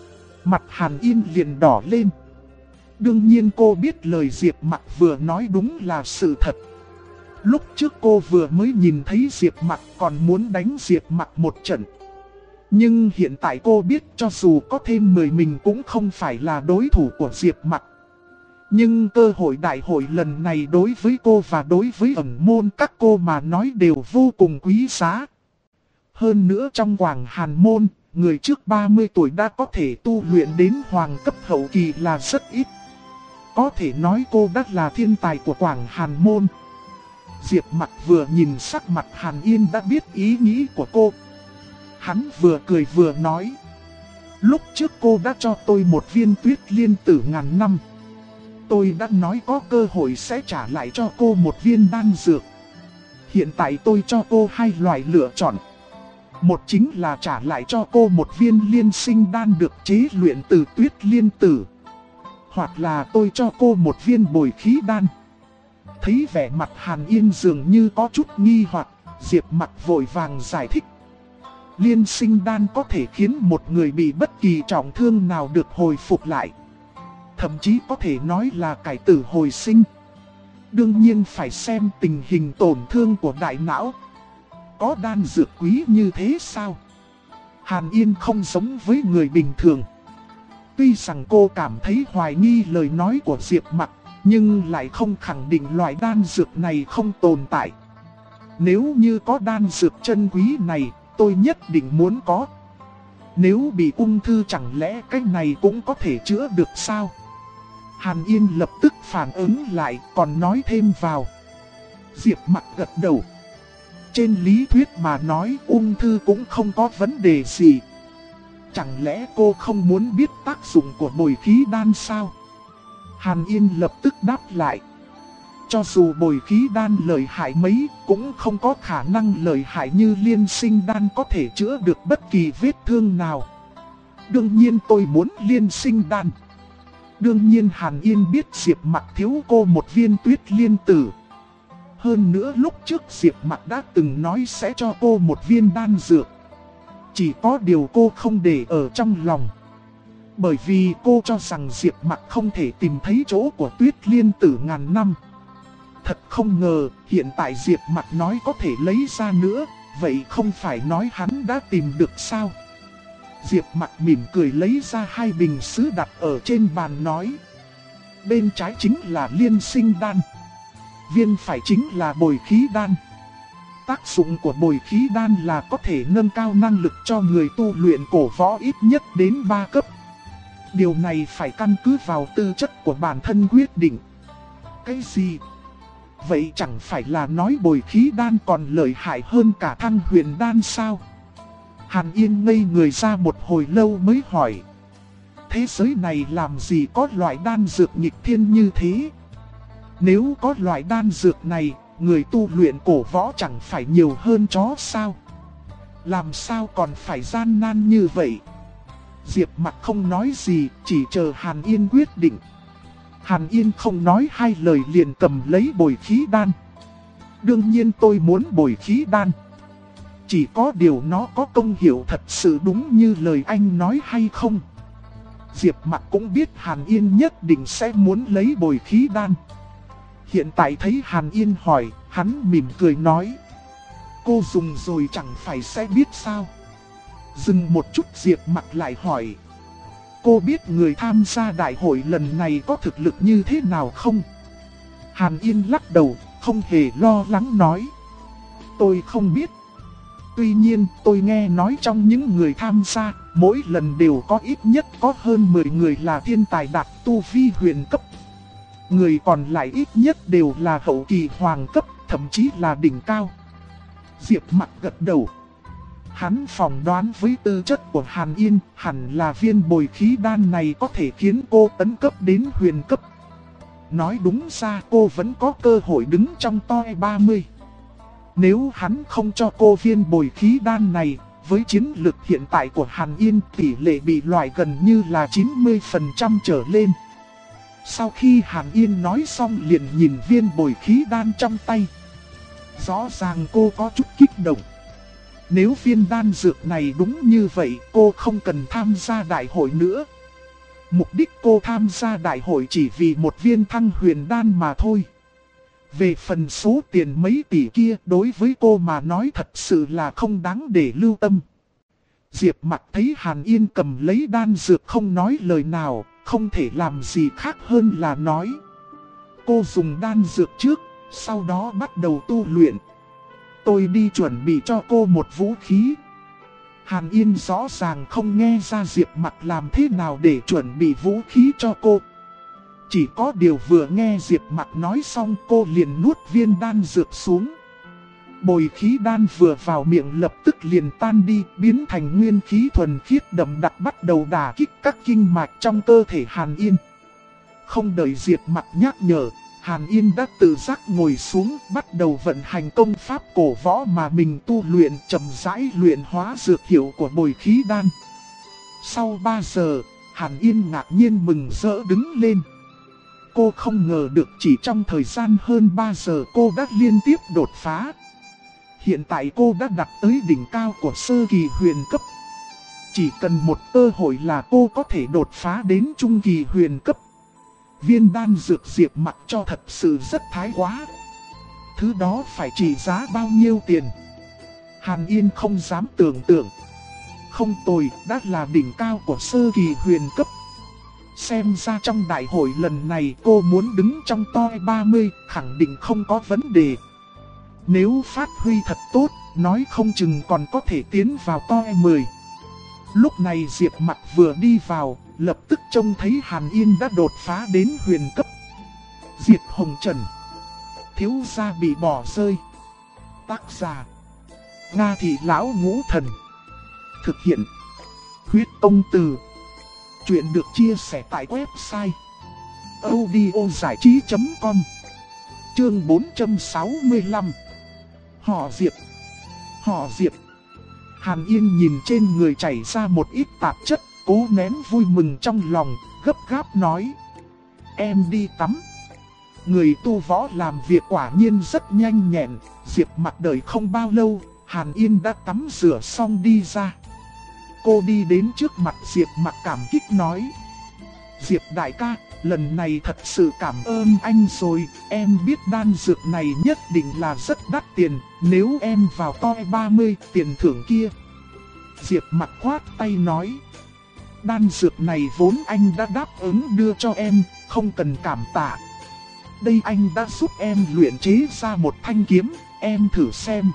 Mặt Hàn Yên liền đỏ lên. Đương nhiên cô biết lời Diệp Mặc vừa nói đúng là sự thật. Lúc trước cô vừa mới nhìn thấy Diệp Mặc còn muốn đánh Diệp Mặc một trận. Nhưng hiện tại cô biết cho dù có thêm 10 mình cũng không phải là đối thủ của Diệp Mặc. Nhưng cơ hội đại hội lần này đối với cô và đối với ẩn môn các cô mà nói đều vô cùng quý giá. Hơn nữa trong Quảng Hàn Môn, người trước 30 tuổi đã có thể tu luyện đến hoàng cấp hậu kỳ là rất ít. Có thể nói cô đã là thiên tài của Quảng Hàn Môn. Diệp Mặc vừa nhìn sắc mặt Hàn Yên đã biết ý nghĩ của cô. Hắn vừa cười vừa nói: lúc trước cô đã cho tôi một viên tuyết liên tử ngàn năm. Tôi đã nói có cơ hội sẽ trả lại cho cô một viên đan dược. Hiện tại tôi cho cô 2 loại lựa chọn. Một chính là trả lại cho cô một viên liên sinh đan được chế luyện từ tuyết liên tử. Hoặc là tôi cho cô một viên bồi khí đan. Thấy vẻ mặt Hàn Yên dường như có chút nghi hoặc, Diệp Mặc vội vàng giải thích. Liên sinh đan có thể khiến một người bị bất kỳ trọng thương nào được hồi phục lại. Thậm chí có thể nói là cải tử hồi sinh. Đương nhiên phải xem tình hình tổn thương của đại não. Có đan dược quý như thế sao? Hàn Yên không giống với người bình thường. Tuy rằng cô cảm thấy hoài nghi lời nói của Diệp Mặc, nhưng lại không khẳng định loại đan dược này không tồn tại. Nếu như có đan dược chân quý này, tôi nhất định muốn có. Nếu bị ung thư chẳng lẽ cái này cũng có thể chữa được sao? Hàn Yên lập tức phản ứng lại, còn nói thêm vào. Diệp Mặc gật đầu. Trên lý thuyết mà nói ung thư cũng không có vấn đề gì. Chẳng lẽ cô không muốn biết tác dụng của bồi khí đan sao? Hàn Yên lập tức đáp lại. Cho dù bồi khí đan lợi hại mấy, cũng không có khả năng lợi hại như liên sinh đan có thể chữa được bất kỳ vết thương nào. Đương nhiên tôi muốn liên sinh đan. Đương nhiên Hàn Yên biết Diệp Mặc thiếu cô một viên tuyết liên tử. Hơn nữa lúc trước Diệp Mặc đã từng nói sẽ cho cô một viên đan dược. Chỉ có điều cô không để ở trong lòng. Bởi vì cô cho rằng Diệp Mặc không thể tìm thấy chỗ của tuyết liên tử ngàn năm. Thật không ngờ, hiện tại Diệp Mặc nói có thể lấy ra nữa, vậy không phải nói hắn đã tìm được sao? Diệp Mặc mỉm cười lấy ra 2 bình sứ đặt ở trên bàn nói. Bên trái chính là liên sinh đan. Viên phải chính là bồi khí đan. Tác dụng của bồi khí đan là có thể nâng cao năng lực cho người tu luyện cổ võ ít nhất đến 3 cấp. Điều này phải căn cứ vào tư chất của bản thân quyết định. Cái gì? Vậy chẳng phải là nói bồi khí đan còn lợi hại hơn cả Thăng Huyền đan sao? Hàn Yên ngây người ra một hồi lâu mới hỏi. Thế giới này làm gì có loại đan dược nghịch thiên như thế? Nếu có loại đan dược này, người tu luyện cổ võ chẳng phải nhiều hơn chó sao? Làm sao còn phải gian nan như vậy? Diệp Mặc không nói gì, chỉ chờ Hàn Yên quyết định. Hàn Yên không nói 2 lời liền cầm lấy bồi khí đan. Đương nhiên tôi muốn bồi khí đan. Chỉ có điều nó có công hiệu thật sự đúng như lời anh nói hay không? Diệp Mặc cũng biết Hàn Yên nhất định sẽ muốn lấy bồi khí đan. Hiện tại thấy Hàn Yên hỏi, hắn mỉm cười nói. Cô dùng rồi chẳng phải sẽ biết sao? Dừng một chút Diệp Mặc lại hỏi. Cô biết người tham gia đại hội lần này có thực lực như thế nào không? Hàn Yên lắc đầu, không hề lo lắng nói. Tôi không biết. Tuy nhiên tôi nghe nói trong những người tham gia, mỗi lần đều có ít nhất có hơn 10 người là thiên tài đạt tu vi huyền cấp. Người còn lại ít nhất đều là hậu kỳ hoàng cấp, thậm chí là đỉnh cao. Diệp Mặc gật đầu. Hắn phỏng đoán với tư chất của Hàn Yên, hẳn là viên bồi khí đan này có thể khiến cô tấn cấp đến huyền cấp. Nói đúng ra cô vẫn có cơ hội đứng trong top 30. Nếu hắn không cho cô viên bồi khí đan này, với chiến lực hiện tại của Hàn Yên tỷ lệ bị loại gần như là 90% trở lên. Sau khi Hàn Yên nói xong liền nhìn viên bồi khí đan trong tay. Rõ ràng cô có chút kích động. Nếu viên đan dược này đúng như vậy cô không cần tham gia đại hội nữa. Mục đích cô tham gia đại hội chỉ vì một viên Thăng Huyền đan mà thôi. Về phần số tiền mấy tỷ kia đối với cô mà nói thật sự là không đáng để lưu tâm. Diệp Mặc thấy Hàn Yên cầm lấy đan dược không nói lời nào, không thể làm gì khác hơn là nói. Cô dùng đan dược trước, sau đó bắt đầu tu luyện. Tôi đi chuẩn bị cho cô một vũ khí. Hàn Yên rõ ràng không nghe ra Diệp Mặc làm thế nào để chuẩn bị vũ khí cho cô. Chỉ có điều vừa nghe Diệp Mặc nói xong cô liền nuốt viên đan dược xuống. Bồi khí đan vừa vào miệng lập tức liền tan đi, biến thành nguyên khí thuần khiết đậm đặc bắt đầu đả kích các kinh mạch trong cơ thể Hàn Yên. Không đợi Diệp Mặc nhắc nhở, Hàn Yên đã tự giác ngồi xuống, bắt đầu vận hành công pháp cổ võ mà mình tu luyện, chậm rãi luyện hóa dược hiệu của bồi khí đan. Sau 3 giờ, Hàn Yên ngạc nhiên mừng rỡ đứng lên. Cô không ngờ được chỉ trong thời gian hơn 3 giờ cô đã liên tiếp đột phá. Hiện tại cô đã đạt tới đỉnh cao của sơ kỳ huyền cấp. Chỉ cần một cơ hội là cô có thể đột phá đến trung kỳ huyền cấp. Viên đan dược Diệp Mặc cho thật sự rất thái quá. Thứ đó phải trị giá bao nhiêu tiền? Hàn Yên không dám tưởng tượng. Không tồi, đã là đỉnh cao của sơ kỳ huyền cấp. Xem ra trong đại hội lần này cô muốn đứng trong top 30, khẳng định không có vấn đề. Nếu phát huy thật tốt, nói không chừng còn có thể tiến vào top 10. Lúc này Diệp Mặc vừa đi vào, lập tức trông thấy Hàn Yên đã đột phá đến huyền cấp. Diệp Hồng Trần, thiếu gia bị bỏ rơi. Tác giả: Nga Thị Lão Ngũ Thần. Thực hiện: Huyết Công Từ. Chuyện được chia sẻ tại website audiozảichí.com. Chương 465. Họ Diệp. Họ Diệp. Hàn Yên nhìn trên người chảy ra một ít tạp chất, cố nén vui mừng trong lòng, gấp gáp nói: em đi tắm. Người tu võ làm việc quả nhiên rất nhanh nhẹn. Diệp Mặc đợi không bao lâu, Hàn Yên đã tắm rửa xong đi ra. Cô đi đến trước mặt Diệp Mặc cảm kích nói: Diệp đại ca, lần này thật sự cảm ơn anh rồi. Em biết đan dược này nhất định là rất đắt tiền. Nếu em vào top 30, tiền thưởng kia. Diệp Mặc khoát tay nói: đan dược này vốn anh đã đáp ứng đưa cho em, không cần cảm tạ. Đây anh đã giúp em luyện chế ra một thanh kiếm, em thử xem.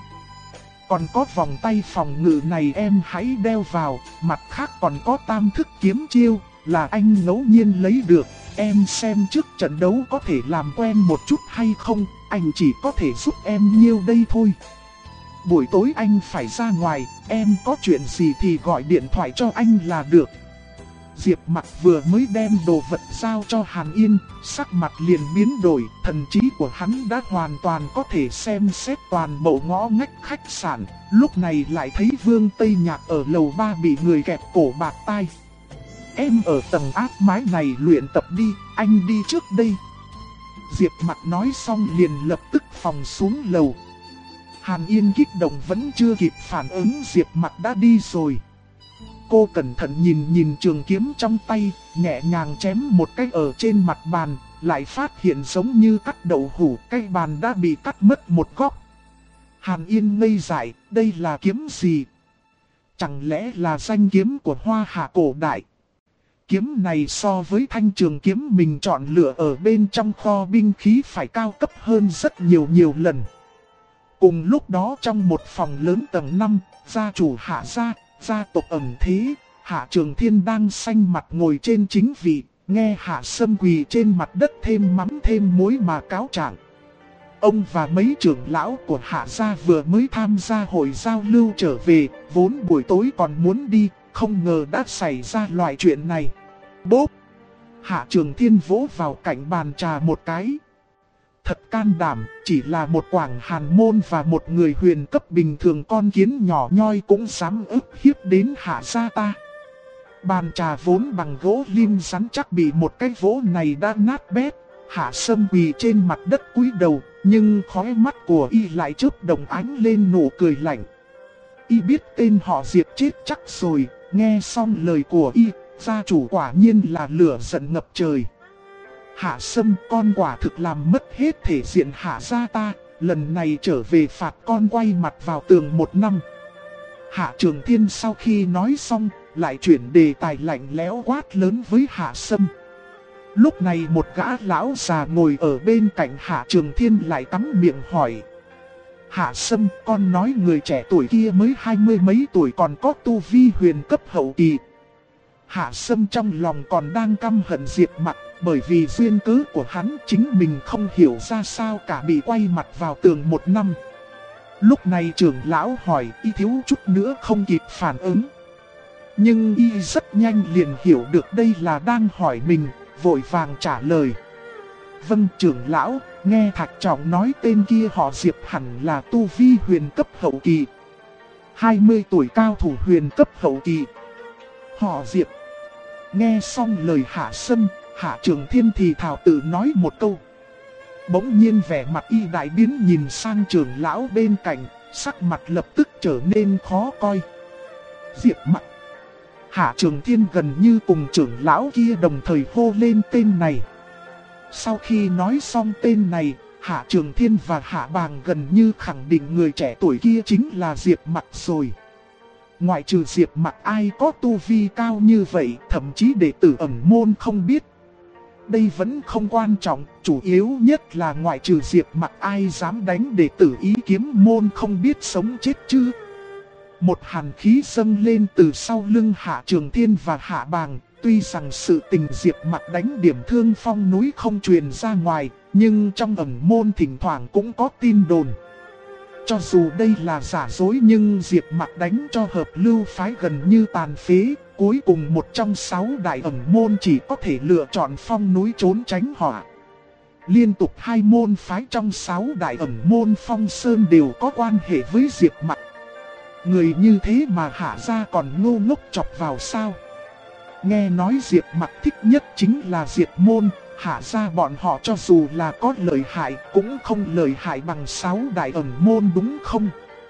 Còn có vòng tay phòng ngự này em hãy đeo vào, mặt khác còn có tam thức kiếm chiêu, là anh ngẫu nhiên lấy được. Em xem trước trận đấu có thể làm quen một chút hay không, anh chỉ có thể giúp em nhiêu đây thôi. Buổi tối anh phải ra ngoài, em có chuyện gì thì gọi điện thoại cho anh là được. Diệp Mặc vừa mới đem đồ vật giao cho Hàn Yên, sắc mặt liền biến đổi, thần trí của hắn đã hoàn toàn có thể xem xét toàn bộ ngõ ngách khách sạn, lúc này lại thấy Vương Tây Nhạc ở lầu 3 bị người kẹp cổ bạc tai. Em ở tầng áp mái này luyện tập đi, anh đi trước đây. Diệp Mặc nói xong liền lập tức phòng xuống lầu. Hàn Yên kích động vẫn chưa kịp phản ứng, Diệp Mặc đã đi rồi. Cô cẩn thận nhìn trường kiếm trong tay, nhẹ nhàng chém một cái ở trên mặt bàn, lại phát hiện giống như cắt đậu hũ, cái bàn đã bị cắt mất một góc. Hàn Yên ngây dại, đây là kiếm gì? Chẳng lẽ là danh kiếm của Hoa Hạ cổ đại? Kiếm này so với thanh trường kiếm mình chọn lựa ở bên trong kho binh khí phải cao cấp hơn rất nhiều lần. Cùng lúc đó trong một phòng lớn tầng 5, gia chủ Hạ gia tộc ẩn thế, Hạ Trường Thiên đang xanh mặt ngồi trên chính vị, nghe Hạ Sâm quỳ trên mặt đất thêm mắm thêm muối mà cáo trạng. Ông và mấy trưởng lão của Hạ gia vừa mới tham gia hội giao lưu trở về, vốn buổi tối còn muốn đi, không ngờ đã xảy ra loại chuyện này. Bốp! Hạ Trường Thiên vỗ vào cạnh bàn trà một cái. Thật can đảm, chỉ là một quảng hàn môn và một người huyền cấp bình thường con kiến nhỏ nhoi cũng dám ức hiếp đến Hạ gia ta. Bàn trà vốn bằng gỗ lim rắn chắc bị một cái vỗ này đã nát bét. Hạ Sâm quỳ trên mặt đất cúi đầu, nhưng khóe mắt của y lại chớp đồng ánh lên nụ cười lạnh. Y biết tên họ Diệp chết chắc rồi, nghe xong lời của y, gia chủ quả nhiên là lửa giận ngập trời. Hạ Sâm, con quả thực làm mất hết thể diện Hạ gia ta, lần này trở về phạt con quay mặt vào tường 1 năm. Hạ Trường Thiên sau khi nói xong, lại chuyển đề tài lạnh lẽo quát lớn với Hạ Sâm. Lúc này một gã lão già ngồi ở bên cạnh Hạ Trường Thiên lại cắm miệng hỏi: Hạ Sâm, con nói người trẻ tuổi kia mới 20 mấy tuổi còn có tu vi huyền cấp hậu kỳ. Hạ Sâm trong lòng còn đang căm hận Diệp Mặc, bởi vì duyên cớ của hắn chính mình không hiểu ra sao cả bị quay mặt vào tường 1 năm. Lúc này trưởng lão hỏi, y thiếu chút nữa không kịp phản ứng. Nhưng y rất nhanh liền hiểu được đây là đang hỏi mình, vội vàng trả lời. Vâng trưởng lão, nghe Thạch Trọng nói tên kia họ Diệp hẳn là tu vi huyền cấp hậu kỳ. 20 tuổi cao thủ huyền cấp hậu kỳ. Họ Diệp. Nghe xong lời Hạ Sâm, Hạ Trường Thiên thì thảo tự nói một câu. Bỗng nhiên vẻ mặt y đại biến nhìn sang trưởng lão bên cạnh, sắc mặt lập tức trở nên khó coi. Diệp Mặc. Hạ Trường Thiên gần như cùng trưởng lão kia đồng thời hô lên tên này. Sau khi nói xong tên này, Hạ Trường Thiên và Hạ Bàng gần như khẳng định người trẻ tuổi kia chính là Diệp Mặc rồi. Ngoại trừ Diệp Mặc ai có tu vi cao như vậy, thậm chí đệ tử ẩn môn không biết. Đây vẫn không quan trọng, chủ yếu nhất là ngoại trừ Diệp Mặc ai dám đánh đệ tử Ý Kiếm môn không biết sống chết chứ. Một hàn khí dâng lên từ sau lưng Hạ Trường Thiên và Hạ Bàng. Tuy rằng sự tình Diệp Mặc đánh điểm thương phong núi không truyền ra ngoài, nhưng trong ẩn môn thỉnh thoảng cũng có tin đồn. Cho dù đây là giả dối nhưng Diệp Mặc đánh cho hợp lưu phái gần như tàn phế. Cuối cùng một trong 6 đại ẩn môn chỉ có thể lựa chọn phong núi trốn tránh họa. Liên tục 2 môn phái trong 6 đại ẩn môn Phong Sơn đều có quan hệ với Diệp Mặc. Người như thế mà Hạ gia còn ngu ngốc chọc vào sao? Nghe nói Diệp Mặc thích nhất chính là Diệp môn, Hạ gia bọn họ cho dù là có lợi hại cũng không lợi hại bằng 6 đại ẩn môn đúng không?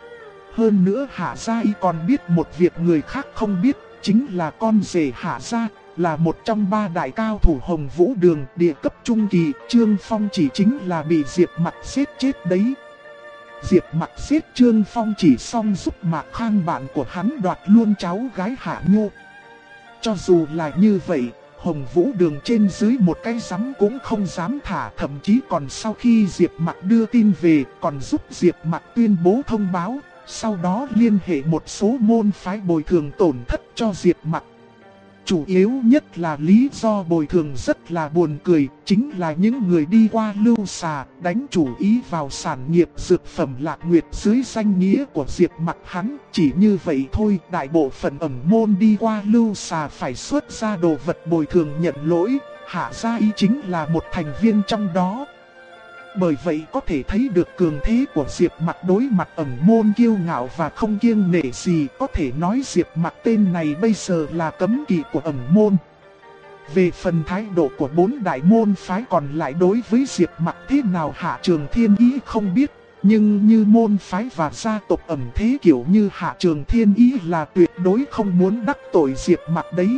Hơn nữa Hạ gia y còn biết một việc người khác không biết, chính là con rể Hạ gia, là một trong 3 đại cao thủ Hồng Vũ Đường địa cấp trung kỳ. Trương Phong Chỉ chính là bị Diệp Mặc giết chết đấy. Diệp Mặc giết Trương Phong Chỉ xong giúp Mạc Khang bạn của hắn đoạt luôn cháu gái Hạ Nhu. Cho dù là như vậy, Hồng Vũ Đường trên dưới một cái rắm cũng không dám thả, thậm chí còn sau khi Diệp Mặc đưa tin về còn giúp Diệp Mặc tuyên bố thông báo, sau đó liên hệ một số môn phái bồi thường tổn thất cho Diệp Mặc. Chủ yếu nhất là lý do bồi thường rất là buồn cười, chính là những người đi qua Lưu Xà đánh chủ ý vào sản nghiệp dược phẩm Lạc Nguyệt dưới danh nghĩa của Diệp Mặc hắn. Chỉ như vậy thôi, đại bộ phận ẩn môn đi qua Lưu Xà phải xuất ra đồ vật bồi thường nhận lỗi, Hạ gia y chính là một thành viên trong đó. Bởi vậy có thể thấy được cường thế của Diệp Mặc đối mặt ẩn môn kiêu ngạo và không kiêng nể gì. Có thể nói Diệp Mặc tên này bây giờ là cấm kỵ của ẩn môn. Về phần thái độ của 4 đại môn phái còn lại đối với Diệp Mặc thế nào Hạ Trường Thiên Ý không biết. Nhưng như môn phái và gia tộc ẩn thế kiểu như Hạ Trường Thiên Ý là tuyệt đối không muốn đắc tội Diệp Mặc đấy.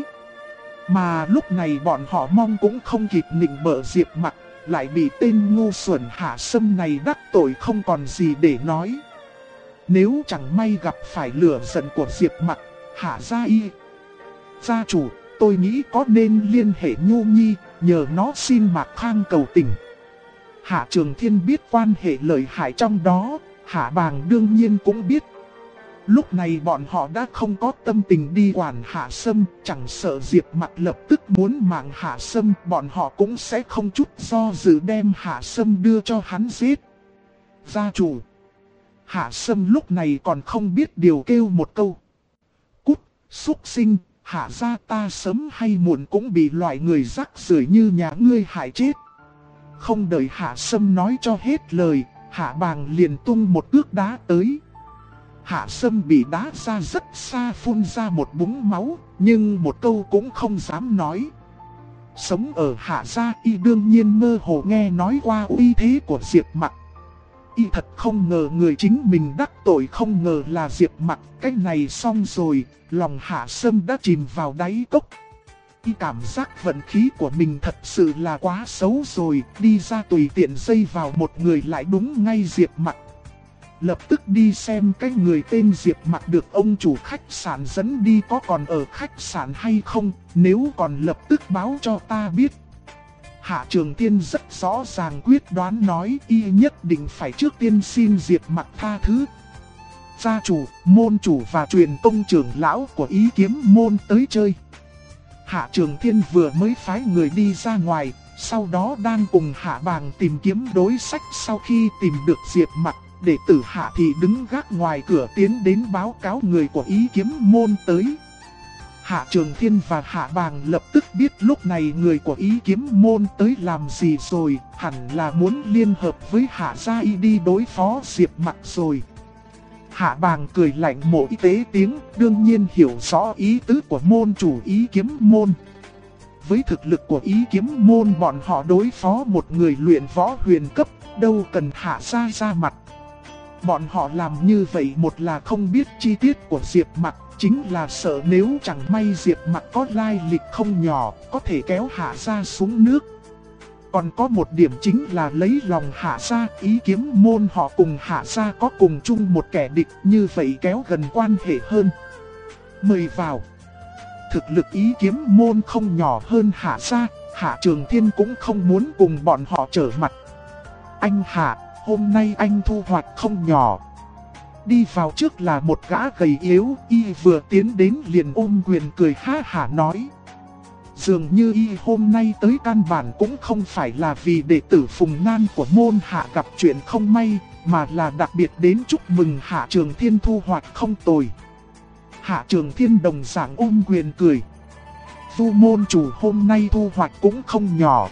Mà lúc này bọn họ mong cũng không kịp nịnh bợ Diệp Mặc, lại bị tên ngu xuẩn Hạ Sâm này đắc tội không còn gì để nói. Nếu chẳng may gặp phải lửa giận của Diệp Mặc, Hạ gia y. Gia chủ, tôi nghĩ có nên liên hệ Nhu Nhi, nhờ nó xin Mạc Khang cầu tình. Hạ Trường Thiên biết quan hệ lợi hại trong đó, Hạ Bàng đương nhiên cũng biết. Lúc này bọn họ đã không có tâm tình đi quản Hạ Sâm, chẳng sợ Diệp Mặc lập tức muốn mạng Hạ Sâm, bọn họ cũng sẽ không chút do dự đem Hạ Sâm đưa cho hắn giết. Gia chủ, Hạ Sâm lúc này còn không biết điều kêu một câu. Cút, xúc sinh, Hạ gia ta sớm hay muộn cũng bị loại người rác rưởi như nhà ngươi hại chết. Không đợi Hạ Sâm nói cho hết lời, Hạ Bàng liền tung một cước đá tới. Hạ Sâm bị đá ra rất xa, phun ra một búng máu, nhưng một câu cũng không dám nói. Sống ở Hạ gia y đương nhiên mơ hồ nghe nói qua uy thế của Diệp Mặc. Y thật không ngờ người chính mình đắc tội không ngờ là Diệp Mặc. Cái này xong rồi, lòng Hạ Sâm đã chìm vào đáy cốc. Y cảm giác vận khí của mình thật sự là quá xấu rồi, đi ra tùy tiện dây vào một người lại đúng ngay Diệp Mặc. Lập tức đi xem cái người tên Diệp Mặc được ông chủ khách sạn dẫn đi có còn ở khách sạn hay không, nếu còn lập tức báo cho ta biết. Hạ Trường Thiên rất rõ ràng quyết đoán nói y nhất định phải trước tiên xin Diệp Mặc tha thứ. Gia chủ, môn chủ và truyền tông trưởng lão của Ý Kiếm môn tới chơi. Hạ Trường Thiên vừa mới phái người đi ra ngoài, sau đó đang cùng Hạ Bàng tìm kiếm đối sách. Sau khi tìm được Diệp Mặc, đệ tử Hạ Thị đứng gác ngoài cửa tiến đến báo cáo người của Ý Kiếm môn tới. Hạ Trường Thiên và Hạ Bàng lập tức biết lúc này người của Ý Kiếm môn tới làm gì rồi, hẳn là muốn liên hợp với Hạ gia y đi đối phó Diệp Mặc rồi. Hạ Bàng cười lạnh mỗi tế tiếng, đương nhiên hiểu rõ ý tứ của môn chủ Ý Kiếm môn. Với thực lực của Ý Kiếm môn bọn họ đối phó một người luyện võ huyền cấp, đâu cần Hạ gia ra mặt. Bọn họ làm như vậy một là không biết chi tiết của Diệp Mặc, chính là sợ nếu chẳng may Diệp Mặc có lai lịch không nhỏ, có thể kéo Hạ gia xuống nước. Còn có một điểm chính là lấy lòng Hạ gia, Ý Kiếm môn họ cùng Hạ gia có cùng chung một kẻ địch, như vậy kéo gần quan hệ hơn. Mời vào. Thực lực Ý Kiếm môn không nhỏ hơn Hạ gia, Hạ Trường Thiên cũng không muốn cùng bọn họ trở mặt. Anh Hạ, hôm nay anh thu hoạch không nhỏ. Đi vào trước là một gã gầy yếu, y vừa tiến đến liền ôm quyền cười ha hả nói. Dường như y hôm nay tới căn bản cũng không phải là vì đệ tử Phùng Nan của môn Hạ gặp chuyện không may, mà là đặc biệt đến chúc mừng Hạ Trường Thiên thu hoạch không tồi. Hạ Trường Thiên đồng dạng ôm quyền cười. Vu môn chủ hôm nay thu hoạch cũng không nhỏ.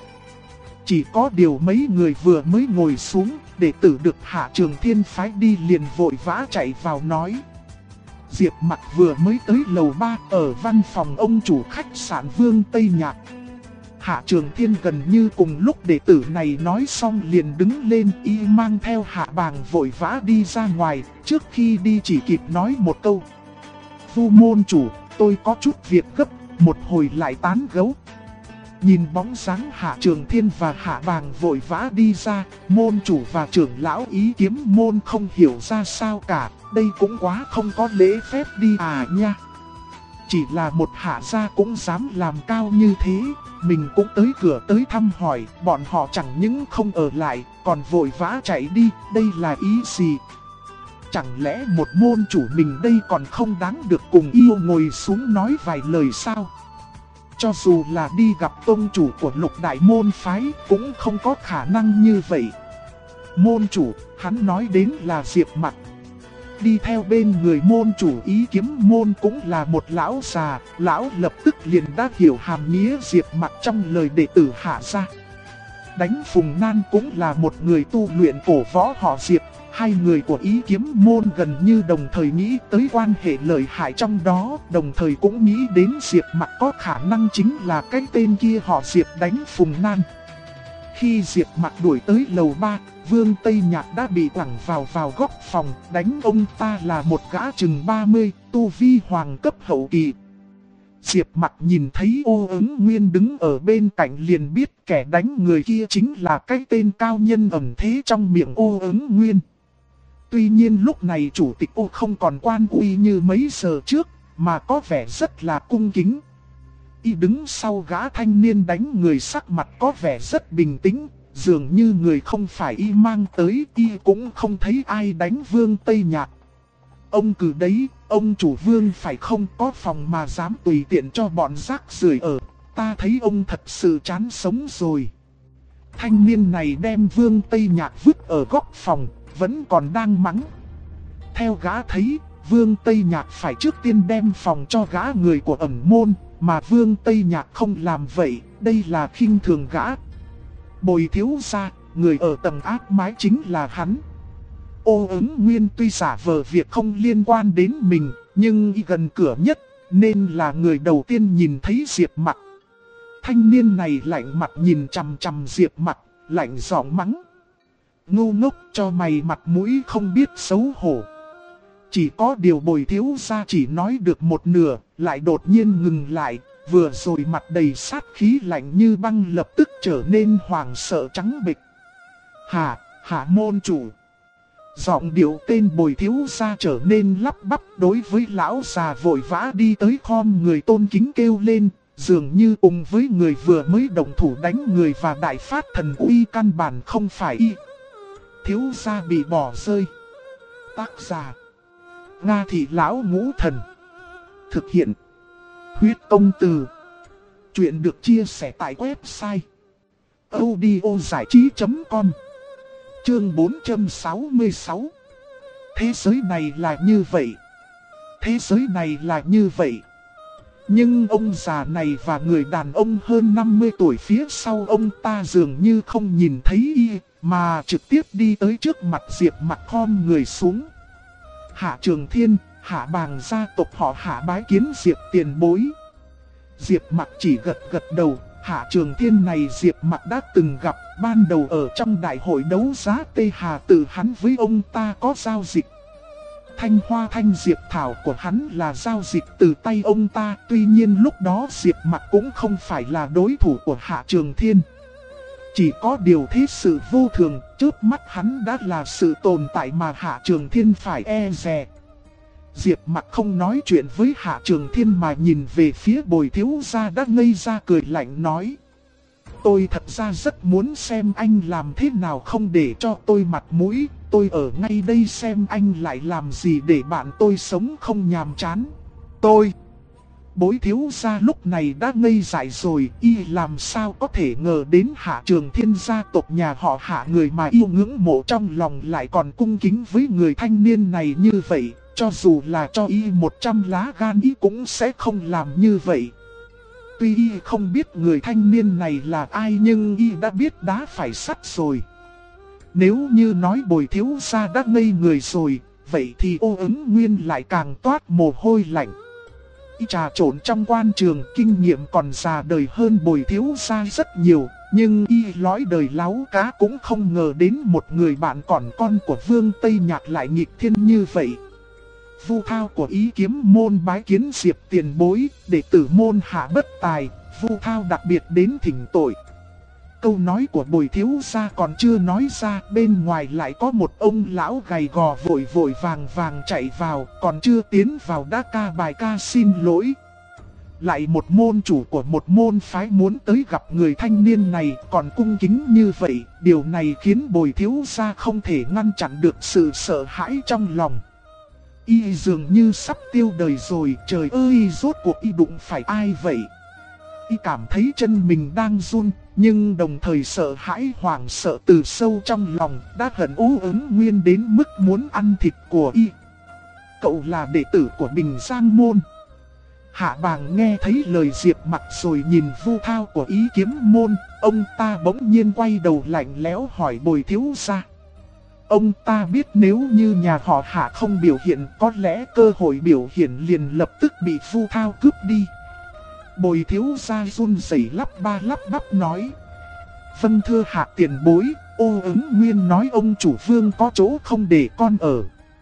Chỉ có điều mấy người vừa mới ngồi xuống, đệ tử được Hạ Trường Thiên phái đi liền vội vã chạy vào nói. Diệp Mặc vừa mới tới lầu 3 ở văn phòng ông chủ khách sạn Vương Tây Nhạc. Hạ Trường Thiên gần như cùng lúc đệ tử này nói xong liền đứng lên, y mang theo Hạ Bàng vội vã đi ra ngoài, trước khi đi chỉ kịp nói một câu. Vu môn chủ, tôi có chút việc gấp, một hồi lại tán gẫu. Nhìn bóng dáng Hạ Trường Thiên và Hạ Bàng vội vã đi ra, môn chủ và trưởng lão Ý Kiếm môn không hiểu ra sao cả, đây cũng quá không có lễ phép đi à nha. Chỉ là một Hạ gia cũng dám làm cao như thế, mình cũng tới cửa tới thăm hỏi, bọn họ chẳng những không ở lại, còn vội vã chạy đi, đây là ý gì? Chẳng lẽ một môn chủ mình đây còn không đáng được cùng yêu ngồi xuống nói vài lời sao? Cho dù là đi gặp tông chủ của Lục Đại môn phái cũng không có khả năng như vậy. Môn chủ, hắn nói đến là Diệp Mặc. Đi theo bên người môn chủ Ý Kiếm môn cũng là một lão già, lão lập tức liền đã hiểu hàm nghĩa Diệp Mặc trong lời đệ tử Hạ gia. Đánh Phùng Nan cũng là một người tu luyện cổ võ họ Diệp. Hai người của Ý Kiếm môn gần như đồng thời nghĩ tới quan hệ lợi hại trong đó, đồng thời cũng nghĩ đến Diệp Mặc có khả năng chính là cái tên kia họ Diệp đánh Phùng Nan. Khi Diệp Mặc đuổi tới lầu 3, Vương Tây Nhạc đã bị quẳng vào góc phòng, đánh ông ta là một gã chừng 30, tu vi hoàng cấp hậu kỳ. Diệp Mặc nhìn thấy Ô Ứng Nguyên đứng ở bên cạnh liền biết kẻ đánh người kia chính là cái tên cao nhân ẩn thế trong miệng Ô Ứng Nguyên. Tuy nhiên lúc này chủ tịch Ô không còn quan uy như mấy giờ trước, mà có vẻ rất là cung kính. Y đứng sau gã thanh niên đánh người, sắc mặt có vẻ rất bình tĩnh, dường như người không phải y mang tới, y cũng không thấy ai đánh Vương Tây Nhạc. Ông cử đấy, ông chủ Vương phải không, có phòng mà dám tùy tiện cho bọn rác rưởi ở, ta thấy ông thật sự chán sống rồi. Thanh niên này đem Vương Tây Nhạc vứt ở góc phòng, vẫn còn đang mắng. Theo gã thấy, Vương Tây Nhạc phải trước tiên đem phòng cho gã người của ẩn môn, mà Vương Tây Nhạc không làm vậy, đây là khinh thường gã. Bồi thiếu gia, người ở tầng áp mái chính là hắn. Ô Ứng Nguyên tuy giả vờ việc không liên quan đến mình, nhưng y gần cửa nhất, nên là người đầu tiên nhìn thấy Diệp Mặc. Thanh niên này lạnh mặt nhìn chằm chằm Diệp Mặc, lạnh giọng mắng. Ngu ngốc, cho mày mặt mũi không biết xấu hổ. Chỉ có điều Bồi thiếu gia chỉ nói được một nửa, lại đột nhiên ngừng lại, vừa rồi mặt đầy sát khí lạnh như băng lập tức trở nên hoảng sợ trắng bệch. Hạ môn chủ. Giọng điệu tên Bồi thiếu gia trở nên lắp bắp, đối với lão già vội vã đi tới khom người tôn kính kêu lên, dường như cùng với người vừa mới động thủ đánh người và đại phát thần uy căn bản không phải y. Thiếu gia bị bỏ rơi. Tác giả Nga Thị Lão Ngũ Thần. Thực hiện Huyết Công Từ. Chuyện được chia sẻ tại website audiozảichí.com. Chương 466. Thế giới này là như vậy. Thế giới này là như vậy. Nhưng ông già này và người đàn ông hơn 50 tuổi phía sau ông ta dường như không nhìn thấy y, mà trực tiếp đi tới trước mặt Diệp Mặc khom người xuống. Hạ Trường Thiên, Hạ Bàng gia tộc họ Hạ bái kiến Diệp tiền bối. Diệp Mặc chỉ gật gật đầu. Hạ Trường Thiên này Diệp Mặc đã từng gặp, ban đầu ở trong đại hội đấu giá Tê Hà Tự hắn với ông ta có giao dịch. Thanh hoa thanh diệp thảo của hắn là giao dịch từ tay ông ta, tuy nhiên lúc đó Diệp Mặc cũng không phải là đối thủ của Hạ Trường Thiên. Chỉ có điều thế sự vô thường, trước mắt hắn đã là sự tồn tại mà Hạ Trường Thiên phải e dè. Diệp Mặc không nói chuyện với Hạ Trường Thiên mà nhìn về phía Bồi thiếu gia đã ngây ra cười lạnh nói. Tôi thật ra rất muốn xem anh làm thế nào không để cho tôi mặt mũi. Tôi ở ngay đây xem anh lại làm gì để bạn tôi sống không nhàm chán. Bối thiếu gia lúc này đã ngây dại rồi, y làm sao có thể ngờ đến Hạ Trường Thiên gia tộc nhà họ Hạ, người mà yêu ngưỡng mộ trong lòng lại còn cung kính với người thanh niên này như vậy. Cho dù là cho y 100 lá gan y cũng sẽ không làm như vậy. Tuy y không biết người thanh niên này là ai nhưng y đã biết đá phải sắt rồi. Nếu như nói Bồi thiếu gia đã ngây người rồi, vậy thì Ô Ứng Nguyên lại càng toát mồ hôi lạnh. Y trà trộn trong quan trường, kinh nghiệm còn già đời hơn Bồi thiếu gia rất nhiều, nhưng y lõi đời láo cá cũng không ngờ đến một người bạn còn con của Vương Tây Nhạc lại nghịch thiên như vậy. Vu Thao của Ý Kiếm môn bái kiến Diệp tiền bối, đệ tử môn hạ bất tài, Vu Thao đặc biệt đến thỉnh tội. Câu nói của Bồi thiếu gia còn chưa nói ra, bên ngoài lại có một ông lão gầy gò vội vội vàng vàng chạy vào, còn chưa tiến vào đã ca bài ca xin lỗi. Lại một môn chủ của một môn phái muốn tới gặp người thanh niên này còn cung kính như vậy, điều này khiến Bồi thiếu gia không thể ngăn chặn được sự sợ hãi trong lòng. Y dường như sắp tiêu đời rồi, trời ơi rốt cuộc y đụng phải ai vậy? Y cảm thấy chân mình đang run, nhưng đồng thời sợ hãi hoảng sợ từ sâu trong lòng, đã hận Ô Ứng Nguyên đến mức muốn ăn thịt của y. Cậu là đệ tử của Bình Giang Môn. Hạ Bàng nghe thấy lời Diệp Mặc rồi nhìn Vu Thao của Ý Kiếm môn, ông ta bỗng nhiên quay đầu lạnh lẽo hỏi Bồi thiếu gia. Ông ta biết nếu như nhà họ Hạ không biểu hiện, có lẽ cơ hội biểu hiện liền lập tức bị Vu Thao cướp đi. Bồi thiếu gia run rẩy lắp ba lắp bắp nói. Vâng thưa Hạ tiền bối, Ô Ứng Nguyên nói ông chủ Vương có chỗ không để con ở.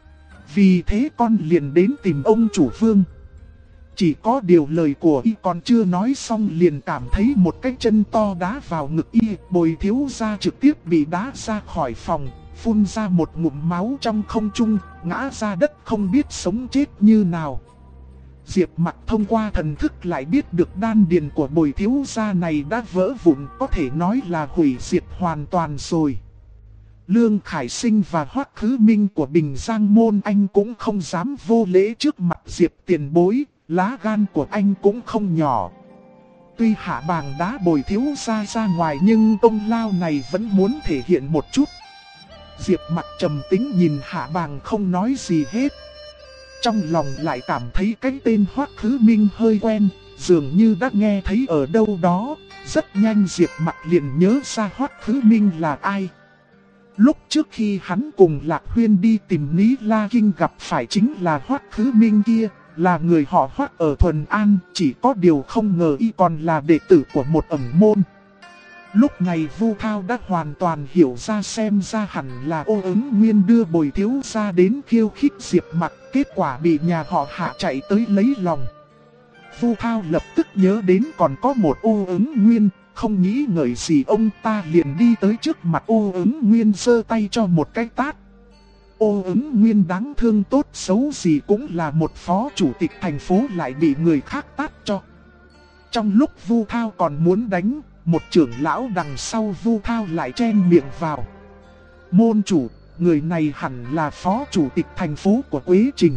Vì thế con liền đến tìm ông chủ Vương. Chỉ có điều lời của y còn chưa nói xong liền cảm thấy một cái chân to đá vào ngực y. Bồi thiếu gia trực tiếp bị đá ra khỏi phòng, phun ra một ngụm máu trong không trung, ngã ra đất không biết sống chết như nào. Diệp Mặc thông qua thần thức lại biết được đan điền của Bồi thiếu gia này đã vỡ vụn, có thể nói là hủy diệt hoàn toàn rồi. Lương Khải Sinh và Hoắc Khứ Minh của Bình Giang Môn anh cũng không dám vô lễ trước mặt Diệp tiền bối, lá gan của anh cũng không nhỏ. Tuy Hạ Bàng đá Bồi thiếu gia ra ngoài nhưng công lao này vẫn muốn thể hiện một chút. Diệp Mặc trầm tĩnh nhìn Hạ Bàng không nói gì hết. Trong lòng lại cảm thấy cái tên Hoắc Khứ Minh hơi quen, dường như đã nghe thấy ở đâu đó. Rất nhanh Diệp Mặc liền nhớ ra Hoắc Khứ Minh là ai. Lúc trước khi hắn cùng Lạc Huyên đi tìm Ní La Kinh gặp phải chính là Hoắc Khứ Minh kia, là người họ Hoắc ở Thuần An, chỉ có điều không ngờ y còn là đệ tử của một ẩn môn. Lúc này Vu Thao đã hoàn toàn hiểu ra, xem ra hẳn là Ô Ứng Nguyên đưa Bồi thiếu gia đến khiêu khích Diệp Mặc, kết quả bị nhà họ Hạ chạy tới lấy lòng. Vu Thao lập tức nhớ đến còn có một Ô Ứng Nguyên, không nghĩ ngợi gì ông ta liền đi tới trước mặt Ô Ứng Nguyên giơ tay cho một cái tát. Ô Ứng Nguyên đáng thương tốt xấu gì cũng là một phó chủ tịch thành phố lại bị người khác tát cho. Trong lúc Vu Thao còn muốn đánh, một trưởng lão đằng sau Vu Thao lại chen miệng vào. Môn chủ, người này hẳn là phó chủ tịch thành phố của Quế Trình.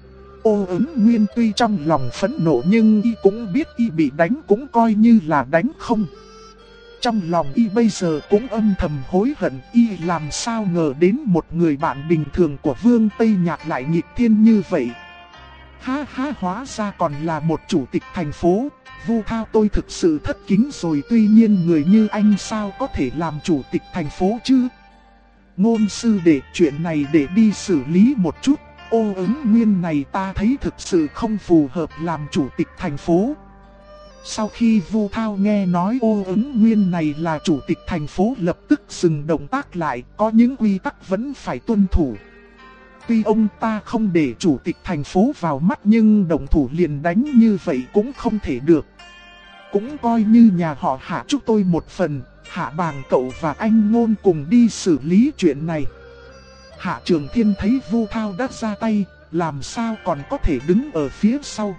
Ô Ứng Nguyên tuy trong lòng phẫn nộ nhưng y cũng biết y bị đánh cũng coi như là đánh không. Trong lòng y bây giờ cũng âm thầm hối hận, y làm sao ngờ đến một người bạn bình thường của Vương Tây Nhạc lại nghịch thiên như vậy. Ha ha, hóa ra còn là một chủ tịch thành phố. Vu Thao tôi thực sự thất kính rồi, tuy nhiên người như anh sao có thể làm chủ tịch thành phố chứ. Ngôn sư để chuyện này để đi xử lý một chút. Ô Ứng Nguyên này ta thấy thực sự không phù hợp làm chủ tịch thành phố. Sau khi Vu Thao nghe nói Ô Ứng Nguyên này là chủ tịch thành phố lập tức dừng động tác lại, có những quy tắc vẫn phải tuân thủ. Tuy ông ta không để chủ tịch thành phố vào mắt nhưng động thủ liền đánh như vậy cũng không thể được. Cũng coi như nhà họ Hạ chúc tôi một phần, Hạ Bàng cậu và anh Ngôn cùng đi xử lý chuyện này. Hạ Trường Thiên thấy Vu Thao đã ra tay, làm sao còn có thể đứng ở phía sau.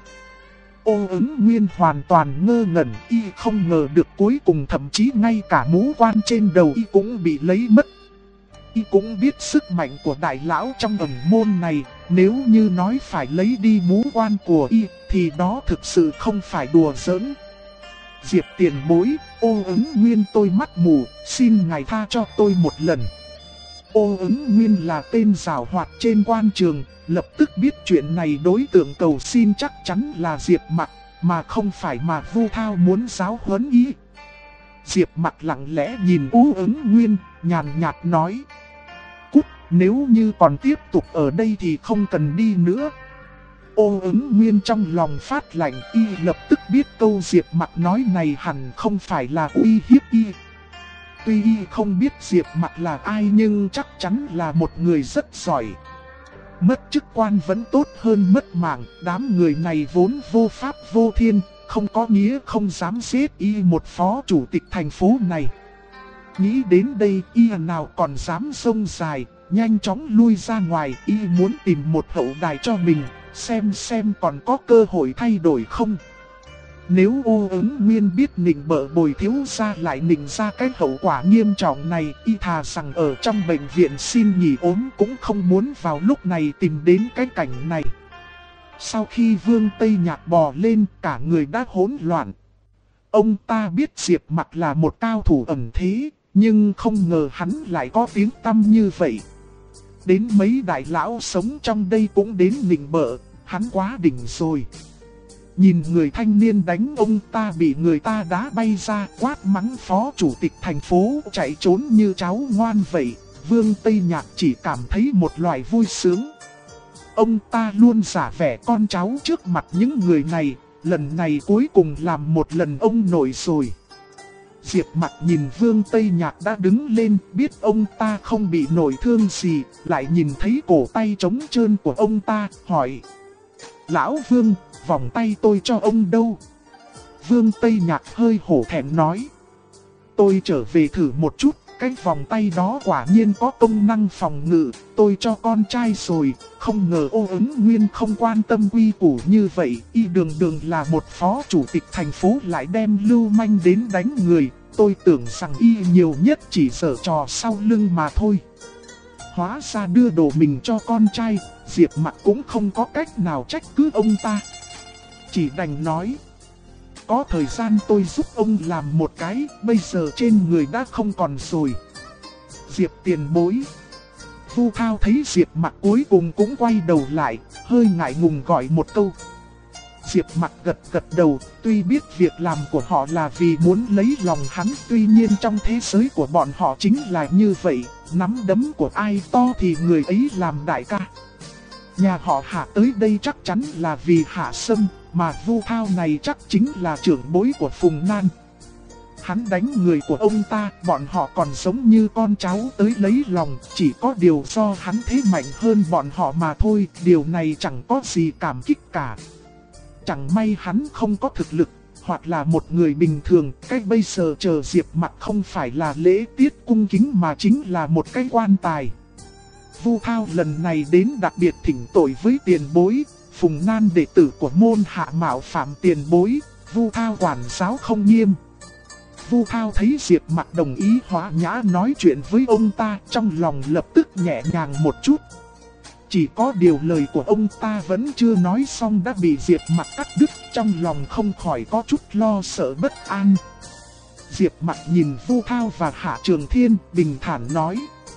Ô Ứng Nguyên hoàn toàn ngơ ngẩn, y không ngờ được cuối cùng thậm chí ngay cả mũ quan trên đầu y cũng bị lấy mất. Y cũng biết sức mạnh của đại lão trong ẩn môn này, nếu như nói phải lấy đi mũ quan của y thì đó thực sự không phải đùa giỡn. Diệp tiền bối, Ô Ứng Nguyên tôi mắt mù, xin ngài tha cho tôi một lần. Ô Ứng Nguyên là tên giảo hoạt trên quan trường, lập tức biết chuyện này đối tượng cầu xin chắc chắn là Diệp Mặc, mà không phải mà Vu Thao muốn giáo huấn ý. Diệp Mặc lặng lẽ nhìn Ô Ứng Nguyên, nhàn nhạt nói: Cút, nếu như còn tiếp tục ở đây thì không cần đi nữa. Ô Ứng Nguyên trong lòng phát lạnh, y lập tức biết câu Diệp Mặc nói này hẳn không phải là uy hiếp y. Tuy y không biết Diệp Mặc là ai nhưng chắc chắn là một người rất giỏi. Mất chức quan vẫn tốt hơn mất mạng, đám người này vốn vô pháp vô thiên, không có nghĩa không dám giết y một phó chủ tịch thành phố này. Nghĩ đến đây y nào còn dám xông dài, nhanh chóng lui ra ngoài, y muốn tìm một hậu đài cho mình, xem còn có cơ hội thay đổi không. Nếu Ô Ứng Nguyên biết nịnh bợ Bồi thiếu gia lại nịnh ra cái hậu quả nghiêm trọng này, y thà rằng ở trong bệnh viện xin nghỉ ốm cũng không muốn vào lúc này tìm đến cái cảnh này. Sau khi Vương Tây Nhạc bò lên, cả người đã hỗn loạn. Ông ta biết Diệp Mặc là một cao thủ ẩn thế, nhưng không ngờ hắn lại có tiếng tăm như vậy. Đến mấy đại lão sống trong đây cũng đến nịnh bợ, hắn quá đỉnh rồi. Nhìn người thanh niên đánh ông ta bị người ta đá bay ra, quát mắng phó chủ tịch thành phố chạy trốn như cháu ngoan vậy, Vương Tây Nhạc chỉ cảm thấy một loại vui sướng. Ông ta luôn giả vẻ con cháu trước mặt những người này, lần này cuối cùng làm một lần ông nội rồi. Diệp Mặc nhìn Vương Tây Nhạc đã đứng lên, biết ông ta không bị nổi thương gì, lại nhìn thấy cổ tay trống trơn của ông ta, hỏi: Lão Vương, vòng tay tôi cho ông đâu? Vương Tây Nhạc hơi hổ thẹn nói: Tôi trở về thử một chút, cái vòng tay đó quả nhiên có công năng phòng ngự, tôi cho con trai rồi. Không ngờ Ô Ứng Nguyên không quan tâm quy củ như vậy, y đường là một phó chủ tịch thành phố lại đem lưu manh đến đánh người. Tôi tưởng rằng y nhiều nhất chỉ giở trò sau lưng mà thôi. Hóa ra đưa đồ mình cho con trai, Diệp Mặc cũng không có cách nào trách cứ ông ta. Chỉ đành nói: Có thời gian tôi giúp ông làm một cái, bây giờ trên người đã không còn rồi. Diệp tiền bối. Vu Thao thấy Diệp Mặc cuối cùng cũng quay đầu lại, hơi ngại ngùng gọi một câu. Diệp Mặc gật đầu, tuy biết việc làm của họ là vì muốn lấy lòng hắn, tuy nhiên trong thế giới của bọn họ chính là như vậy, nắm đấm của ai to thì người ấy làm đại ca. Nhà họ Hạ tới đây chắc chắn là vì Hạ Sâm, mà Vu Thao này chắc chính là trưởng bối của Phùng Nan. Hắn đánh người của ông ta, bọn họ còn giống như con cháu tới lấy lòng, chỉ có điều do hắn thế mạnh hơn bọn họ mà thôi, điều này chẳng có gì cảm kích cả. Chẳng may hắn không có thực lực, hoặc là một người bình thường, cái bây giờ chờ Diệp Mặc không phải là lễ tiết cung kính mà chính là một cái quan tài. Vu Thao lần này đến đặc biệt thỉnh tội với tiền bối, Phùng Nan đệ tử của môn Hạ mạo phạm tiền bối, Vu Thao quản giáo không nghiêm. Vu Thao thấy Diệp Mặc đồng ý hóa nhã nói chuyện với ông ta, trong lòng lập tức nhẹ nhàng một chút. Chỉ có điều lời của ông ta vẫn chưa nói xong đã bị Diệp Mặc cắt đứt, trong lòng không khỏi có chút lo sợ bất an. Diệp Mặc nhìn Vu Thao và Hạ Trường Thiên, bình thản nói: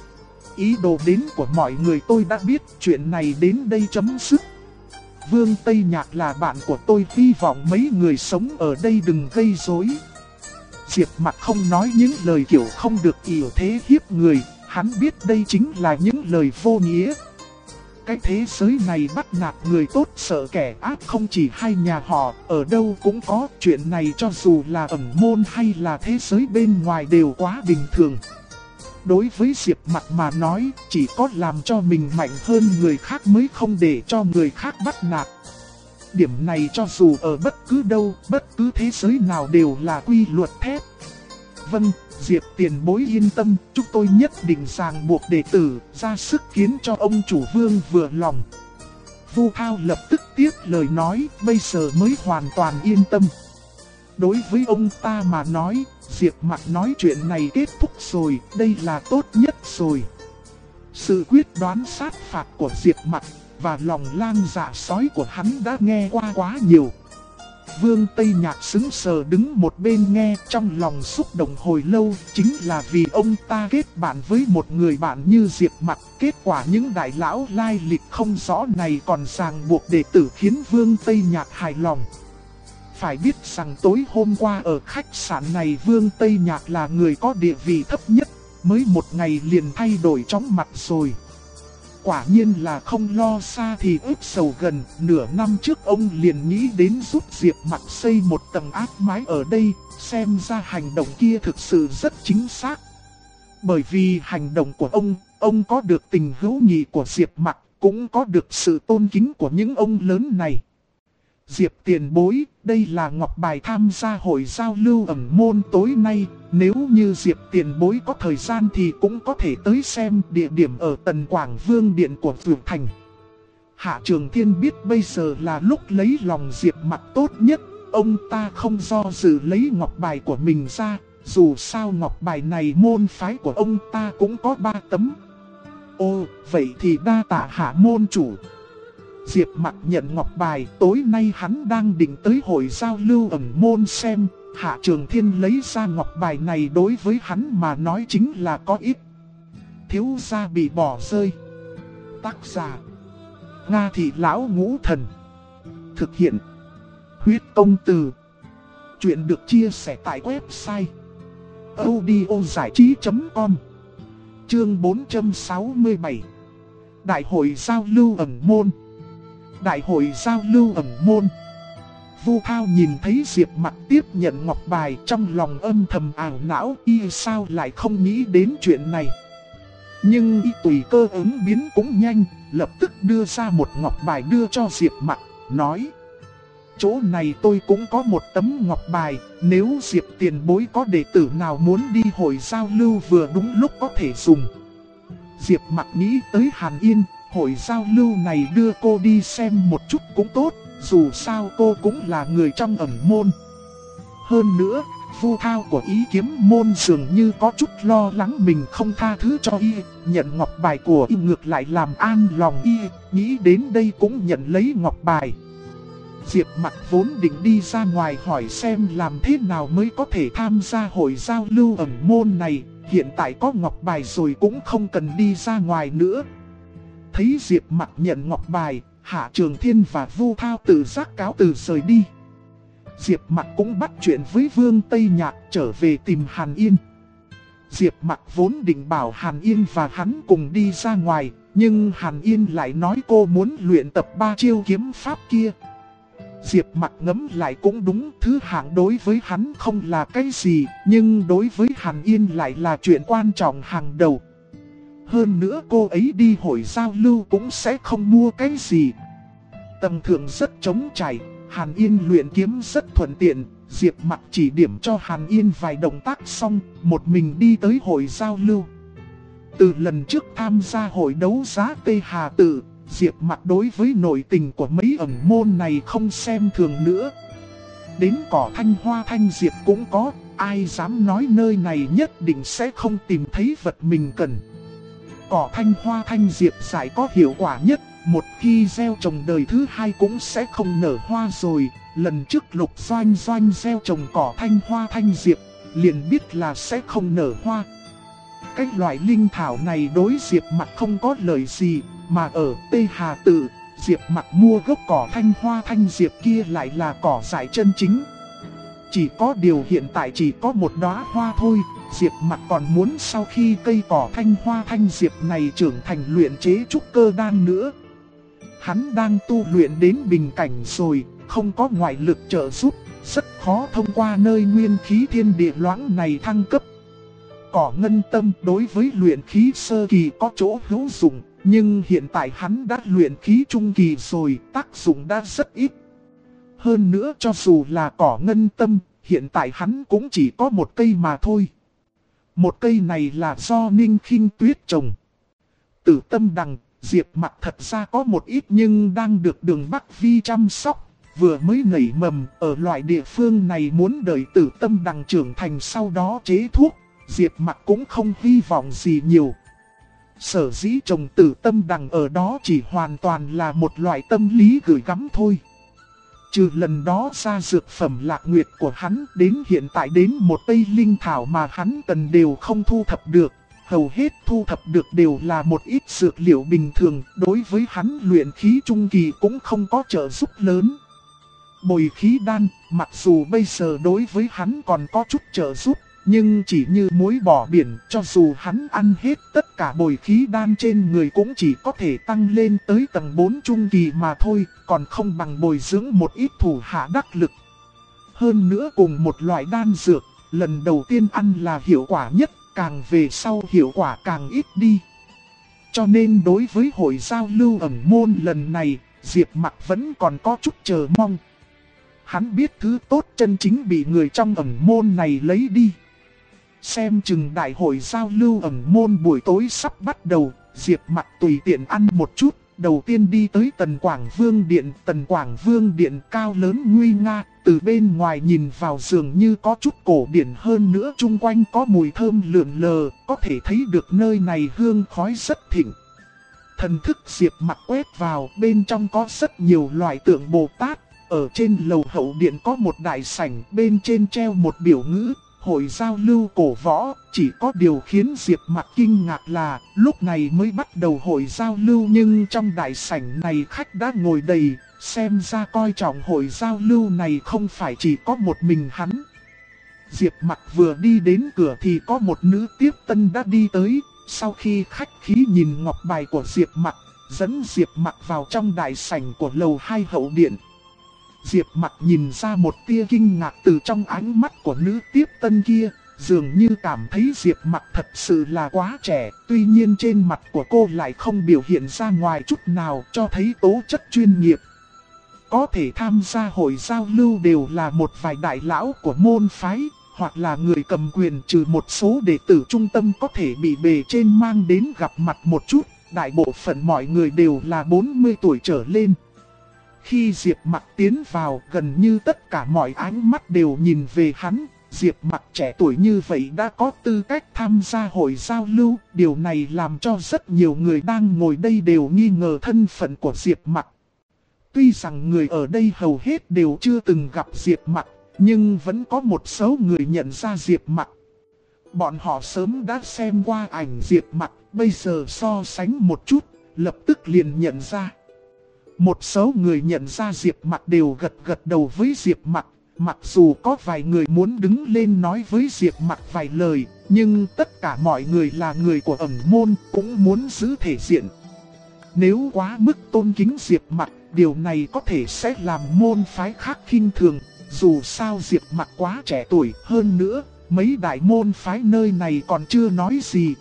Ý đồ đến của mọi người tôi đã biết, chuyện này đến đây chấm dứt. Vương Tây Nhạc là bạn của tôi, hy vọng mấy người sống ở đây đừng gây rối. Diệp Mặc không nói những lời kiểu không được ỷ thế hiếp người, hắn biết đây chính là những lời vô nghĩa. Cái thế giới này bắt nạt người tốt sợ kẻ ác không chỉ hai nhà họ, ở đâu cũng có, chuyện này cho dù là ẩn môn hay là thế giới bên ngoài đều quá bình thường. Đối với Diệp Mặc mà nói, chỉ có làm cho mình mạnh hơn người khác mới không để cho người khác bắt nạt. Điểm này cho dù ở bất cứ đâu, bất cứ thế giới nào đều là quy luật thép. Vâng, Diệp tiền bối yên tâm, chúng tôi nhất định ràng buộc đệ tử, ra sức khiến cho ông chủ Vương vừa lòng. Vu Thao lập tức tiếp lời nói, bây giờ mới hoàn toàn yên tâm. Đối với ông ta mà nói, Diệp Mặc nói chuyện này kết thúc rồi, đây là tốt nhất rồi. Sự quyết đoán sát phạt của Diệp Mặc và lòng lang dạ sói của hắn đã nghe qua quá nhiều. Vương Tây Nhạc sững sờ đứng một bên nghe, trong lòng xúc động hồi lâu, chính là vì ông ta kết bạn với một người bạn như Diệp Mặc. Kết quả những đại lão lai lịch không rõ này còn ràng buộc đệ tử, khiến Vương Tây Nhạc hài lòng. Phải biết rằng tối hôm qua ở khách sạn này Vương Tây Nhạc là người có địa vị thấp nhất, mới một ngày liền thay đổi chóng mặt rồi. Quả nhiên là không lo xa thì ướp sầu gần, nửa năm trước ông liền nghĩ đến giúp Diệp Mặc xây một tầng áp mái ở đây, xem ra hành động kia thực sự rất chính xác. Bởi vì hành động của ông có được tình hữu nghị của Diệp Mặc, cũng có được sự tôn kính của những ông lớn này. Diệp tiền bối, đây là ngọc bài tham gia hội giao lưu ẩn môn tối nay, nếu như Diệp tiền bối có thời gian thì cũng có thể tới xem, địa điểm ở Tần Quảng Vương Điện của Vượt Thành. Hạ Trường Thiên biết bây giờ là lúc lấy lòng Diệp Mặc tốt nhất, ông ta không do dự lấy ngọc bài của mình ra, dù sao ngọc bài này môn phái của ông ta cũng có 3 tấm. Ồ, vậy thì đa tạ Hạ môn chủ. Diệp Mặc nhận ngọc bài, tối nay hắn đang định tới hội giao lưu ẩn môn xem, Hạ Trường Thiên lấy ra ngọc bài này đối với hắn mà nói chính là có ít. Thiếu gia bị bỏ rơi. Tác giả Nga Thị Lão Ngũ Thần. Thực hiện Huyết Công Từ. Chuyện được chia sẻ tại website audiozảichí.com. Chương 467. Đại hội giao lưu ẩn môn. Đại hội giao lưu ẩn môn. Vu Thao nhìn thấy Diệp Mặc tiếp nhận ngọc bài, trong lòng âm thầm ảo não, y sao lại không nghĩ đến chuyện này. Nhưng y tùy cơ ứng biến cũng nhanh, lập tức đưa ra một ngọc bài đưa cho Diệp Mặc, nói: chỗ này tôi cũng có một tấm ngọc bài, nếu Diệp tiền bối có đệ tử nào muốn đi hội giao lưu vừa đúng lúc có thể dùng. Diệp Mặc nghĩ tới Hàn Yên, hội giao lưu này đưa cô đi xem một chút cũng tốt, dù sao cô cũng là người trong ẩn môn. Hơn nữa, Vu Thao của Ý Kiếm môn dường như có chút lo lắng mình không tha thứ cho y, nhận ngọc bài của y ngược lại làm an lòng y, nghĩ đến đây cũng nhận lấy ngọc bài. Diệp Mặc vốn định đi ra ngoài hỏi xem làm thế nào mới có thể tham gia hội giao lưu ẩn môn này, hiện tại có ngọc bài rồi cũng không cần đi ra ngoài nữa. Thấy Diệp Mặc nhận ngọc bài, Hạ Trường Thiên và Vu Thao tự giác cáo từ rời đi. Diệp Mặc cũng bắt chuyện với Vương Tây Nhạc trở về tìm Hàn Yên. Diệp Mặc vốn định bảo Hàn Yên và hắn cùng đi ra ngoài, nhưng Hàn Yên lại nói cô muốn luyện tập 3 chiêu kiếm pháp kia. Diệp Mặc ngẫm lại cũng đúng, thứ hạng đối với hắn không là cái gì, nhưng đối với Hàn Yên lại là chuyện quan trọng hàng đầu. Hơn nữa cô ấy đi hội giao lưu cũng sẽ không mua cái gì. Tầng thượng rất trống trải, Hàn Yên luyện kiếm rất thuận tiện. Diệp Mặc chỉ điểm cho Hàn Yên vài động tác xong, một mình đi tới hội giao lưu. Từ lần trước tham gia hội đấu giá Tê Hà Tự, Diệp Mặc đối với nội tình của mấy ẩn môn này không xem thường nữa. Đến cỏ Thanh Hoa Thanh Diệp cũng có, ai dám nói nơi này nhất định sẽ không tìm thấy vật mình cần. Cỏ Thanh Hoa Thanh Diệp giải có hiệu quả nhất, một khi gieo trồng đời thứ hai cũng sẽ không nở hoa rồi. Lần trước Lục Doanh Doanh gieo trồng cỏ Thanh Hoa Thanh Diệp, liền biết là sẽ không nở hoa. Cái loại linh thảo này đối Diệp Mặc không có lợi gì, mà ở Tê Hà Tự, Diệp Mặc mua gốc cỏ Thanh Hoa Thanh Diệp kia lại là cỏ dại chân chính. Chỉ có điều hiện tại chỉ có một đóa hoa thôi, Diệp Mặc còn muốn sau khi cây cỏ Thanh Hoa Thanh Diệp này trưởng thành luyện chế trúc cơ đan nữa. Hắn đang tu luyện đến bình cảnh rồi, không có ngoại lực trợ giúp, rất khó thông qua nơi nguyên khí thiên địa loãng này thăng cấp. Cỏ ngân tâm đối với luyện khí sơ kỳ có chỗ hữu dụng, nhưng hiện tại hắn đã luyện khí trung kỳ rồi, tác dụng đã rất ít. Hơn nữa cho dù là cỏ ngân tâm, hiện tại hắn cũng chỉ có một cây mà thôi. Một cây này là do Ninh Khinh Tuyết trồng. Tử tâm đằng, Diệp Mặc thật ra có một ít nhưng đang được Đường Bắc Vi chăm sóc, vừa mới nảy mầm ở loại địa phương này, muốn đợi Tử Tâm Đằng trưởng thành sau đó chế thuốc, Diệp Mặc cũng không hy vọng gì nhiều. Sở dĩ trồng Tử Tâm Đằng ở đó chỉ hoàn toàn là một loại tâm lý gửi gắm thôi. Trừ lần đó ra, dược phẩm Lạc Nguyệt của hắn đến hiện tại đến một cây linh thảo mà hắn cần đều không thu thập được. Hầu hết thu thập được đều là một ít dược liệu bình thường, đối với hắn luyện khí trung kỳ cũng không có trợ giúp lớn. Bồi khí đan, mặc dù bây giờ đối với hắn còn có chút trợ giúp, nhưng chỉ như muối bỏ biển, cho dù hắn ăn hết tất cả bồi khí đan trên người cũng chỉ có thể tăng lên tới tầng 4 trung kỳ mà thôi, còn không bằng bồi dưỡng một ít thủ hạ đắc lực. Hơn nữa cùng một loại đan dược, lần đầu tiên ăn là hiệu quả nhất, càng về sau hiệu quả càng ít đi. Cho nên đối với hội giao lưu ẩn môn lần này, Diệp Mặc vẫn còn có chút chờ mong. Hắn biết thứ tốt chân chính bị người trong ẩn môn này lấy đi. Xem chừng đại hội giao lưu ẩn môn buổi tối sắp bắt đầu, Diệp Mặc tùy tiện ăn một chút, đầu tiên đi tới Tần Quảng Vương Điện. Tần Quảng Vương Điện cao lớn nguy nga, từ bên ngoài nhìn vào dường như có chút cổ điển, hơn nữa chung quanh có mùi thơm lượn lờ, có thể thấy được nơi này hương khói rất thịnh. Thần thức Diệp Mặc quét vào, bên trong có rất nhiều loại tượng Bồ Tát. Ở trên lầu hậu điện có một đại sảnh, bên trên treo một biểu ngữ, hội giao lưu cổ võ. Chỉ có điều khiến Diệp Mặc kinh ngạc là, lúc này mới bắt đầu hội giao lưu nhưng trong đại sảnh này khách đã ngồi đầy, xem ra coi trọng hội giao lưu này không phải chỉ có một mình hắn. Diệp Mặc vừa đi đến cửa thì có một nữ tiếp tân đã đi tới, sau khi khách khí nhìn ngọc bài của Diệp Mặc, dẫn Diệp Mặc vào trong đại sảnh của lầu 2 hậu điện. Diệp Mặc nhìn ra một tia kinh ngạc từ trong ánh mắt của nữ tiếp tân kia, dường như cảm thấy Diệp Mặc thật sự là quá trẻ, tuy nhiên trên mặt của cô lại không biểu hiện ra ngoài chút nào, cho thấy tố chất chuyên nghiệp. Có thể tham gia hội giao lưu đều là một vài đại lão của môn phái, hoặc là người cầm quyền, trừ một số đệ tử trung tâm có thể bị bề trên mang đến gặp mặt một chút, đại bộ phận mọi người đều là 40 tuổi trở lên. Khi Diệp Mặc tiến vào, gần như tất cả mọi ánh mắt đều nhìn về hắn. Diệp Mặc trẻ tuổi như vậy đã có tư cách tham gia hội giao lưu, điều này làm cho rất nhiều người đang ngồi đây đều nghi ngờ thân phận của Diệp Mặc. Tuy rằng người ở đây hầu hết đều chưa từng gặp Diệp Mặc, nhưng vẫn có một số người nhận ra Diệp Mặc. Bọn họ sớm đã xem qua ảnh Diệp Mặc, bây giờ so sánh một chút, lập tức liền nhận ra. Một số người nhận ra Diệp Mặc đều gật gật đầu với Diệp Mặc, mặc dù có vài người muốn đứng lên nói với Diệp Mặc vài lời, nhưng tất cả mọi người là người của ẩn môn cũng muốn giữ thể diện. Nếu quá mức tôn kính Diệp Mặc, điều này có thể sẽ làm môn phái khác khinh thường, dù sao Diệp Mặc quá trẻ tuổi, hơn nữa, mấy đại môn phái nơi này còn chưa nói gì.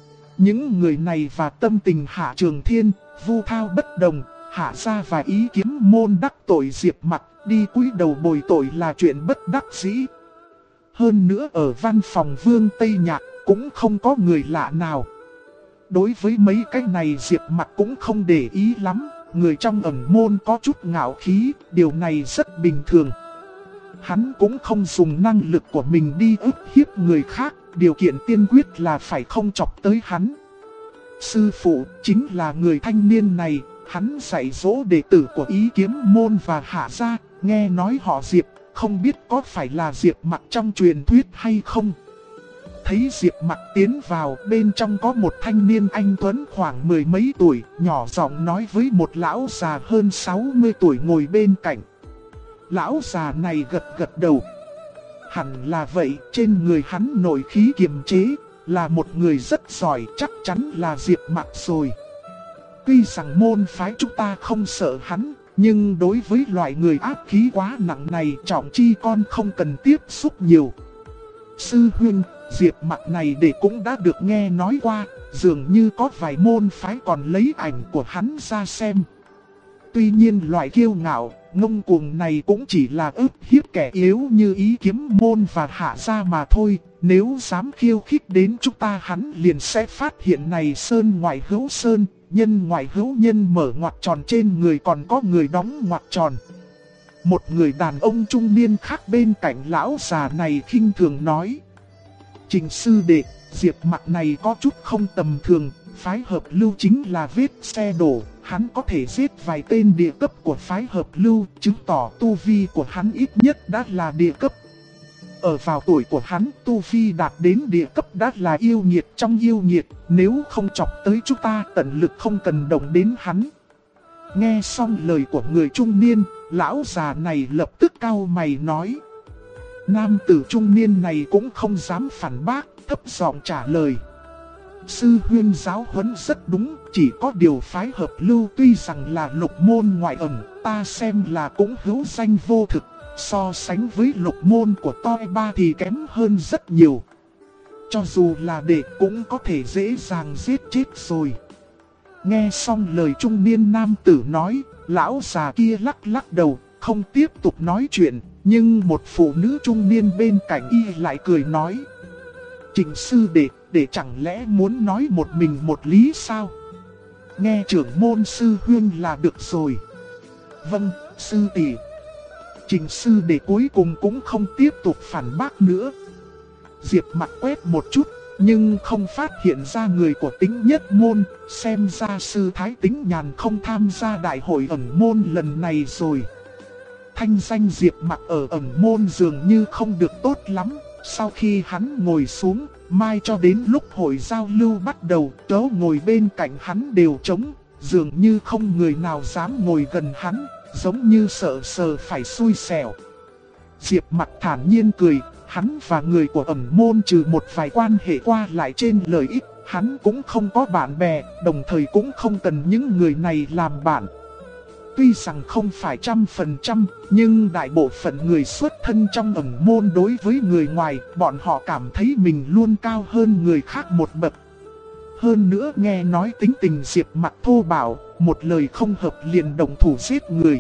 Những người này và tâm tình Hạ Trường Thiên, Vu Thao bất đồng. Hạ gia và Ý Kiếm môn đắc tội Diệp Mặc, đi cúi đầu bồi tội là chuyện bất đắc dĩ. Hơn nữa ở văn phòng Vương Tây Nhạc cũng không có người lạ nào. Đối với mấy cái này Diệp Mặc cũng không để ý lắm, người trong ẩn môn có chút ngạo khí, điều này rất bình thường. Hắn cũng không dùng năng lực của mình đi ức hiếp người khác, điều kiện tiên quyết là phải không chọc tới hắn. Sư phụ chính là người thanh niên này. Hắn dạy dỗ đệ tử của Ý Kiếm môn và Hạ gia, nghe nói họ Diệp, không biết có phải là Diệp Mặc trong truyền thuyết hay không. Thấy Diệp Mặc tiến vào, bên trong có một thanh niên anh tuấn khoảng mười mấy tuổi, nhỏ giọng nói với một lão già hơn 60 tuổi ngồi bên cạnh. Lão già này gật gật đầu. Hẳn là vậy, trên người hắn nổi khí kiềm chế, là một người rất giỏi, chắc chắn là Diệp Mặc rồi. Tuy rằng môn phái chúng ta không sợ hắn, nhưng đối với loại người áp khí quá nặng này, trọng chi con không cần tiếp xúc nhiều. Sư huynh, Diệp Mặc này để cũng đã được nghe nói qua, dường như có vài môn phái còn lấy ảnh của hắn ra xem. Tuy nhiên loại kiêu ngạo, ngông cuồng này cũng chỉ là ức hiếp kẻ yếu như Ý Kiếm môn và Hạ gia mà thôi. Nếu dám khiêu khích đến chúng ta, hắn liền sẽ phát hiện này sơn ngoại hữu sơn, nhân ngoại hữu nhân mở ngoặc tròn, trên người còn có người đóng ngoặc tròn. Một người đàn ông trung niên khác bên cạnh lão già này khinh thường nói: Trình sư đệ, Diệp Mặc này có chút không tầm thường, phái hợp lưu chính là vết xe đổ, hắn có thể giết vài tên địa cấp của phái hợp lưu, chứng tỏ tu vi của hắn ít nhất đã là địa cấp. Ở vào tuổi của hắn, tu vi đạt đến địa cấp đã là yêu nghiệt trong yêu nghiệt, nếu không chọc tới chúng ta tận lực không cần động đến hắn. Nghe xong lời của người trung niên, lão già này lập tức cau mày nói. Nam tử trung niên này cũng không dám phản bác, thấp giọng trả lời. Sư huynh giáo huấn rất đúng, chỉ có điều phái hợp lưu tuy rằng là lục môn ngoại ẩn, ta xem là cũng hữu danh vô thực, so sánh với lục môn của toi ba thì kém hơn rất nhiều. Cho dù là đệ cũng có thể dễ dàng giết chết rồi. Nghe xong lời trung niên nam tử nói, lão già kia lắc lắc đầu, không tiếp tục nói chuyện, nhưng một phụ nữ trung niên bên cạnh y lại cười nói. Trình sư đệ chẳng lẽ muốn nói một mình một lý sao? Nghe trưởng môn sư huynh là được rồi. Vâng, sư tỷ. Trình sư đệ cuối cùng cũng không tiếp tục phản bác nữa. Diệp Mặc quét một chút, nhưng không phát hiện ra người của Tính Nhất môn, xem ra sư thái Tính Nhàn không tham gia đại hội ẩn môn lần này rồi. Thanh danh Diệp Mặc ở ẩn môn dường như không được tốt lắm. Sau khi hắn ngồi xuống, mai cho đến lúc hội giao lưu bắt đầu, chỗ ngồi bên cạnh hắn đều trống, dường như không người nào dám ngồi gần hắn, giống như sợ phải xui xẻo. Diệp Mặc thản nhiên cười, hắn và người của ẩn môn trừ một vài quan hệ qua lại trên lợi ích, hắn cũng không có bạn bè, đồng thời cũng không cần những người này làm bạn. Tuy rằng không phải 100%, nhưng đại bộ phận người xuất thân trong ẩn môn đối với người ngoài, bọn họ cảm thấy mình luôn cao hơn người khác một bậc. Hơn nữa nghe nói tính tình Diệp Mặc thô bạo, một lời không hợp liền động thủ giết người.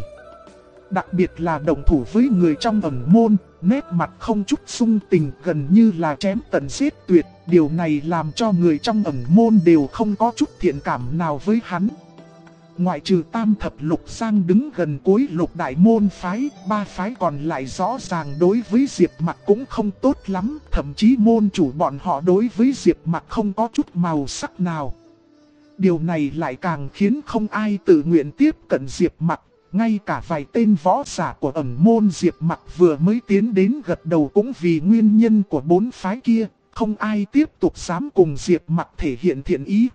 Đặc biệt là động thủ với người trong ẩn môn, nét mặt không chút xung tình, gần như là chém tận giết tuyệt. Điều này làm cho người trong ẩn môn đều không có chút thiện cảm nào với hắn. Ngoại trừ Tam Thập Lục Giang đứng gần cuối lục đại môn phái, ba phái còn lại rõ ràng đối với Diệp Mặc cũng không tốt lắm, thậm chí môn chủ bọn họ đối với Diệp Mặc không có chút màu sắc nào. Điều này lại càng khiến không ai tự nguyện tiếp cận Diệp Mặc, ngay cả vài tên võ giả của ẩn môn Diệp Mặc vừa mới tiến đến gật đầu cũng vì nguyên nhân của bốn phái kia, không ai tiếp tục dám cùng Diệp Mặc thể hiện thiện ý.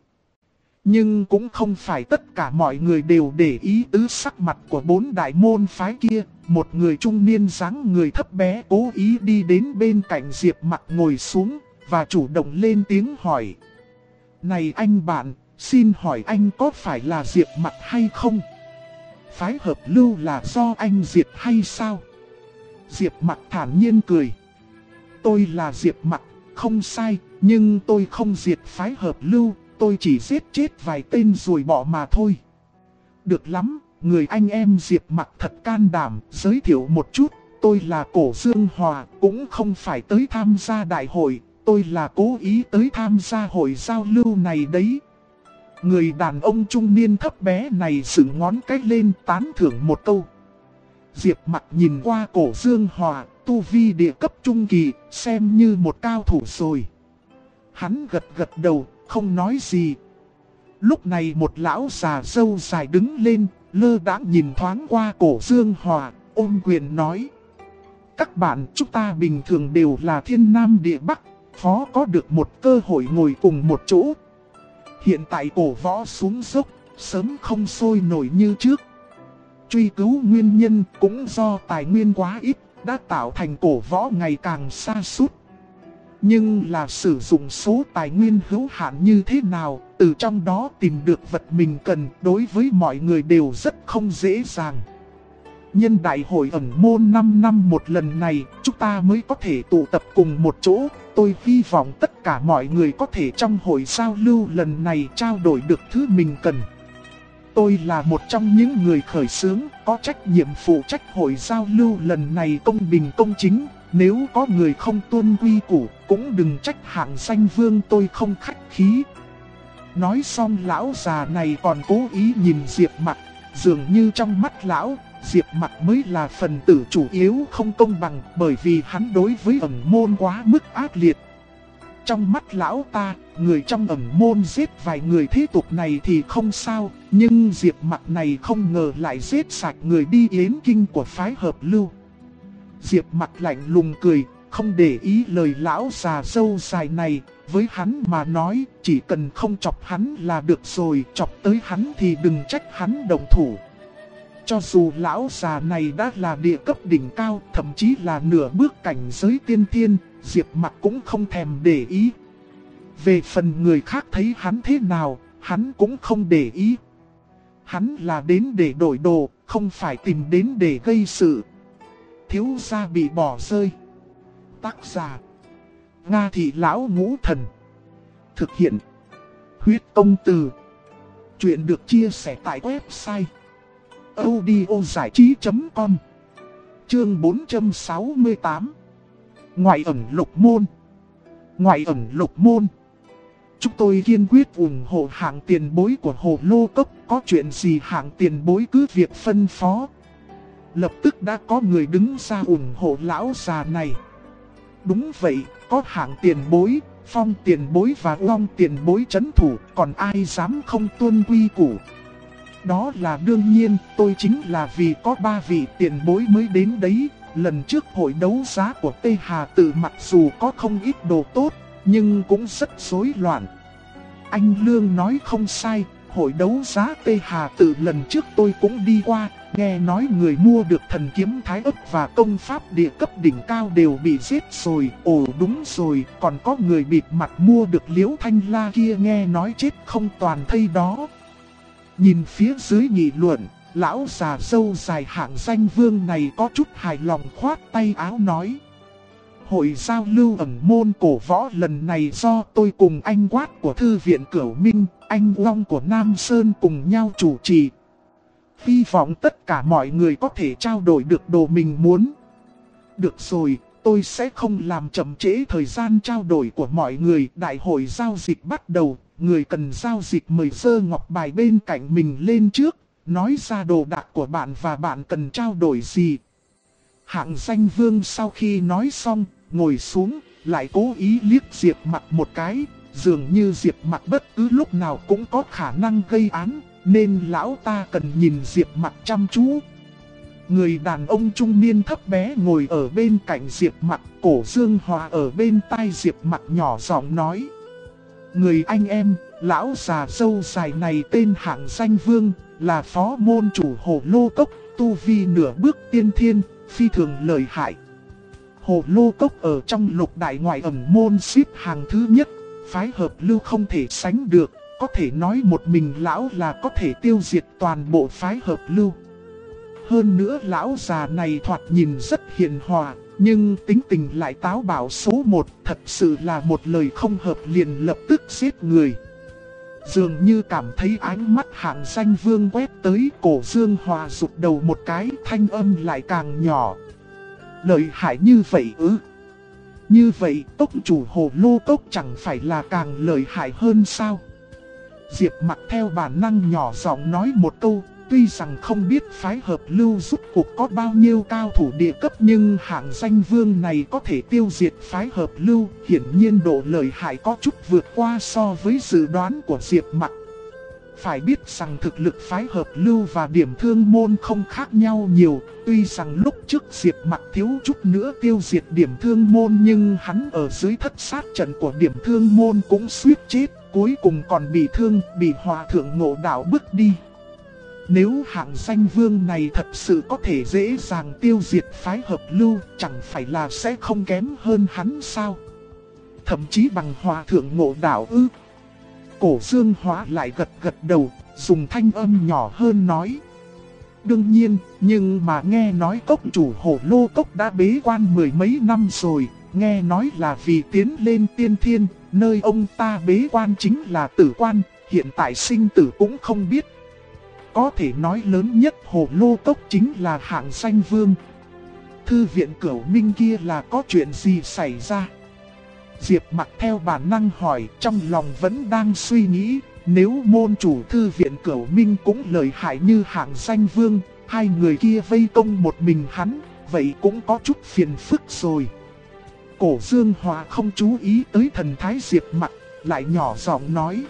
Nhưng cũng không phải tất cả mọi người đều để ý tứ sắc mặt của bốn đại môn phái kia. Một người trung niên dáng người thấp bé cố ý đi đến bên cạnh Diệp Mặc ngồi xuống và chủ động lên tiếng hỏi. Này anh bạn, xin hỏi anh có phải là Diệp Mặc hay không? Phái hợp lưu là do anh diệt hay sao? Diệp Mặc thản nhiên cười. Tôi là Diệp Mặc, không sai, nhưng tôi không diệt phái hợp lưu. Tôi chỉ giết chết vài tên rồi bỏ mà thôi. Được lắm, người anh em Diệp Mặc thật can đảm, giới thiệu một chút. Tôi là Cổ Dương Hòa, cũng không phải tới tham gia đại hội. Tôi là cố ý tới tham gia hội giao lưu này đấy. Người đàn ông trung niên thấp bé này dựng ngón cái lên tán thưởng một câu. Diệp Mặc nhìn qua Cổ Dương Hòa, tu vi địa cấp trung kỳ, xem như một cao thủ rồi. Hắn gật đầu, không nói gì. Lúc này một lão già râu dài đứng lên, lơ đãng nhìn thoáng qua Cổ Dương Hòa, ôm quyền nói. Các bạn, chúng ta bình thường đều là thiên nam địa bắc, khó có được một cơ hội ngồi cùng một chỗ. Hiện tại cổ võ xuống dốc, sớm không sôi nổi như trước. Truy cứu nguyên nhân cũng do tài nguyên quá ít, đã tạo thành cổ võ ngày càng sa sút. Nhưng là sử dụng số tài nguyên hữu hạn như thế nào, từ trong đó tìm được vật mình cần, đối với mọi người đều rất không dễ dàng. Nhân đại hội ẩn môn 5 năm một lần này, chúng ta mới có thể tụ tập cùng một chỗ. Tôi hy vọng tất cả mọi người có thể trong hội giao lưu lần này trao đổi được thứ mình cần. Tôi là một trong những người khởi xướng, có trách nhiệm phụ trách hội giao lưu lần này công bình công chính. Nếu có người không tuân quy củ, cũng đừng trách hạng danh vương tôi không khách khí. Nói xong lão già này còn cố ý nhìn Diệp Mặc, dường như trong mắt lão, Diệp Mặc mới là phần tử chủ yếu không công bằng, bởi vì hắn đối với ẩn môn quá mức ác liệt. Trong mắt lão ta, người trong ẩn môn giết vài người thế tục này thì không sao, nhưng Diệp Mặc này không ngờ lại giết sạch người đi yến kinh của phái Hợp Lưu. Diệp Mặc lạnh lùng cười, không để ý lời lão già râu dài này, với hắn mà nói, chỉ cần không chọc hắn là được rồi, chọc tới hắn thì đừng trách hắn động thủ. Cho dù lão già này đã là địa cấp đỉnh cao, thậm chí là nửa bước cảnh giới tiên thiên, Diệp Mặc cũng không thèm để ý. Về phần người khác thấy hắn thế nào, hắn cũng không để ý. Hắn là đến để đổi đồ, không phải tìm đến để gây sự. Thiếu gia bị bỏ rơi. Tác giả: Nga Thị Lão Ngũ Thần. Thực hiện: Huyết Công Từ. Chuyện được chia sẻ tại website audiozảichí.com. Chương 468. Ngoại ẩn Lục Môn. Ngoại ẩn Lục Môn. Chúng tôi kiên quyết ủng hộ hạng tiền bối của Hồ Lô Cốc, có chuyện gì hạng tiền bối cứ việc phân phó. Lập tức đã có người đứng ra ủng hộ lão già này. Đúng vậy, có hạng tiền bối, Phong tiền bối và Long tiền bối trấn thủ, còn ai dám không tuân quy củ. Đó là đương nhiên, tôi chính là vì có 3 vị tiền bối mới đến đấy. Lần trước hội đấu giá của Tê Hà Tự mặc dù có không ít đồ tốt, nhưng cũng rất rối loạn. Anh Lương nói không sai, hội đấu giá Tê Hà Tự lần trước tôi cũng đi qua, nghe nói người mua được thần kiếm thái ức và công pháp địa cấp đỉnh cao đều bị giết rồi. Ồ đúng rồi, còn có người bịt mặt mua được Liễu Thanh La kia nghe nói chết không toàn thây đó. Nhìn phía dưới nghị luận, lão già râu dài hạng danh vương này có chút hài lòng khoát tay áo nói: Hội giao lưu ẩn môn cổ võ lần này do tôi cùng anh Quát của Thư viện Cửu Minh, anh Long của Nam Sơn cùng nhau chủ trì. Hy vọng tất cả mọi người có thể trao đổi được đồ mình muốn. Được rồi, tôi sẽ không làm chậm trễ thời gian trao đổi của mọi người. Đại hội giao dịch bắt đầu, người cần giao dịch mời giơ ngọc bài bên cạnh mình lên trước, nói ra đồ đạc của bạn và bạn cần trao đổi gì. Hạng danh vương sau khi nói xong, ngồi xuống, lại cố ý liếc Diệp Mặc một cái, dường như Diệp Mặc bất cứ lúc nào cũng có khả năng gây án, nên lão ta cần nhìn Diệp Mặc chăm chú. Người đàn ông trung niên thấp bé ngồi ở bên cạnh Diệp Mặc, Cổ Dương Hòa ở bên tai Diệp Mặc nhỏ giọng nói: Người anh em, lão già râu dài này tên Hạng Danh Vương, là phó môn chủ Hồ Lô Cốc, tu vi nửa bước tiên thiên, phi thường lợi hại. Hồ Lô Cốc ở trong lục đại ngoại ẩn môn xếp hàng thứ nhất, phái Hợp Lưu không thể sánh được, có thể nói một mình lão là có thể tiêu diệt toàn bộ phái Hợp Lưu. Hơn nữa lão già này thoạt nhìn rất hiền hòa, nhưng tính tình lại táo bạo số 1, thật sự là một lời không hợp liền lập tức giết người. Dường như cảm thấy ánh mắt Hạng Danh Vương quét tới, Cổ Dương Hòa rụt đầu một cái, thanh âm lại càng nhỏ. Lợi hại như vậy ư? Như vậy cốc chủ Hồ Lô Cốc chẳng phải là càng lợi hại hơn sao? Diệp Mặc theo bản năng nhỏ giọng nói một câu, tuy rằng không biết phái Hợp Lưu rút cuộc có bao nhiêu cao thủ địa cấp, nhưng Hạng Danh Vương này có thể tiêu diệt phái Hợp Lưu, hiển nhiên độ lợi hại có chút vượt qua so với dự đoán của Diệp Mặc. Phải biết rằng thực lực phái Hợp Lưu và Điểm Thương Môn không khác nhau nhiều, tuy rằng lúc trước Diệp Mặc thiếu chút nữa tiêu diệt Điểm Thương Môn, nhưng hắn ở dưới thất sát trận của Điểm Thương Môn cũng suýt chết, cuối cùng còn bị thương, bị Hòa Thượng Ngộ Đạo bức đi. Nếu Hạng Danh Vương này thật sự có thể dễ dàng tiêu diệt phái Hợp Lưu, chẳng phải là sẽ không kém hơn hắn sao? Thậm chí bằng Hòa Thượng Ngộ Đạo ư? Cổ Dương Hóa lại gật gật đầu, dùng thanh âm nhỏ hơn nói: Đương nhiên, nhưng mà nghe nói cốc chủ Hồ Lô Cốc đã bế quan 10 mấy năm rồi, nghe nói là vì tiến lên tiên thiên, nơi ông ta bế quan chính là tử quan, hiện tại sinh tử cũng không biết. Có thể nói lớn nhất Hồ Lô Cốc chính là Hạng Danh Vương. Thư viện Cửu Minh kia là có chuyện gì xảy ra? Diệp Mặc theo bản năng hỏi, trong lòng vẫn đang suy nghĩ, Nếu môn chủ thư viện Cửu Minh cũng lợi hại như Hạng Danh Vương, hai người kia vây công một mình hắn, vậy cũng có chút phiền phức rồi. Cổ Dương Hòa không chú ý tới thần thái Diệp Mặc, lại nhỏ giọng nói.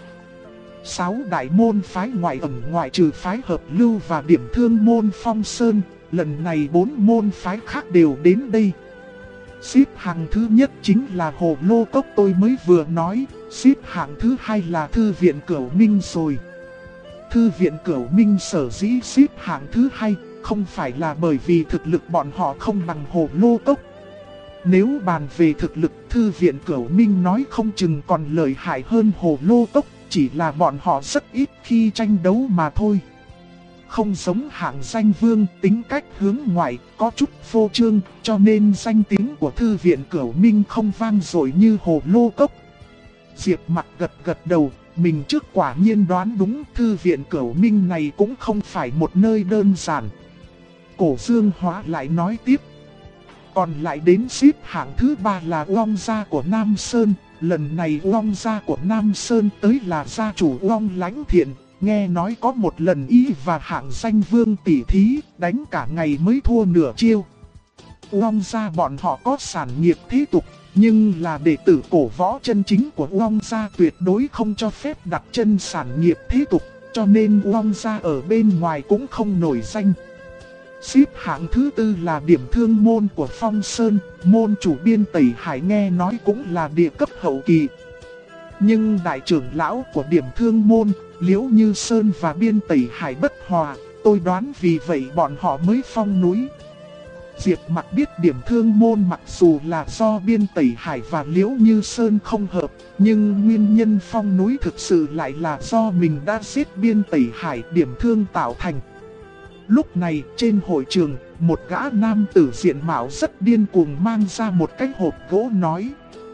6 đại môn phái ngoại ẩn ngoại trừ phái Hợp Lưu và Điểm Thương môn Phong Sơn, lần này 4 môn phái khác đều đến đây. Xếp hạng thứ nhất chính là Hồ Lô Cốc tôi mới vừa nói, xếp hạng thứ hai là Thư viện Cửu Minh rồi. Thư viện Cửu Minh sở dĩ xếp hạng thứ hai, không phải là bởi vì thực lực bọn họ không bằng Hồ Lô Cốc. Nếu bàn về thực lực, Thư viện Cửu Minh nói không chừng còn lợi hại hơn Hồ Lô Cốc, chỉ là bọn họ rất ít khi tranh đấu mà thôi. Không giống Hạng Danh Vương, tính cách hướng ngoại, có chút phô trương, cho nên danh tiếng của Thư viện Cửu Minh không vang dội như Hồ Lô Cốc. Diệp Mặc gật gật đầu, mình trước quả nhiên đoán đúng, Thư viện Cửu Minh này cũng không phải một nơi đơn giản. Cổ Dương Hóa lại nói tiếp. Còn lại đến xếp hạng thứ 3 là Uông gia của Nam Sơn. Lần này Uông gia của Nam Sơn tới là gia chủ Uông Lãnh Thiện. Nghe nói có một lần y và Hạng Danh Vương tỉ thí, đánh cả ngày mới thua nửa chiêu. Uông gia bọn họ có sản nghiệp thế tục, nhưng là đệ tử cổ võ chân chính của Uông gia tuyệt đối không cho phép đặt chân sản nghiệp thế tục, cho nên Uông gia ở bên ngoài cũng không nổi danh. Xếp hạng thứ 4 là Điểm Thương môn của Phong Sơn, môn chủ Biên Tẩy Hải nghe nói cũng là địa cấp hậu kỳ. Nhưng đại trưởng lão của Điểm Thương môn, Liễu Như Sơn và Biên Tẩy Hải bất hòa, tôi đoán vì vậy bọn họ mới phong núi. Diệp Mặc biết Điểm Thương môn mặc dù là do Biên Tẩy Hải và Liễu Như Sơn không hợp, nhưng nguyên nhân phong núi thực sự lại là do mình đã giết Biên Tẩy Hải, Điểm Thương tạo thành. Lúc này trên hội trường, một gã nam tử diện mạo rất điên cuồng mang ra một cái hộp gỗ nói.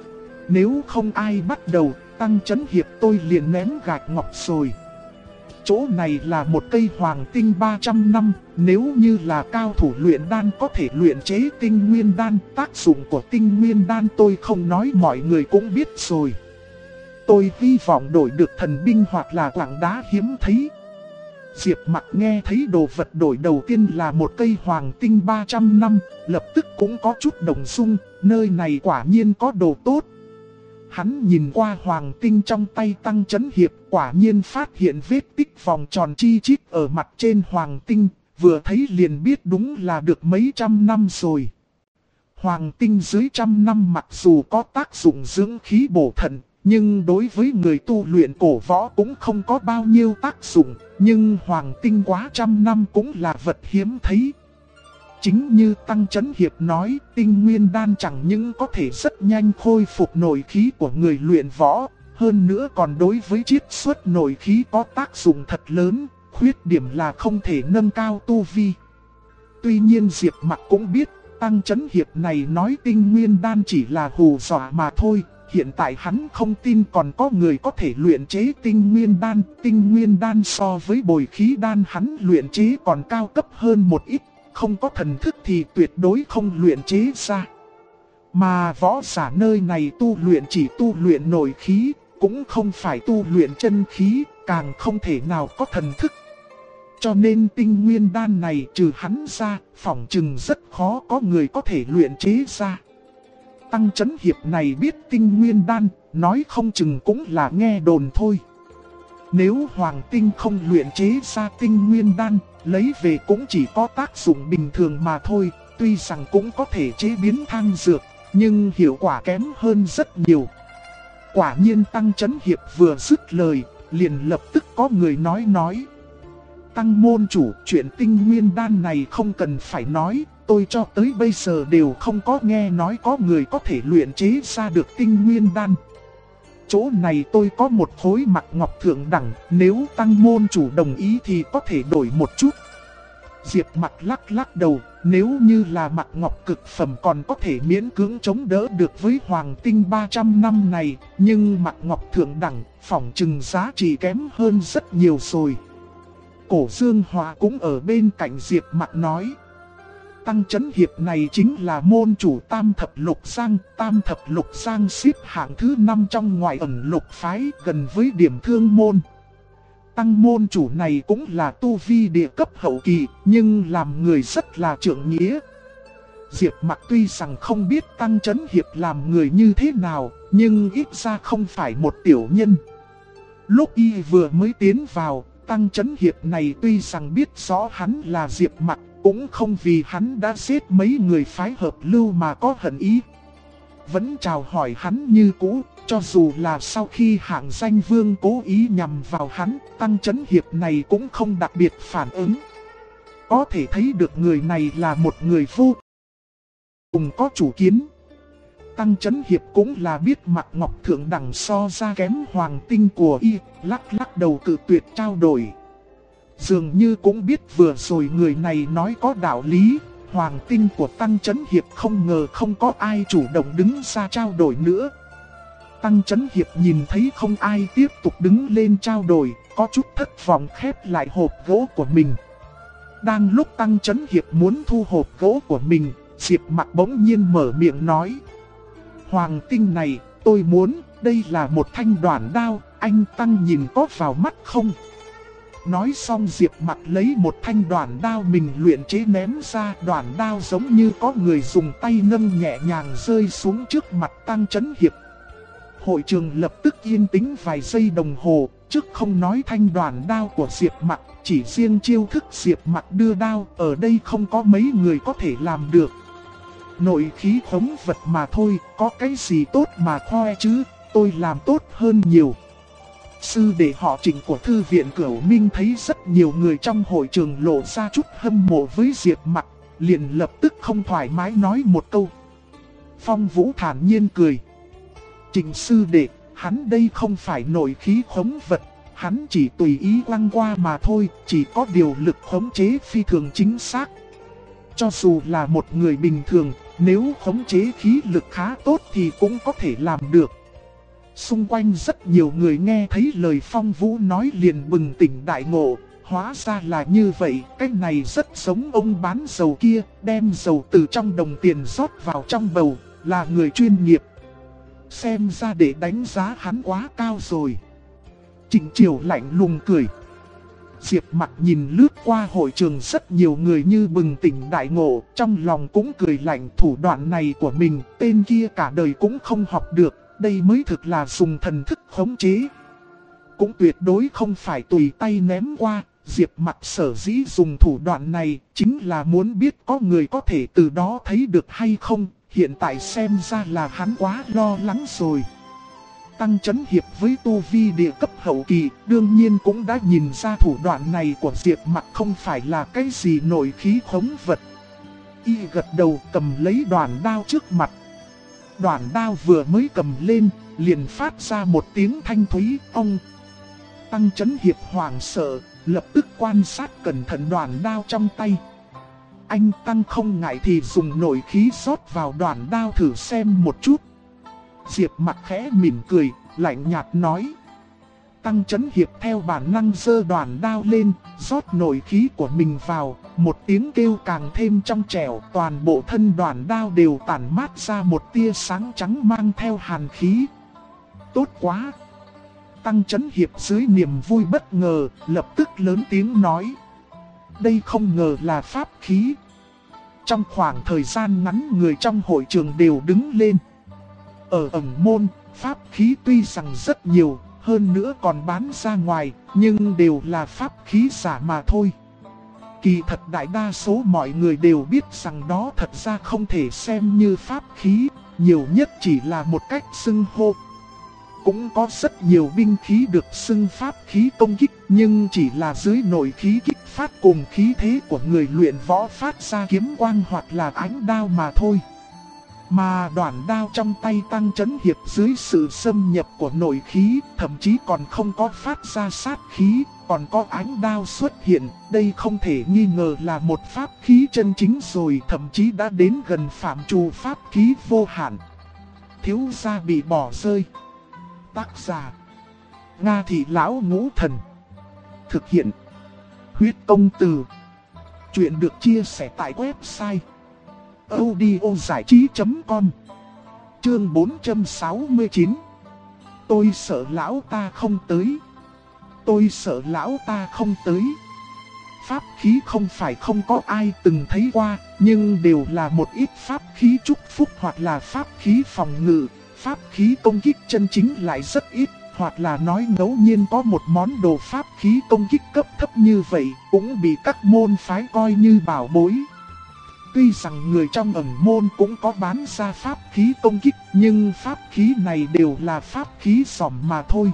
Nếu không ai bắt đầu, Tăng Chấn Hiệp tôi liền ném gạch ngọc rồi. Chỗ này là một cây hoàng tinh 300 năm, nếu như là cao thủ luyện đan có thể luyện chế tinh nguyên đan, tác dụng của tinh nguyên đan tôi không nói mọi người cũng biết rồi. Tôi hy vọng đổi được thần binh hoặc là quảng đá hiếm thấy. Diệp Mặc nghe thấy đồ vật đổi đầu tiên là một cây hoàng tinh 300 năm, lập tức cũng có chút đồng dung, nơi này quả nhiên có đồ tốt. Hắn nhìn qua hoàng tinh trong tay Tăng Chấn Hiệp, quả nhiên phát hiện vết tích vòng tròn chi chít ở mặt trên hoàng tinh, vừa thấy liền biết đúng là được mấy trăm năm rồi. Hoàng tinh dưới trăm năm mặc dù có tác dụng dưỡng khí bổ thận, nhưng đối với người tu luyện cổ võ cũng không có bao nhiêu tác dụng, nhưng hoàng tinh quá trăm năm cũng là vật hiếm thấy. Chính như Tăng Chấn Hiệp nói, tinh nguyên đan chẳng những có thể rất nhanh khôi phục nội khí của người luyện võ, hơn nữa còn đối với chiết xuất nội khí có tác dụng thật lớn, khuyết điểm là không thể nâng cao tu vi. Tuy nhiên Diệp Mặc cũng biết, Tăng Chấn Hiệp này nói tinh nguyên đan chỉ là hù dọa mà thôi. Hiện tại hắn không tin còn có người có thể luyện chế tinh nguyên đan so với bồi khí đan hắn luyện chế còn cao cấp hơn một ít, không có thần thức thì tuyệt đối không luyện chế ra. Mà võ giả nơi này tu luyện chỉ tu luyện nội khí, cũng không phải tu luyện chân khí, càng không thể nào có thần thức. Cho nên tinh nguyên đan này trừ hắn ra, phỏng chừng rất khó có người có thể luyện chế ra. Tăng Chấn Hiệp này biết tinh nguyên đan, nói không chừng cũng là nghe đồn thôi. Nếu hoàng tinh không luyện chế ra tinh nguyên đan, lấy về cũng chỉ có tác dụng bình thường mà thôi. Tuy rằng cũng có thể chế biến thang dược, nhưng hiệu quả kém hơn rất nhiều. Quả nhiên Tăng Chấn Hiệp vừa dứt lời, liền lập tức có người nói. Tăng môn chủ, chuyện tinh nguyên đan này không cần phải nói. Tôi cho tới bây giờ đều không có nghe nói có người có thể luyện chế ra được tinh nguyên đan. Chỗ này tôi có một khối Mạc Ngọc thượng đẳng, nếu Tăng môn chủ đồng ý thì có thể đổi một chút. Diệp Mặc lắc đầu, nếu như là Mạc Ngọc cực phẩm còn có thể miễn cưỡng chống đỡ được với hoàng tinh 300 năm này, nhưng Mạc Ngọc thượng đẳng, phỏng chừng giá trị kém hơn rất nhiều rồi. Cổ Dương Hòa cũng ở bên cạnh Diệp Mặc nói. Tăng Chấn Hiệp này chính là môn chủ Tam Thập Lục Giang. Tam Thập Lục Giang xếp hạng thứ 5 trong ngoại ẩn lục phái, gần với Điểm Thương môn. Tăng môn chủ này cũng là tu vi địa cấp hậu kỳ, nhưng làm người rất là trượng nghĩa. Diệp Mặc tuy rằng không biết Tăng Chấn Hiệp làm người như thế nào, nhưng ít ra không phải một tiểu nhân. Lúc y vừa mới tiến vào, Tăng Chấn Hiệp này tuy rằng biết rõ hắn là Diệp Mặc, cũng không vì hắn đã giết mấy người phái hợp lưu mà có hận ý. Vẫn chào hỏi hắn như cũ, cho dù là sau khi hạng danh vương cố ý nhằm vào hắn, Tăng Chấn Hiệp này cũng không đặc biệt phản ứng. Có thể thấy được người này là một người vô cùng có chủ kiến. Tăng Chấn Hiệp cũng là biết mặt ngọc thượng đẳng so ra kém hoàng tinh của y, lắc lắc đầu cự tuyệt trao đổi. Dường như cũng biết vừa rồi người này nói có đạo lý, hoàng tinh của Tăng Chấn Hiệp không ngờ không có ai chủ động đứng ra trao đổi nữa. Tăng Chấn Hiệp nhìn thấy không ai tiếp tục đứng lên trao đổi, có chút thất vọng khép lại hộp gỗ của mình. Đang lúc Tăng Chấn Hiệp muốn thu hộp gỗ của mình, Diệp Mặc bỗng nhiên mở miệng nói: Hoàng tinh này, tôi muốn, đây là một thanh đoản đao, anh Tăng nhìn có vào mắt không? Nói xong Diệp Mặc lấy một thanh đoản đao mình luyện chế ném ra, đoản đao giống như có người dùng tay nâng nhẹ nhàng rơi xuống trước mặt Tăng Chấn Hiệp. Hội trường lập tức yên tĩnh vài giây đồng hồ, trước không nói thanh đoản đao của Diệp Mặc, chỉ riêng chiêu thức Diệp Mặc đưa đao, ở đây không có mấy người có thể làm được. Nội khí khống vật mà thôi, có cái gì tốt mà khoe chứ, tôi làm tốt hơn nhiều. Sư đệ họ Trịnh của Thư viện Cửu Minh thấy rất nhiều người trong hội trường lộ ra chút hâm mộ với Diệp Mặc, liền lập tức không thoải mái nói một câu. Phong Vũ thản nhiên cười: Trịnh sư đệ, hắn đây không phải nội khí khống vật, hắn chỉ tùy ý quăng qua mà thôi, chỉ có điều lực khống chế phi thường chính xác. Cho dù là một người bình thường, nếu khống chế khí lực khá tốt thì cũng có thể làm được. Xung quanh rất nhiều người nghe thấy lời Phong Vũ nói liền bừng tỉnh đại ngộ, hóa ra là như vậy, cái này rất giống ông bán dầu kia, đem dầu từ trong đồng tiền rót vào trong bầu, là người chuyên nghiệp. Xem ra để đánh giá hắn quá cao rồi. Trịnh Triều lạnh lùng cười. Diệp Mặc nhìn lướt qua hội trường rất nhiều người như bừng tỉnh đại ngộ, trong lòng cũng cười lạnh, thủ đoạn này của mình, tên kia cả đời cũng không học được, đây mới thực là dùng thần thức khống chế. Cũng tuyệt đối không phải tùy tay ném qua, Diệp Mặc sở dĩ dùng thủ đoạn này, chính là muốn biết có người có thể từ đó thấy được hay không, hiện tại xem ra là hắn quá lo lắng rồi. Tăng Chấn Hiệp với tu vi địa cấp hậu kỳ, đương nhiên cũng đã nhìn ra thủ đoạn này của Diệp Mặc không phải là cái gì nội khí khống vật. Y gật đầu cầm lấy đoản đao trước mặt. Đoản đao vừa mới cầm lên, liền phát ra một tiếng thanh thúy ong. Tăng Chấn Hiệp hoảng sợ, lập tức quan sát cẩn thận đoản đao trong tay. Anh Tăng không ngại thì dùng nội khí rót vào đoản đao thử xem một chút. Diệp Mặc khẽ mỉm cười, lạnh nhạt nói. Tăng Chấn Hiệp theo bản năng giơ đoản đao lên, rót nội khí của mình vào, một tiếng kêu càng thêm trong trẻo, toàn bộ thân đoản đao đều tản mát ra một tia sáng trắng mang theo hàn khí. Tốt quá! Tăng Chấn Hiệp dưới niềm vui bất ngờ, lập tức lớn tiếng nói. Đây không ngờ là pháp khí. Trong khoảng thời gian ngắn người trong hội trường đều đứng lên. Ở ẩn môn, pháp khí tuy rằng rất nhiều, hơn nữa còn bán ra ngoài, nhưng đều là pháp khí giả mà thôi. Kỳ thật đại đa số mọi người đều biết rằng đó thật ra không thể xem như pháp khí, nhiều nhất chỉ là một cách xưng hô. Cũng có rất nhiều binh khí được xưng pháp khí công kích, nhưng chỉ là dưới nội khí kích phát cùng khí thế của người luyện võ phát ra kiếm quang hoặc là ánh đao mà thôi. Mà đoản đao trong tay Tăng Chấn Hiệp dưới sự xâm nhập của nội khí, thậm chí còn không có phát ra sát khí, còn có ánh đao xuất hiện, đây không thể nghi ngờ là một pháp khí chân chính rồi, thậm chí đã đến gần phạm trù pháp khí vô hạn. Thiếu gia bị bỏ rơi. Tác giả: Nga Thị Lão Ngũ Thần. Thực hiện: Huyết Công Từ. Chuyện được chia sẻ tại website audiozảichí.com. Chương 469. Tôi sợ lão ta không tới. tôi sợ lão ta không tới. Pháp khí không phải không có ai từng thấy qua, nhưng đều là một ít pháp khí chúc phúc hoặc là pháp khí phòng ngự, pháp khí công kích chân chính lại rất ít, hoặc là nói ngẫu nhiên có một món đồ pháp khí công kích cấp thấp như vậy, cũng bị các môn phái coi như bảo bối. Tuy rằng người trong ẩn môn cũng có bán ra pháp khí công kích, nhưng pháp khí này đều là pháp khí xỏm mà thôi.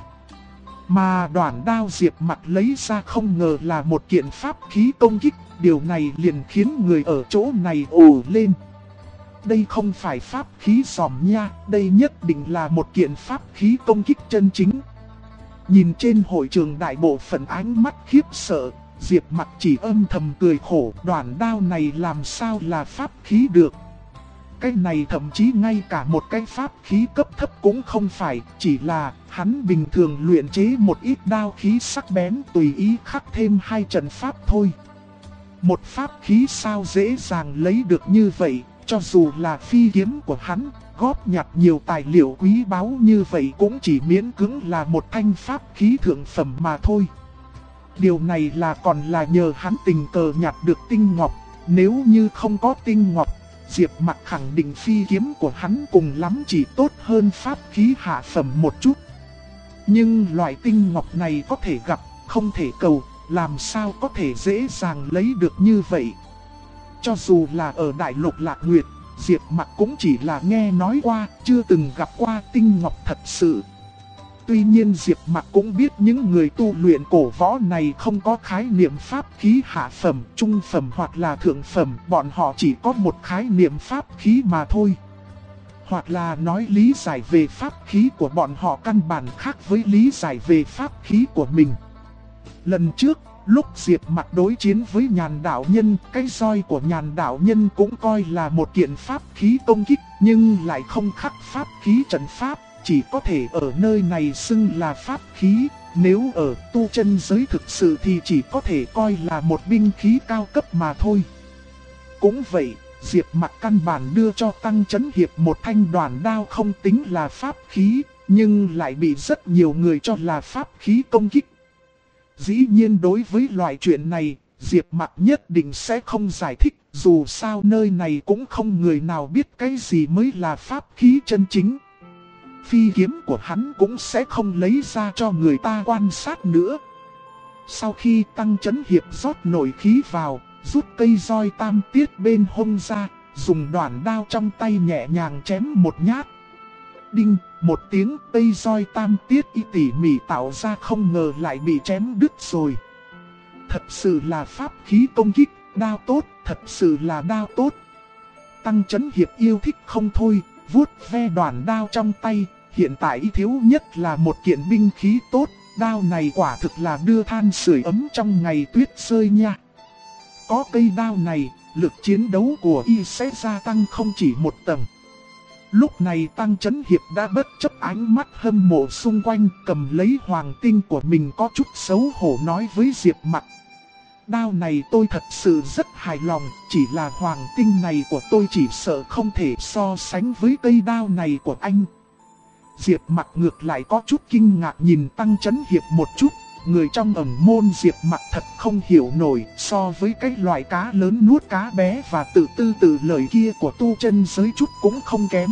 Mà đoạn đao Diệp Mặc lấy ra không ngờ là một kiện pháp khí công kích, điều này liền khiến người ở chỗ này ồ lên. Đây không phải pháp khí xỏm nha, đây nhất định là một kiện pháp khí công kích chân chính. Nhìn trên hội trường đại bộ phận ánh mắt khiếp sợ, Diệp Mặc chỉ âm thầm cười khổ, đoạn đao này làm sao là pháp khí được. Cái này thậm chí ngay cả một cái pháp khí cấp thấp cũng không phải, chỉ là hắn bình thường luyện chế một ít đao khí sắc bén tùy ý khắc thêm 2 trận pháp thôi. Một pháp khí sao dễ dàng lấy được như vậy, cho dù là phi kiếm của hắn, góp nhặt nhiều tài liệu quý báu như vậy cũng chỉ miễn cưỡng là một thanh pháp khí thượng phẩm mà thôi. Điều này là còn là nhờ hắn tình cờ nhặt được tinh ngọc, nếu như không có tinh ngọc, Diệp Mặc khẳng định phi kiếm của hắn cùng lắm chỉ tốt hơn pháp khí hạ phẩm một chút. Nhưng loại tinh ngọc này có thể gặp, không thể cầu, làm sao có thể dễ dàng lấy được như vậy. Cho dù là ở Đại Lục Lạc Nguyệt, Diệp Mặc cũng chỉ là nghe nói qua, chưa từng gặp qua tinh ngọc thật sự. Tuy nhiên Diệp Mặc cũng biết những người tu luyện cổ võ này không có khái niệm pháp khí hạ phẩm, trung phẩm hoặc là thượng phẩm, bọn họ chỉ có một khái niệm pháp khí mà thôi. Hoặc là nói lý giải về pháp khí của bọn họ căn bản khác với lý giải về pháp khí của mình. Lần trước, lúc Diệp Mặc đối chiến với Nhàn Đạo Nhân, cái roi của Nhàn Đạo Nhân cũng coi là một kiện pháp khí công kích, nhưng lại không khắc pháp khí trận pháp, chỉ có thể ở nơi này xưng là pháp khí, nếu ở tu chân giới thực sự thì chỉ có thể coi là một binh khí cao cấp mà thôi. Cũng vậy, Diệp Mặc căn bản đưa cho Tăng Chấn Hiệp một thanh đoản đao không tính là pháp khí, nhưng lại bị rất nhiều người cho là pháp khí công kích. Dĩ nhiên đối với loại chuyện này, Diệp Mặc nhất định sẽ không giải thích, dù sao nơi này cũng không người nào biết cái gì mới là pháp khí chân chính. Phi kiếm của hắn cũng sẽ không lấy ra cho người ta quan sát nữa. Sau khi Tăng Chấn Hiệp rót nổi khí vào, rút cây roi tam tiết bên hông ra, dùng đoạn đao trong tay nhẹ nhàng chém một nhát. Đinh, một tiếng, cây roi tam tiết y tỉ mỉ tạo ra không ngờ lại bị chém đứt rồi. Thật sự là pháp khí công kích, đao tốt, thật sự là đao tốt. Tăng Chấn Hiệp yêu thích không thôi, vuốt ve đoạn đao trong tay. Hiện tại thiếu nhất là một kiện binh khí tốt, đao này quả thực là đưa than sưởi ấm trong ngày tuyết rơi nha. Có cây đao này, lực chiến đấu của y sẽ gia tăng không chỉ một tầng. Lúc này Tăng Chấn Hiệp đã bất chấp ánh mắt hâm mộ xung quanh, cầm lấy hoàng tinh của mình có chút xấu hổ nói với Diệp Mặc. Đao này tôi thật sự rất hài lòng, chỉ là hoàng tinh này của tôi chỉ sợ không thể so sánh với cây đao này của anh. Diệp Mặc ngược lại có chút kinh ngạc nhìn Tăng Chấn Hiệp một chút, người trong ẩn môn Diệp Mặc thật không hiểu nổi, so với cái loại cá lớn nuốt cá bé và tự tư tự lời kia của tu chân giới chút cũng không kém.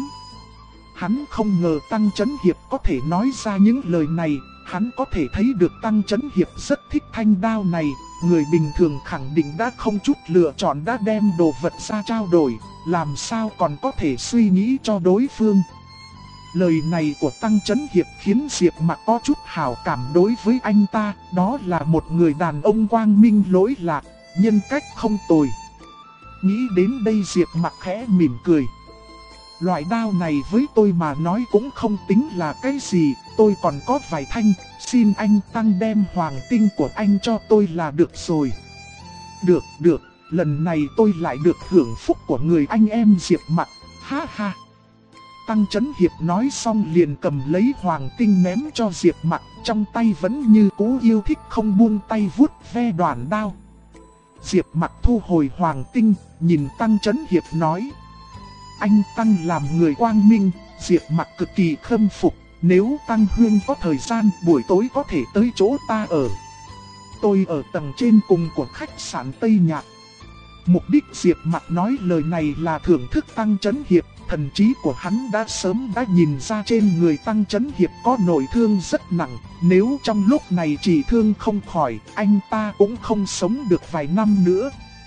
Hắn không ngờ Tăng Chấn Hiệp có thể nói ra những lời này, hắn có thể thấy được Tăng Chấn Hiệp rất thích thanh đao này, người bình thường khẳng định đã không chút lựa chọn đã đem đồ vật ra trao đổi, làm sao còn có thể suy nghĩ cho đối phương. Lời này của Tăng Chấn Hiệp khiến Diệp Mặc có chút hảo cảm đối với anh ta, đó là một người đàn ông quang minh lỗi lạc, nhân cách không tồi. Nghĩ đến đây Diệp Mặc khẽ mỉm cười. Loại đao này với tôi mà nói cũng không tính là cái gì, tôi còn có vài thanh, xin anh Tăng đem hoàng tinh của anh cho tôi là được rồi. Được, lần này tôi lại được hưởng phúc của người anh em Diệp Mặc, ha ha. Tăng Chấn Hiệp nói xong liền cầm lấy hoàng tinh ném cho Diệp Mặc, trong tay vẫn như cũ yêu thích không buông tay vuốt ve đoạn đao. Diệp Mặc thu hồi hoàng tinh, nhìn Tăng Chấn Hiệp nói. Anh Tăng làm người quang minh, Diệp Mặc cực kỳ khâm phục, nếu Tăng Huyên có thời gian buổi tối có thể tới chỗ ta ở. Tôi ở tầng trên cùng của khách sạn Tây Nhạc. Mục đích Diệp Mặc nói lời này là thưởng thức Tăng Chấn Hiệp. Thần trí của hắn đã sớm nhìn ra trên người Tăng Chấn Hiệp có nội thương rất nặng. Nếu trong lúc này chỉ thương không khỏi, anh ta cũng không sống được vài năm nữa.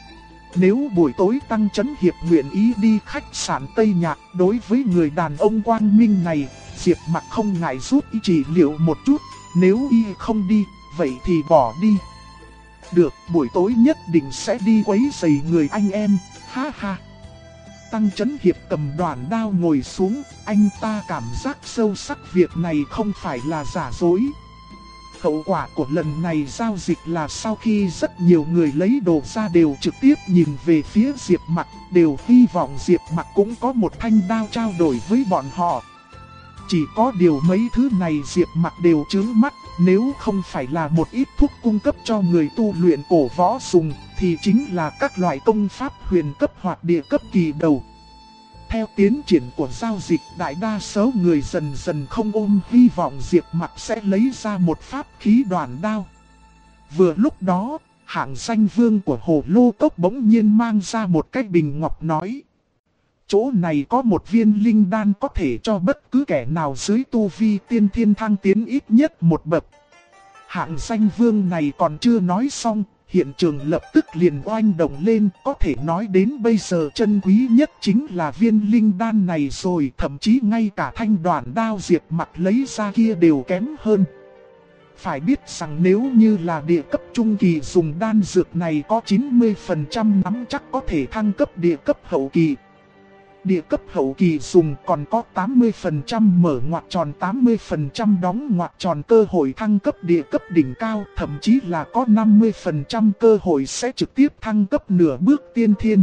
Nếu buổi tối Tăng Chấn Hiệp nguyện ý đi khách sạn Tây Nhạc, đối với người đàn ông quang minh này, Diệp Mặc không ngại rút y trị liệu một chút. Nếu y không đi, vậy thì bỏ đi. Được, buổi tối nhất định sẽ đi quấy rầy người anh em, ha ha. Tăng Chấn Hiệp cầm đoạn đao ngồi xuống, anh ta cảm giác sâu sắc việc này không phải là giả dối. Hậu quả của lần này giao dịch là sau khi rất nhiều người lấy đồ ra đều trực tiếp nhìn về phía Diệp Mặc, đều hy vọng Diệp Mặc cũng có một thanh đao trao đổi với bọn họ. Chỉ có điều mấy thứ này Diệp Mặc đều chướng mắt, nếu không phải là một ít thuốc cung cấp cho người tu luyện cổ võ dùng, thì chính là các loại công pháp huyền cấp hoặc địa cấp kỳ đầu. Theo tiến triển của giao dịch, đại đa số người dần dần không ôm hy vọng Diệp Mặc sẽ lấy ra một pháp khí đoạn đao. Vừa lúc đó, hạng danh vương của Hồ Lô Cốc bỗng nhiên mang ra một cái bình ngọc nói: chỗ này có một viên linh đan có thể cho bất cứ kẻ nào dưới tu vi tiên thiên thăng tiến ít nhất một bậc. Hạng danh vương này còn chưa nói xong, hiện trường lập tức liền oanh động lên, có thể nói đến bây giờ chân quý nhất chính là viên linh đan này rồi, thậm chí ngay cả thanh đoạn đao Diệp Mặc lấy ra kia đều kém hơn. Phải biết rằng nếu như là địa cấp trung kỳ dùng đan dược này có 90% nắm chắc có thể thăng cấp địa cấp hậu kỳ. Địa cấp hậu kỳ dùng còn có 80% mở ngoặc tròn 80% đóng ngoặc tròn cơ hội thăng cấp địa cấp đỉnh cao, thậm chí là có 50% cơ hội sẽ trực tiếp thăng cấp nửa bước tiên thiên.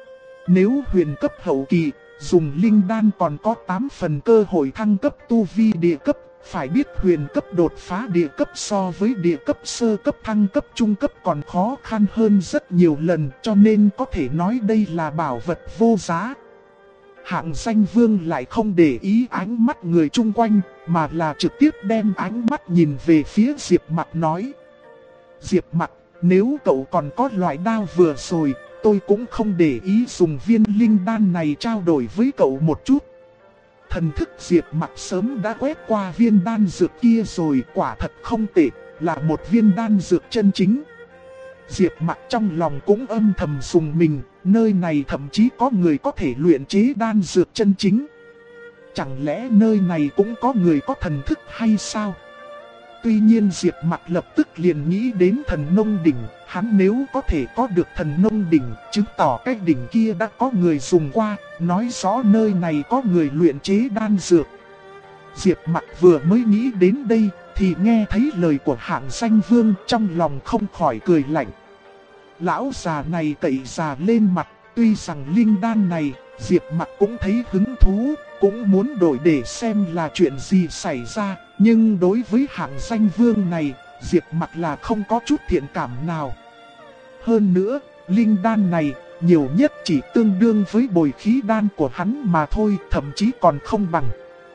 Nếu huyền cấp hậu kỳ, dùng linh đan còn có 8 phần cơ hội thăng cấp tu vi địa cấp. Phải biết huyền cấp đột phá địa cấp so với địa cấp sơ cấp thăng cấp trung cấp còn khó khăn hơn rất nhiều lần, cho nên có thể nói đây là bảo vật vô giá. Hạng danh vương lại không để ý ánh mắt người chung quanh, mà là trực tiếp đem ánh mắt nhìn về phía Diệp Mặc nói: Diệp Mặc, nếu cậu còn có loại đao vừa rồi, tôi cũng không để ý dùng viên linh đan này trao đổi với cậu một chút. Thần thức Diệp Mặc sớm đã quét qua viên đan dược kia rồi, quả thật không tệ, là một viên đan dược chân chính. Diệp Mặc trong lòng cũng âm thầm rùng mình, nơi này thậm chí có người có thể luyện chế đan dược chân chính. Chẳng lẽ nơi này cũng có người có thần thức hay sao? Tuy nhiên Diệp Mặc lập tức liền nghĩ đến thần nông đỉnh, hắn nếu có thể có được thần nông đỉnh, chứng tỏ cái đỉnh kia đã có người dùng qua, nói rõ nơi này có người luyện chế đan dược. Diệp Mặc vừa mới nghĩ đến đây, thì nghe thấy lời của hạng danh vương, trong lòng không khỏi cười lạnh. Lão già này cậy già lên mặt, tuy rằng linh đan này, Diệp Mặc cũng thấy hứng thú, cũng muốn đổi để xem là chuyện gì xảy ra. Nhưng đối với hạng danh vương này, Diệp Mặc là không có chút thiện cảm nào. Hơn nữa, linh đan này, nhiều nhất chỉ tương đương với bồi khí đan của hắn mà thôi, thậm chí còn không bằng.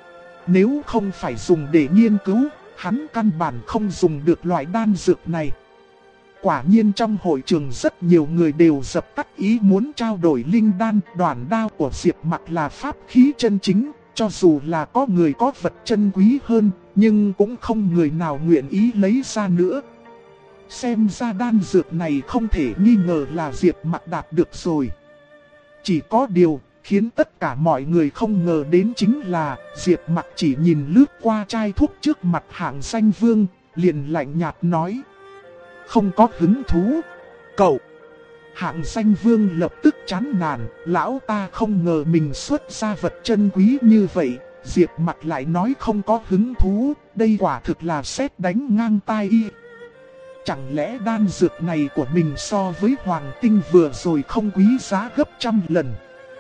Nếu không phải dùng để nghiên cứu, hắn căn bản không dùng được loại đan dược này. Quả nhiên trong hội trường rất nhiều người đều dập tắt ý muốn trao đổi linh đan. Đoạn đao của Diệp Mặc là pháp khí chân chính, cho dù là có người có vật chân quý hơn, nhưng cũng không người nào nguyện ý lấy ra nữa. Xem ra đan dược này không thể nghi ngờ là Diệp Mặc đạt được rồi. Chỉ có điều khiến tất cả mọi người không ngờ đến chính là Diệp Mặc chỉ nhìn lướt qua chai thuốc trước mặt hạng danh vương, liền lạnh nhạt nói: không có hứng thú. Cậu! Hạng danh vương lập tức chán nản, lão ta không ngờ mình xuất ra vật chân quý như vậy, Diệp Mặc lại nói không có hứng thú, đây quả thực là sét đánh ngang tai y. Chẳng lẽ đan dược này của mình so với hoàng tinh vừa rồi không quý giá gấp trăm lần,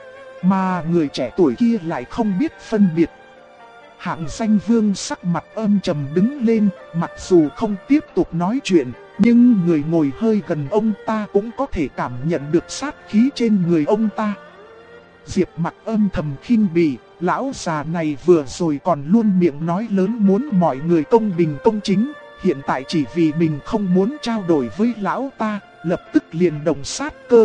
mà người trẻ tuổi kia lại không biết phân biệt. Hạng danh vương sắc mặt âm trầm đứng lên, mặc dù không tiếp tục nói chuyện, nhưng người ngồi hơi gần ông ta cũng có thể cảm nhận được sát khí trên người ông ta. Diệp Mặc âm thầm khinh bỉ, Lão già này vừa rồi còn luôn miệng nói lớn muốn mọi người công bình công chính, hiện tại chỉ vì mình không muốn trao đổi với lão ta, lập tức liền động sát cơ.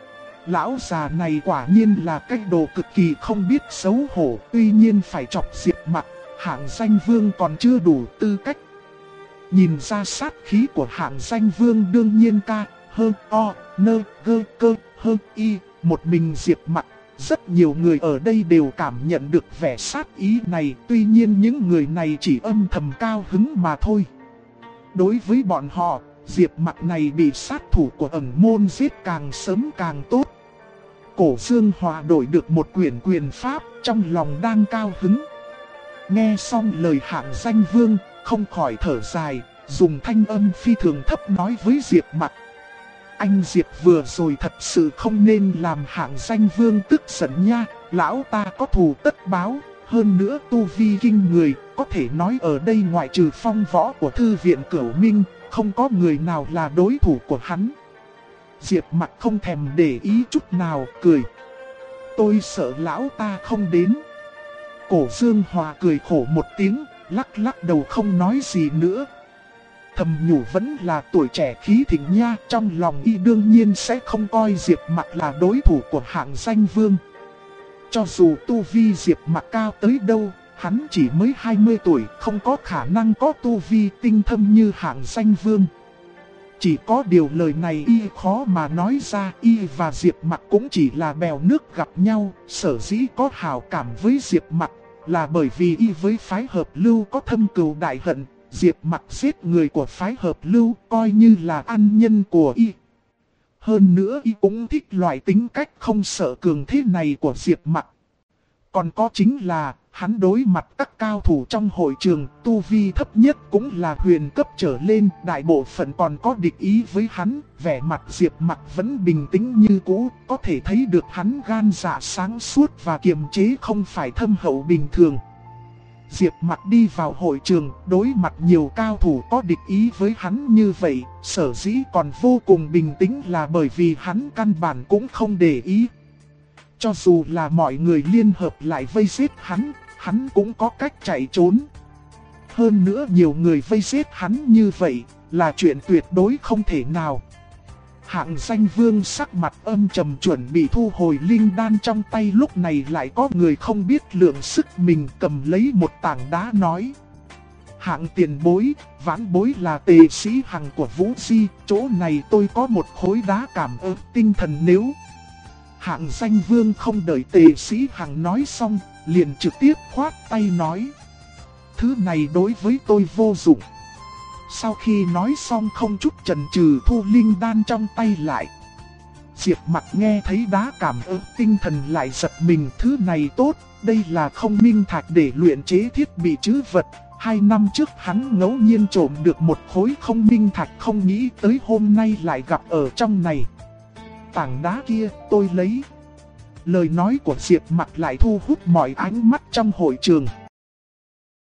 Lão già này quả nhiên là cái đồ cực kỳ không biết xấu hổ, tuy nhiên phải chọc Diệp Mặc, hạng danh vương còn chưa đủ tư cách. Nhìn ra sát khí của hạng danh vương đương nhiên ca, hơn o, nơ, gơ, cơ, hơn y, một mình Diệp Mặc. Rất nhiều người ở đây đều cảm nhận được vẻ sát ý này, tuy nhiên những người này chỉ âm thầm cao hứng mà thôi. Đối với bọn họ, Diệp Mặc này bị sát thủ của ẩn môn giết càng sớm càng tốt. Cổ Dương Hòa đổi được một quyển quyền pháp, trong lòng đang cao hứng. Nghe xong lời hạng danh vương, không khỏi thở dài, dùng thanh âm phi thường thấp nói với Diệp Mặc. Anh Diệp vừa rồi thật sự không nên làm hạng danh vương tức giận nha, lão ta có thù tất báo, hơn nữa tu vi kinh người, có thể nói ở đây ngoại trừ phong võ của thư viện Cửu Minh, không có người nào là đối thủ của hắn. Diệp Mặc không thèm để ý chút nào, cười. Tôi sợ lão ta không đến. Cổ Dương Hòa cười khổ một tiếng, lắc lắc đầu không nói gì nữa. Thầm nhủ vẫn là tuổi trẻ khí thịnh nha, trong lòng y đương nhiên sẽ không coi Diệp Mặc là đối thủ của hạng danh vương. Cho dù tu vi Diệp Mặc cao tới đâu, hắn chỉ mới 20 tuổi, không có khả năng có tu vi tinh thâm như hạng danh vương. Chỉ có điều lời này y khó mà nói ra, y và Diệp Mặc cũng chỉ là bèo nước gặp nhau, sở dĩ có hảo cảm với Diệp Mặc là bởi vì y với phái hợp lưu có thâm cừu đại hận. Diệp Mặc giết người của phái hợp lưu coi như là ăn nhân của y. Hơn nữa y cũng thích loại tính cách không sợ cường thế này của Diệp Mặc. Còn có chính là hắn đối mặt các cao thủ trong hội trường, tu vi thấp nhất cũng là huyền cấp trở lên, đại bộ phận còn có địch ý với hắn, vẻ mặt Diệp Mặc vẫn bình tĩnh như cũ, có thể thấy được hắn gan dạ sáng suốt và kiềm chế không phải thâm hậu bình thường. Diệp Mặc đi vào hội trường, đối mặt nhiều cao thủ có địch ý với hắn như vậy, sở dĩ còn vô cùng bình tĩnh là bởi vì hắn căn bản cũng không để ý. Cho dù là mọi người liên hợp lại vây giết hắn cũng có cách chạy trốn. Hơn nữa nhiều người vây giết hắn như vậy là chuyện tuyệt đối không thể nào. Hạng danh vương sắc mặt âm trầm chuẩn bị thu hồi linh đan trong tay, lúc này lại có người không biết lượng sức mình cầm lấy một tảng đá nói. Hạng tiền bối, vãn bối là tề sĩ Hằng của Vũ Di, chỗ này tôi có một khối đá cảm ứng tinh thần nếu... Hạng danh vương không đợi tề sĩ Hằng nói xong, liền trực tiếp khoát tay nói. Thứ này đối với tôi vô dụng. Sau khi nói xong không chút chần chừ thu linh đan trong tay lại. Diệp Mặc nghe thấy đá cảm ứng tinh thần lại giật mình, thứ này tốt, đây là không minh thạch để luyện chế thiết bị trữ vật. 2 năm trước hắn ngẫu nhiên trộm được một khối không minh thạch, không nghĩ tới hôm nay lại gặp ở trong này. Tảng đá kia tôi lấy. Lời nói của Diệp Mặc lại thu hút mọi ánh mắt trong hội trường.